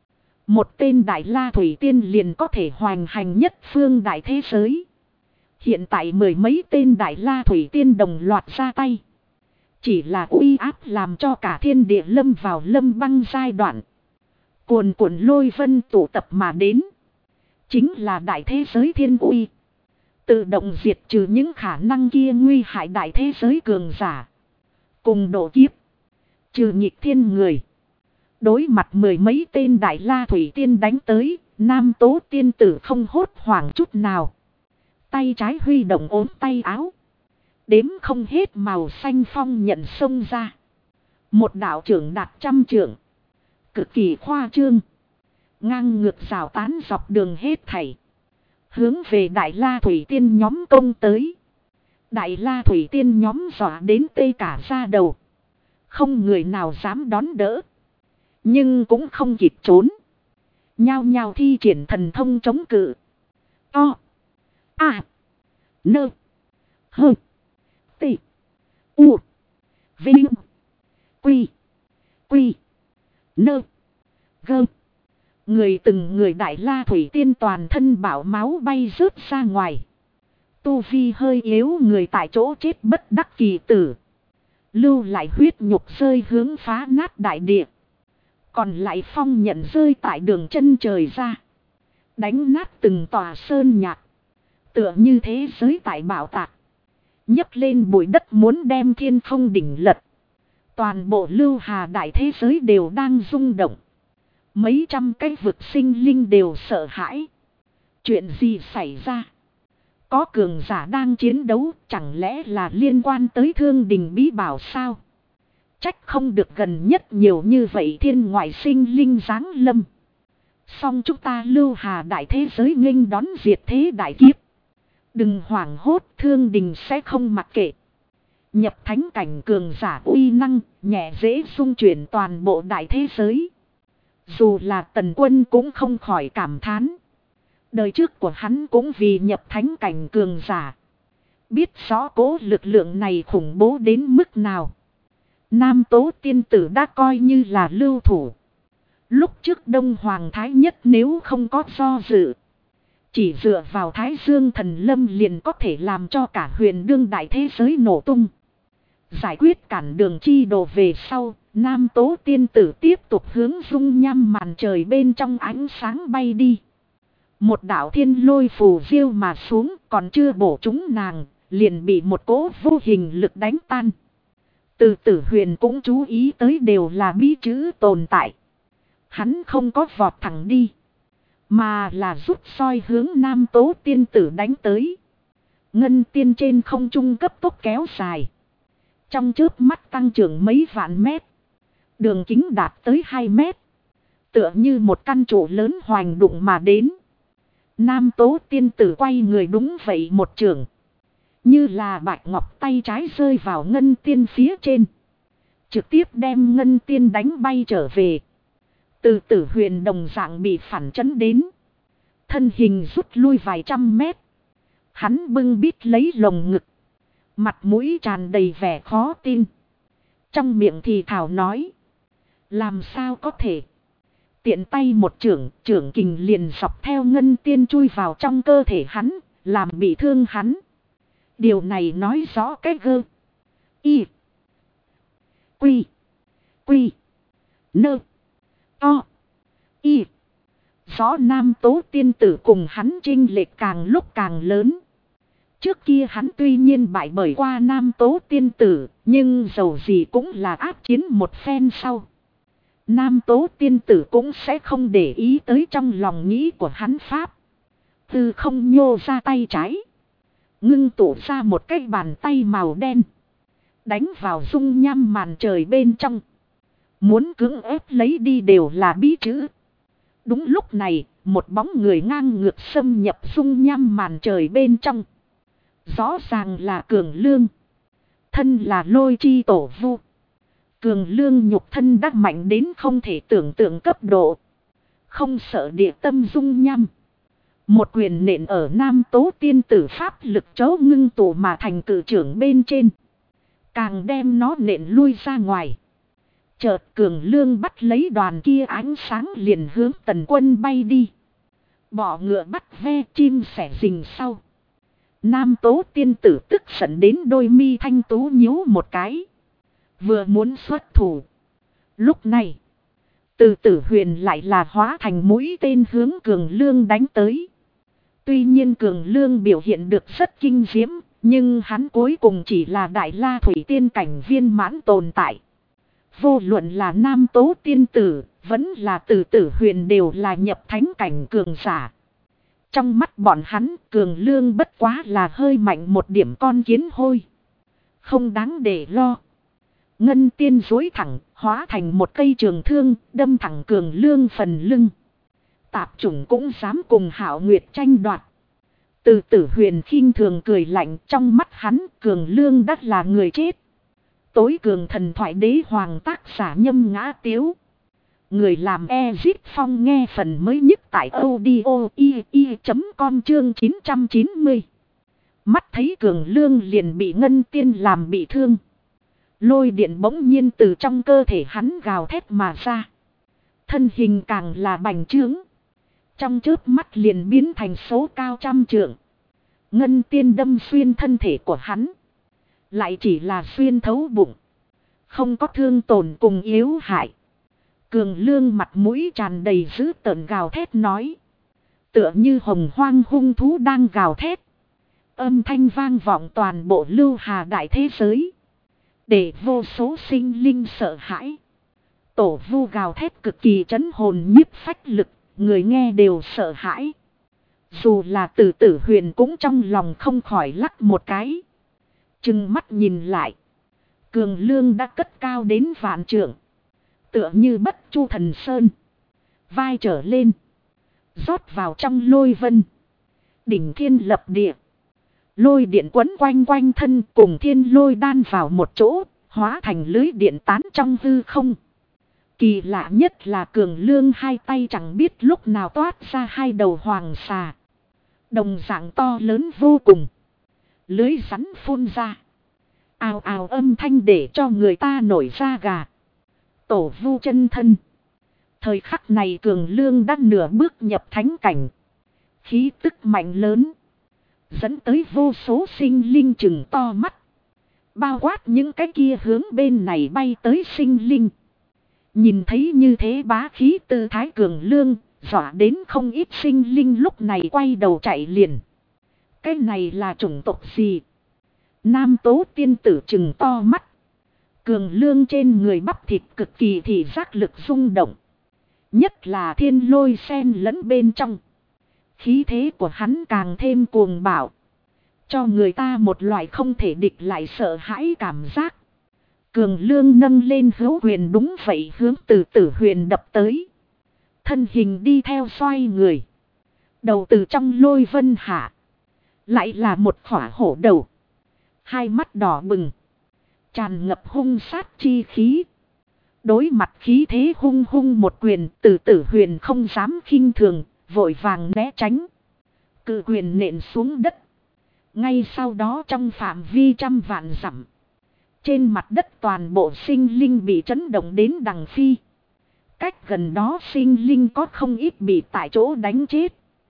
Một tên Đại La Thủy Tiên liền có thể hoành hành nhất phương đại thế giới. Hiện tại mười mấy tên Đại La Thủy Tiên đồng loạt ra tay. Chỉ là uy áp làm cho cả thiên địa lâm vào lâm băng giai đoạn. Cuồn cuộn lôi vân tụ tập mà đến. Chính là đại thế giới thiên uy. Tự động diệt trừ những khả năng kia nguy hại đại thế giới cường giả. Cùng độ kiếp. Trừ nghịch thiên người. Đối mặt mười mấy tên Đại La Thủy Tiên đánh tới, Nam Tố tiên tử không hốt hoảng chút nào. Tay trái huy động ốm tay áo. Đếm không hết màu xanh phong nhận xông ra. Một đạo trưởng đạt 100 trượng. Cực kỳ khoa trương. Ngang ngược rào tán dọc đường hết thảy. Hướng về Đại La Thủy Tiên nhóm công tới. Đại La Thủy Tiên nhóm dọa đến tê cả da đầu. Không người nào dám đón đỡ. Nhưng cũng không kịp trốn. Nhao nhao thi triển thần thông chống cự. O. A. Nơ. Hơ. Tị. U. Vinh. Quy. Quy. Nơ. Gơ. Người từng người Đại La Thủy Tiên toàn thân bạo máu bay rớt ra ngoài. Tu vi hơi yếu người tại chỗ chết bất đắc kỳ tử. Lưu lại huyết nhục rơi hướng phá nát đại địa. Còn lại phong nhận rơi tại đường chân trời ra. Đánh nát từng tòa sơn nhạc. Tựa như thế giới tại bảo tạc. Nhấc lên bụi đất muốn đem thiên không đỉnh lật. Toàn bộ Lưu Hà đại thế giới đều đang rung động. Mấy trăm cái vực sinh linh đều sợ hãi. Chuyện gì xảy ra? Có cường giả đang chiến đấu, chẳng lẽ là liên quan tới Thương Đình bí bảo sao? Trách không được gần nhất nhiều như vậy thiên ngoại sinh linh giáng lâm. Song chúng ta Lưu Hà đại thế giới nghênh đón diệt thế đại kiếp. Đừng hoảng hốt, Thương Đình sẽ không mặc kệ. Nhập thánh cảnh cường giả uy năng, nhẹ dễ xung chuyển toàn bộ đại thế giới. Dù là Tần Quân cũng không khỏi cảm thán. Đời trước của hắn cũng vì nhập thánh cảnh cường giả. Biết rõ cố lực lượng này khủng bố đến mức nào. Nam Tố tiên tử đã coi như là lưu thủ. Lúc trước Đông Hoàng Thái Nhất nếu không có do dự. Chỉ dựa vào Thái Dương Thần Lâm liền có thể làm cho cả huyền đương đại thế giới nổ tung. Giải quyết cản đường chi đồ về sau, Nam Tố tiên tử tiếp tục hướng dung nham màn trời bên trong ánh sáng bay đi. Một đạo thiên lôi phù diêu mà xuống, còn chưa bổ trúng nàng, liền bị một cỗ vô hình lực đánh tan. Từ Tử Huyền cũng chú ý tới đều là bí chữ tồn tại. Hắn không có vọt thẳng đi, mà là rút soi hướng Nam Tố tiên tử đánh tới. Ngân tiên trên không trung cấp tốc kéo dài, trong chớp mắt tăng trưởng mấy vạn mét. Đường kính đạt tới 2 mét. Tựa như một căn trụ lớn hoành đụng mà đến. Nam Tố tiên tử quay người đúng vậy một chưởng. Như là bạch ngọc tay trái rơi vào ngân tiên phía trên. Trực tiếp đem ngân tiên đánh bay trở về. Từ Tử Huyền đồng dạng bị phản chấn đến. Thân hình rút lui vài trăm mét. Hắn bưng bít lấy lồng ngực. Mặt mũi tràn đầy vẻ khó tin. Trong miệng thì thảo nói. Làm sao có thể. Tiện tay một chưởng kình liền dọc theo ngân tiên chui vào trong cơ thể hắn. Làm bị thương hắn. Điều này nói rõ cái gơ. Y. Quy. Quy. Nơ. To. Y. Rõ Nam Tố tiên tử cùng hắn chênh lệch càng lúc càng lớn. Trước kia hắn tuy nhiên bại bởi qua Nam Tố tiên tử, nhưng dầu gì cũng là áp chiến một phen sau. Nam Tố tiên tử cũng sẽ không để ý tới trong lòng nghĩ của hắn pháp. Từ không nhô ra tay trái. Ngưng tụ ra một cái bàn tay màu đen. Đánh vào dung nham màn trời bên trong. Muốn cưỡng ép lấy đi đều là bí chữ. Đúng lúc này, một bóng người ngang ngược xâm nhập dung nham màn trời bên trong. Rõ ràng là Cường Lương. Thân là Lôi chi tổ vu. Cường Lương nhục thân đắc mạnh đến không thể tưởng tượng cấp độ. Không sợ địa tâm dung nham. Một quyền nện ở Nam Tố tiên tử pháp lực chấu ngưng tụ mà thành cử trưởng bên trên. Càng đem nó nện lui ra ngoài. Chợt Cường Lương bắt lấy đoàn kia ánh sáng liền hướng Tần Quân bay đi. Bỏ ngựa bắt ve chim sẻ rình sau. Nam Tố tiên tử tức giận đến đôi mi thanh tú nhíu một cái. Vừa muốn xuất thủ. Lúc này, Từ Tử Huyền lại là hóa thành mũi tên hướng Cường Lương đánh tới. Tuy nhiên Cường Lương biểu hiện được rất kinh diễm, nhưng hắn cuối cùng chỉ là Đại La Thủy Tiên cảnh viên mãn tồn tại. Vô luận là Nam Tố tiên tử, vẫn là Từ Tử Huyền đều là nhập thánh cảnh cường giả. Trong mắt bọn hắn, Cường Lương bất quá là hơi mạnh một điểm con kiến hôi. Không đáng để lo. Ngân tiên dối thẳng, hóa thành một cây trường thương, đâm thẳng Cường Lương phần lưng. Tạp chủng cũng dám cùng Hạo Nguyệt tranh đoạt. Từ Tử Huyền khinh thường cười lạnh, trong mắt hắn, Cường Lương đắt là người chết. Tối cường thần thoại đế hoàng tác giả Nhâm Ngã Tiếu. Người làm Ezit Phong nghe phần mới nhất tại audio.com chương 990. Mắt thấy Cường Lương liền bị Ngân Tiên làm bị thương. Lôi điện bỗng nhiên từ trong cơ thể hắn gào thét mà ra. Thân hình càng là bành trướng. Trong chớp mắt liền biến thành số cao trăm trượng. Ngân Tiên đâm xuyên thân thể của hắn. Lại chỉ là xuyên thấu bụng. Không có thương tổn cùng yếu hại. Cường Lương mặt mũi tràn đầy dữ tợn gào thét nói. Tựa như hồng hoang hung thú đang gào thét. Âm thanh vang vọng toàn bộ Lưu Hà đại thế giới. Để vô số sinh linh sợ hãi. Tổ vu gào thét cực kỳ trấn hồn nhiếp phách lực. Người nghe đều sợ hãi. Dù là Từ Tử Huyền cũng trong lòng không khỏi lắc một cái. Chừng mắt nhìn lại. Cường Lương đã cất cao đến vạn trượng. Tựa như Bất Chu Thần Sơn. Vai trở lên. Rót vào trong lôi vân. Đỉnh thiên lập địa. Lôi điện quấn quanh quanh thân cùng thiên lôi đan vào một chỗ. Hóa thành lưới điện tán trong hư không. Kỳ lạ nhất là Cường Lương hai tay chẳng biết lúc nào toát ra hai đầu hoàng xà. Đồng dạng to lớn vô cùng. Lưới rắn phun ra. Ào ào âm thanh để cho người ta nổi da gà. Tổ vu chân thân. Thời khắc này Cường Lương đã nửa bước nhập thánh cảnh. Khí tức mạnh lớn. Dẫn tới vô số sinh linh chừng to mắt. Bao quát những cái kia hướng bên này bay tới sinh linh. Nhìn thấy như thế bá khí tư thái cường lương, dọa đến không ít sinh linh lúc này quay đầu chạy liền. Cái này là chủng tộc gì? Nam Tố tiên tử trừng to mắt. Cường lương trên người bắp thịt cực kỳ thì giác lực rung động. Nhất là thiên lôi sen lẫn bên trong. Khí thế của hắn càng thêm cuồng bạo. Cho người ta một loại không thể địch lại sợ hãi cảm giác. Cường lương nâng lên hữu huyền đúng vậy hướng từ tử huyền đập tới. Thân hình đi theo xoay người. Đầu từ trong lôi vân hạ. Lại là một khỏa hổ đầu. Hai mắt đỏ bừng. Tràn ngập hung sát chi khí. Đối mặt khí thế hung hung một quyền, từ tử huyền không dám khinh thường, vội vàng né tránh. Cự quyền nện xuống đất. Ngay sau đó trong phạm vi trăm vạn dặm. Trên mặt đất toàn bộ sinh linh bị chấn động đến đằng phi. Cách gần đó sinh linh có không ít bị tại chỗ đánh chết.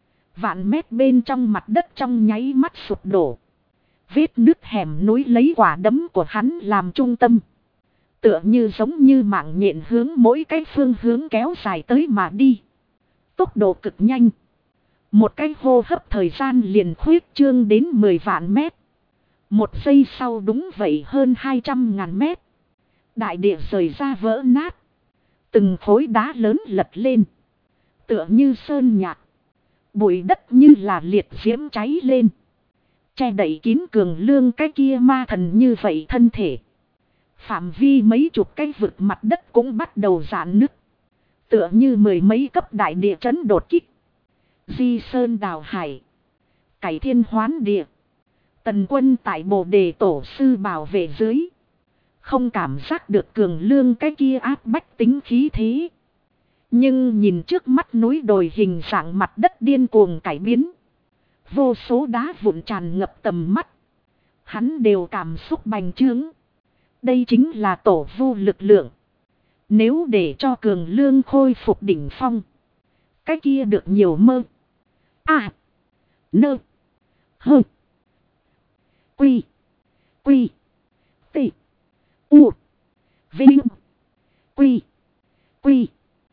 Vạn mét bên trong mặt đất trong nháy mắt sụp đổ. Vết nứt hẻm núi lấy quả đấm của hắn làm trung tâm. Tựa như giống như mạng nhện hướng mỗi cái phương hướng kéo dài tới mà đi. Tốc độ cực nhanh. Một cái hô hấp thời gian liền khuyết trương đến 10 vạn mét. Một giây sau đúng vậy hơn 200.000 mét. Đại địa rời ra vỡ nát. Từng khối đá lớn lật lên. Tựa như sơn nhạc. Bụi đất như là liệt diễm cháy lên. Che đậy kín cường lương cái kia ma thần như vậy thân thể. Phạm vi mấy chục cái vực mặt đất cũng bắt đầu rạn nứt. Tựa như mười mấy cấp đại địa chấn đột kích. Di sơn đào hải. Cải thiên hoán địa. Tần quân tại Bồ Đề tổ sư bảo vệ dưới. Không cảm giác được cường lương cái kia áp bách tính khí thế. Nhưng nhìn trước mắt núi đồi hình dạng mặt đất điên cuồng cải biến. Vô số đá vụn tràn ngập tầm mắt. Hắn đều cảm xúc bành trướng. Đây chính là tổ vu lực lượng. Nếu để cho cường lương khôi phục đỉnh phong. Cái kia được nhiều mơ. À. Nơ. Hơ. Quy. Quy. Tị. U. Vinh. Quy. Quy.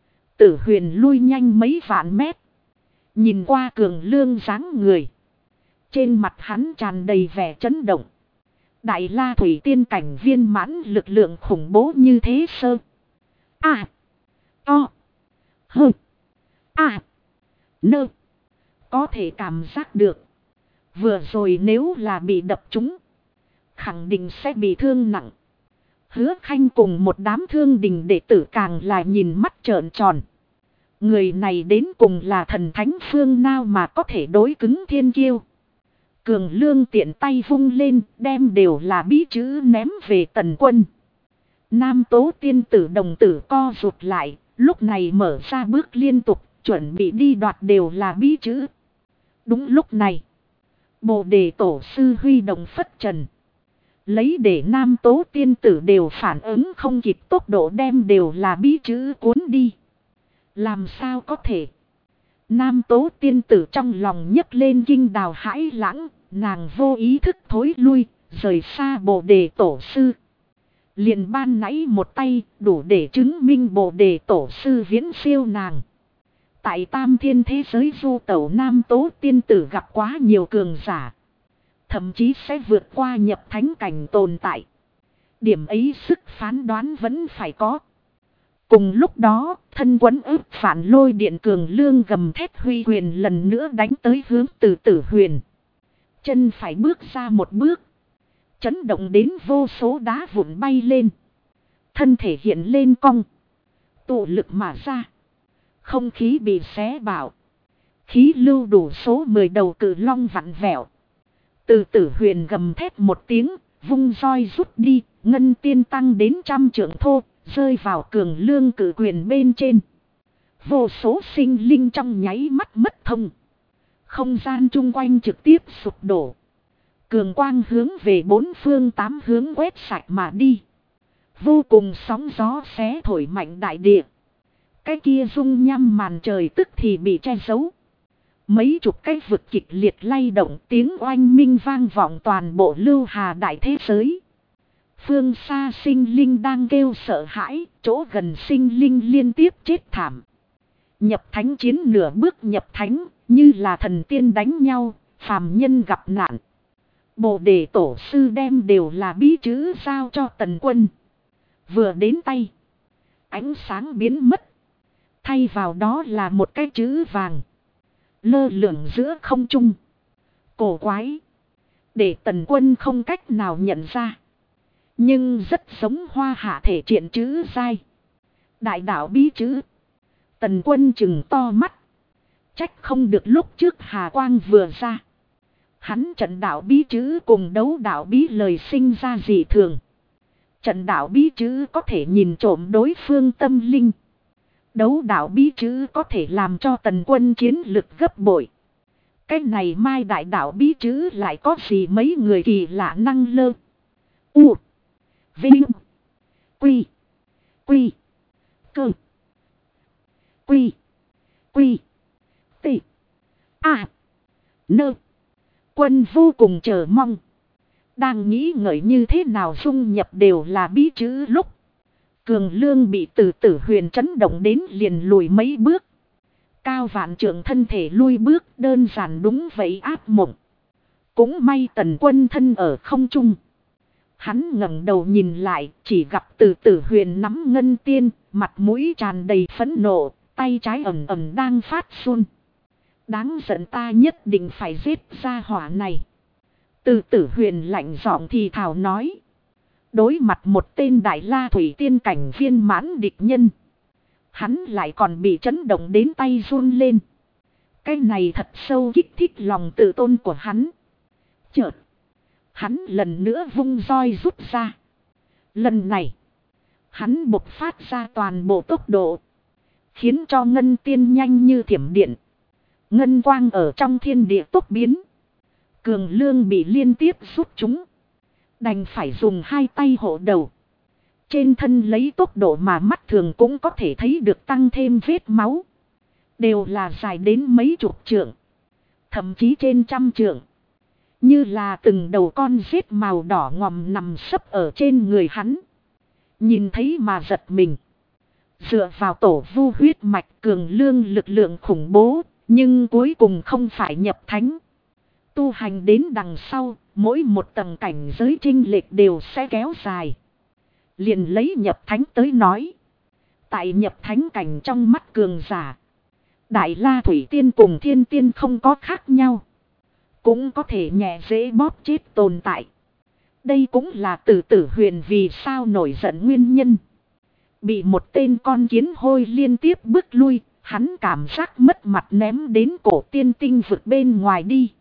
Tử huyền lui nhanh mấy vạn mét. Nhìn qua cường lương dáng người. Trên mặt hắn tràn đầy vẻ chấn động. Đại la thủy tiên cảnh viên mãn lực lượng khủng bố như thế sơ. À. O. Hơ. À. Nơ. Có thể cảm giác được. Vừa rồi nếu là bị đập trúng. Khẳng định sẽ bị thương nặng. Hứa Khanh cùng một đám thương đình đệ tử càng là nhìn mắt trợn tròn. Người này đến cùng là thần thánh phương nào mà có thể đối cứng thiên kiêu. Cường lương tiện tay vung lên đem đều là bí chữ ném về Tần quân. Nam Tố tiên tử đồng tử co rụt lại, lúc này mở ra bước liên tục, chuẩn bị đi đoạt đều là bí chữ. Đúng lúc này, Bồ Đề tổ sư huy động phất trần. Lấy để Nam Tố tiên tử đều phản ứng không kịp tốc độ đem đều là bí chữ cuốn đi. Làm sao có thể? Nam Tố tiên tử trong lòng nhấc lên kinh đào hãi lãng, nàng vô ý thức thối lui, rời xa Bồ Đề tổ sư. Liền ban nãy một tay đủ để chứng minh Bồ Đề tổ sư viễn siêu nàng. Tại tam thiên thế giới du tẩu Nam Tố tiên tử gặp quá nhiều cường giả. Thậm chí sẽ vượt qua nhập thánh cảnh tồn tại. Điểm ấy sức phán đoán vẫn phải có. Cùng lúc đó, thân quấn ức phản lôi điện cường lương gầm thét huy huyền lần nữa đánh tới hướng từ tử huyền. Chân phải bước ra một bước. Chấn động đến vô số đá vụn bay lên. Thân thể hiện lên cong. Tụ lực mà ra. Không khí bị xé bạo. Khí lưu đủ số 10 đầu cự long vặn vẹo. Từ tử huyền gầm thét một tiếng, vung roi rút đi, ngân tiên tăng đến 100 trượng thô, rơi vào cường lương cử quyền bên trên. Vô số sinh linh trong nháy mắt mất thông. Không gian chung quanh trực tiếp sụp đổ. Cường quang hướng về bốn phương tám hướng quét sạch mà đi. Vô cùng sóng gió xé thổi mạnh đại địa. Cái kia dung nham màn trời tức thì bị che giấu. Mấy chục cái vực kịch liệt lay động tiếng oanh minh vang vọng toàn bộ Lưu Hà đại thế giới. Phương xa sinh linh đang kêu sợ hãi, chỗ gần sinh linh liên tiếp chết thảm. Nhập thánh chiến nửa bước nhập thánh, như là thần tiên đánh nhau, phàm nhân gặp nạn. Bồ đề tổ sư đem đều là bí chữ giao cho Tần Quân. Vừa đến tay, ánh sáng biến mất. Thay vào đó là một cái chữ vàng, lơ lửng giữa không trung. Cổ quái, để Tần Quân không cách nào nhận ra. Nhưng rất giống hoa hạ thể triện chữ dai. Đại đạo bí chữ. Tần Quân chừng to mắt. Trách không được lúc trước hà quang vừa ra. Hắn trận đạo bí chữ cùng đấu đạo bí lời sinh ra dị thường. Trận đạo bí chữ có thể nhìn trộm đối phương tâm linh. Đấu đạo bí chữ có thể làm cho Tần Quân chiến lực gấp bội. Cái này mai đại đạo bí chữ lại có gì mấy người kỳ lạ năng lơ. U. Vinh. Quy. Quy. Cơ. Quy. Quy. T. A. Nơ. Quân vô cùng chờ mong. Đang nghĩ ngợi như thế nào dung nhập đều là bí chữ lúc. Cường Lương bị Từ Tử Huyền chấn động đến liền lùi mấy bước. Cao Vạn Trượng thân thể lui bước đơn giản đúng vậy ác mộng. Cũng may Tần Quân thân ở không trung. Hắn ngẩng đầu nhìn lại chỉ gặp Từ Tử Huyền nắm ngân tiên, mặt mũi tràn đầy phẫn nộ, tay trái ẩm ẩm đang phát run. Đáng giận, ta nhất định phải giết ra hỏa này. Từ Tử Huyền lạnh giọng thì thào nói. Đối mặt một tên đại la thủy tiên cảnh viên mãn địch nhân. Hắn lại còn bị chấn động đến tay run lên. Cái này thật sâu kích thích lòng tự tôn của hắn. Chợt, hắn lần nữa vung roi rút ra. Lần này, hắn bộc phát ra toàn bộ tốc độ. Khiến cho ngân tiên nhanh như thiểm điện. Ngân quang ở trong thiên địa tốc biến. Cường Lương bị liên tiếp rút chúng. Đành phải dùng hai tay hộ đầu. Trên thân lấy tốc độ mà mắt thường cũng có thể thấy được tăng thêm vết máu. Đều là dài đến mấy chục trượng. Thậm chí trên trăm trượng. Như là từng đầu con rết màu đỏ ngòm nằm sấp ở trên người hắn. Nhìn thấy mà giật mình. Dựa vào tổ vu huyết mạch Cường Lương lực lượng khủng bố. Nhưng cuối cùng không phải nhập thánh. Tu hành đến đằng sau, mỗi một tầng cảnh giới chênh lệch đều sẽ kéo dài. Liền lấy nhập thánh tới nói. Tại nhập thánh cảnh trong mắt cường giả. Đại la thủy tiên cùng thiên tiên không có khác nhau. Cũng có thể nhẹ dễ bóp chết tồn tại. Đây cũng là Từ Tử Huyền vì sao nổi giận nguyên nhân. Bị một tên con kiến hôi liên tiếp bước lui. Hắn cảm giác mất mặt ném đến cổ tiên tinh vực bên ngoài đi.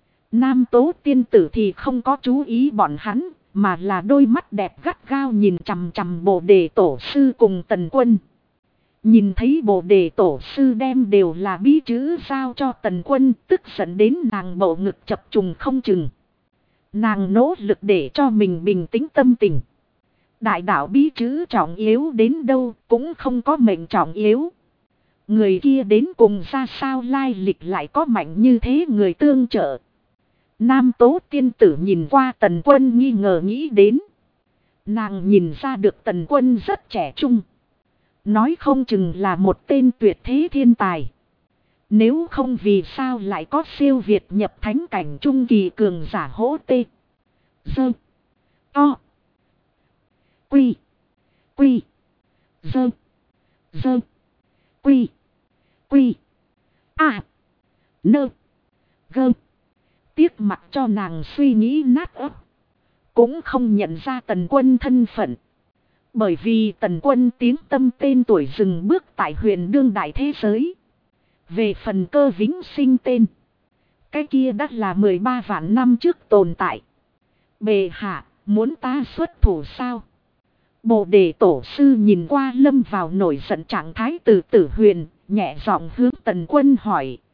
Nam tố tiên tử thì không có chú ý bọn hắn, mà là đôi mắt đẹp gắt gao nhìn chằm chằm Bồ Đề tổ sư cùng Tần Quân. Nhìn thấy Bồ Đề tổ sư đem đều là bí chữ giao cho Tần Quân, tức giận đến nàng bầu ngực chập trùng không chừng. Nàng nỗ lực để cho mình bình tĩnh tâm tình. Đại đạo bí chữ trọng yếu đến đâu cũng không có mệnh trọng yếu. Người kia đến cùng ra sao lai lịch lại có mạnh như thế người tương trợ. Nam tố tiên tử nhìn qua Tần Quân nghi ngờ nghĩ đến. Nàng nhìn ra được Tần Quân rất trẻ trung. Nói không chừng là một tên tuyệt thế thiên tài. Nếu không vì sao lại có siêu việt nhập thánh cảnh trung kỳ cường giả hỗ tê. Dơ. To. Quy. Quy. Dơ. Dơ. Quy. Quy. A. Nơ. Gơ. Tiếc mặt cho nàng suy nghĩ nát ấp. Cũng không nhận ra Tần Quân thân phận. Bởi vì Tần Quân tiếng tâm tên tuổi dừng bước tại huyền đương đại thế giới. Về phần Cơ Vĩnh Sinh tên. Cái kia đã là 13 vạn năm trước tồn tại. Bệ hạ, muốn ta xuất thủ sao? Bồ Đề tổ sư nhìn qua lâm vào nổi giận trạng thái Từ Tử Huyền, nhẹ giọng hướng Tần Quân hỏi.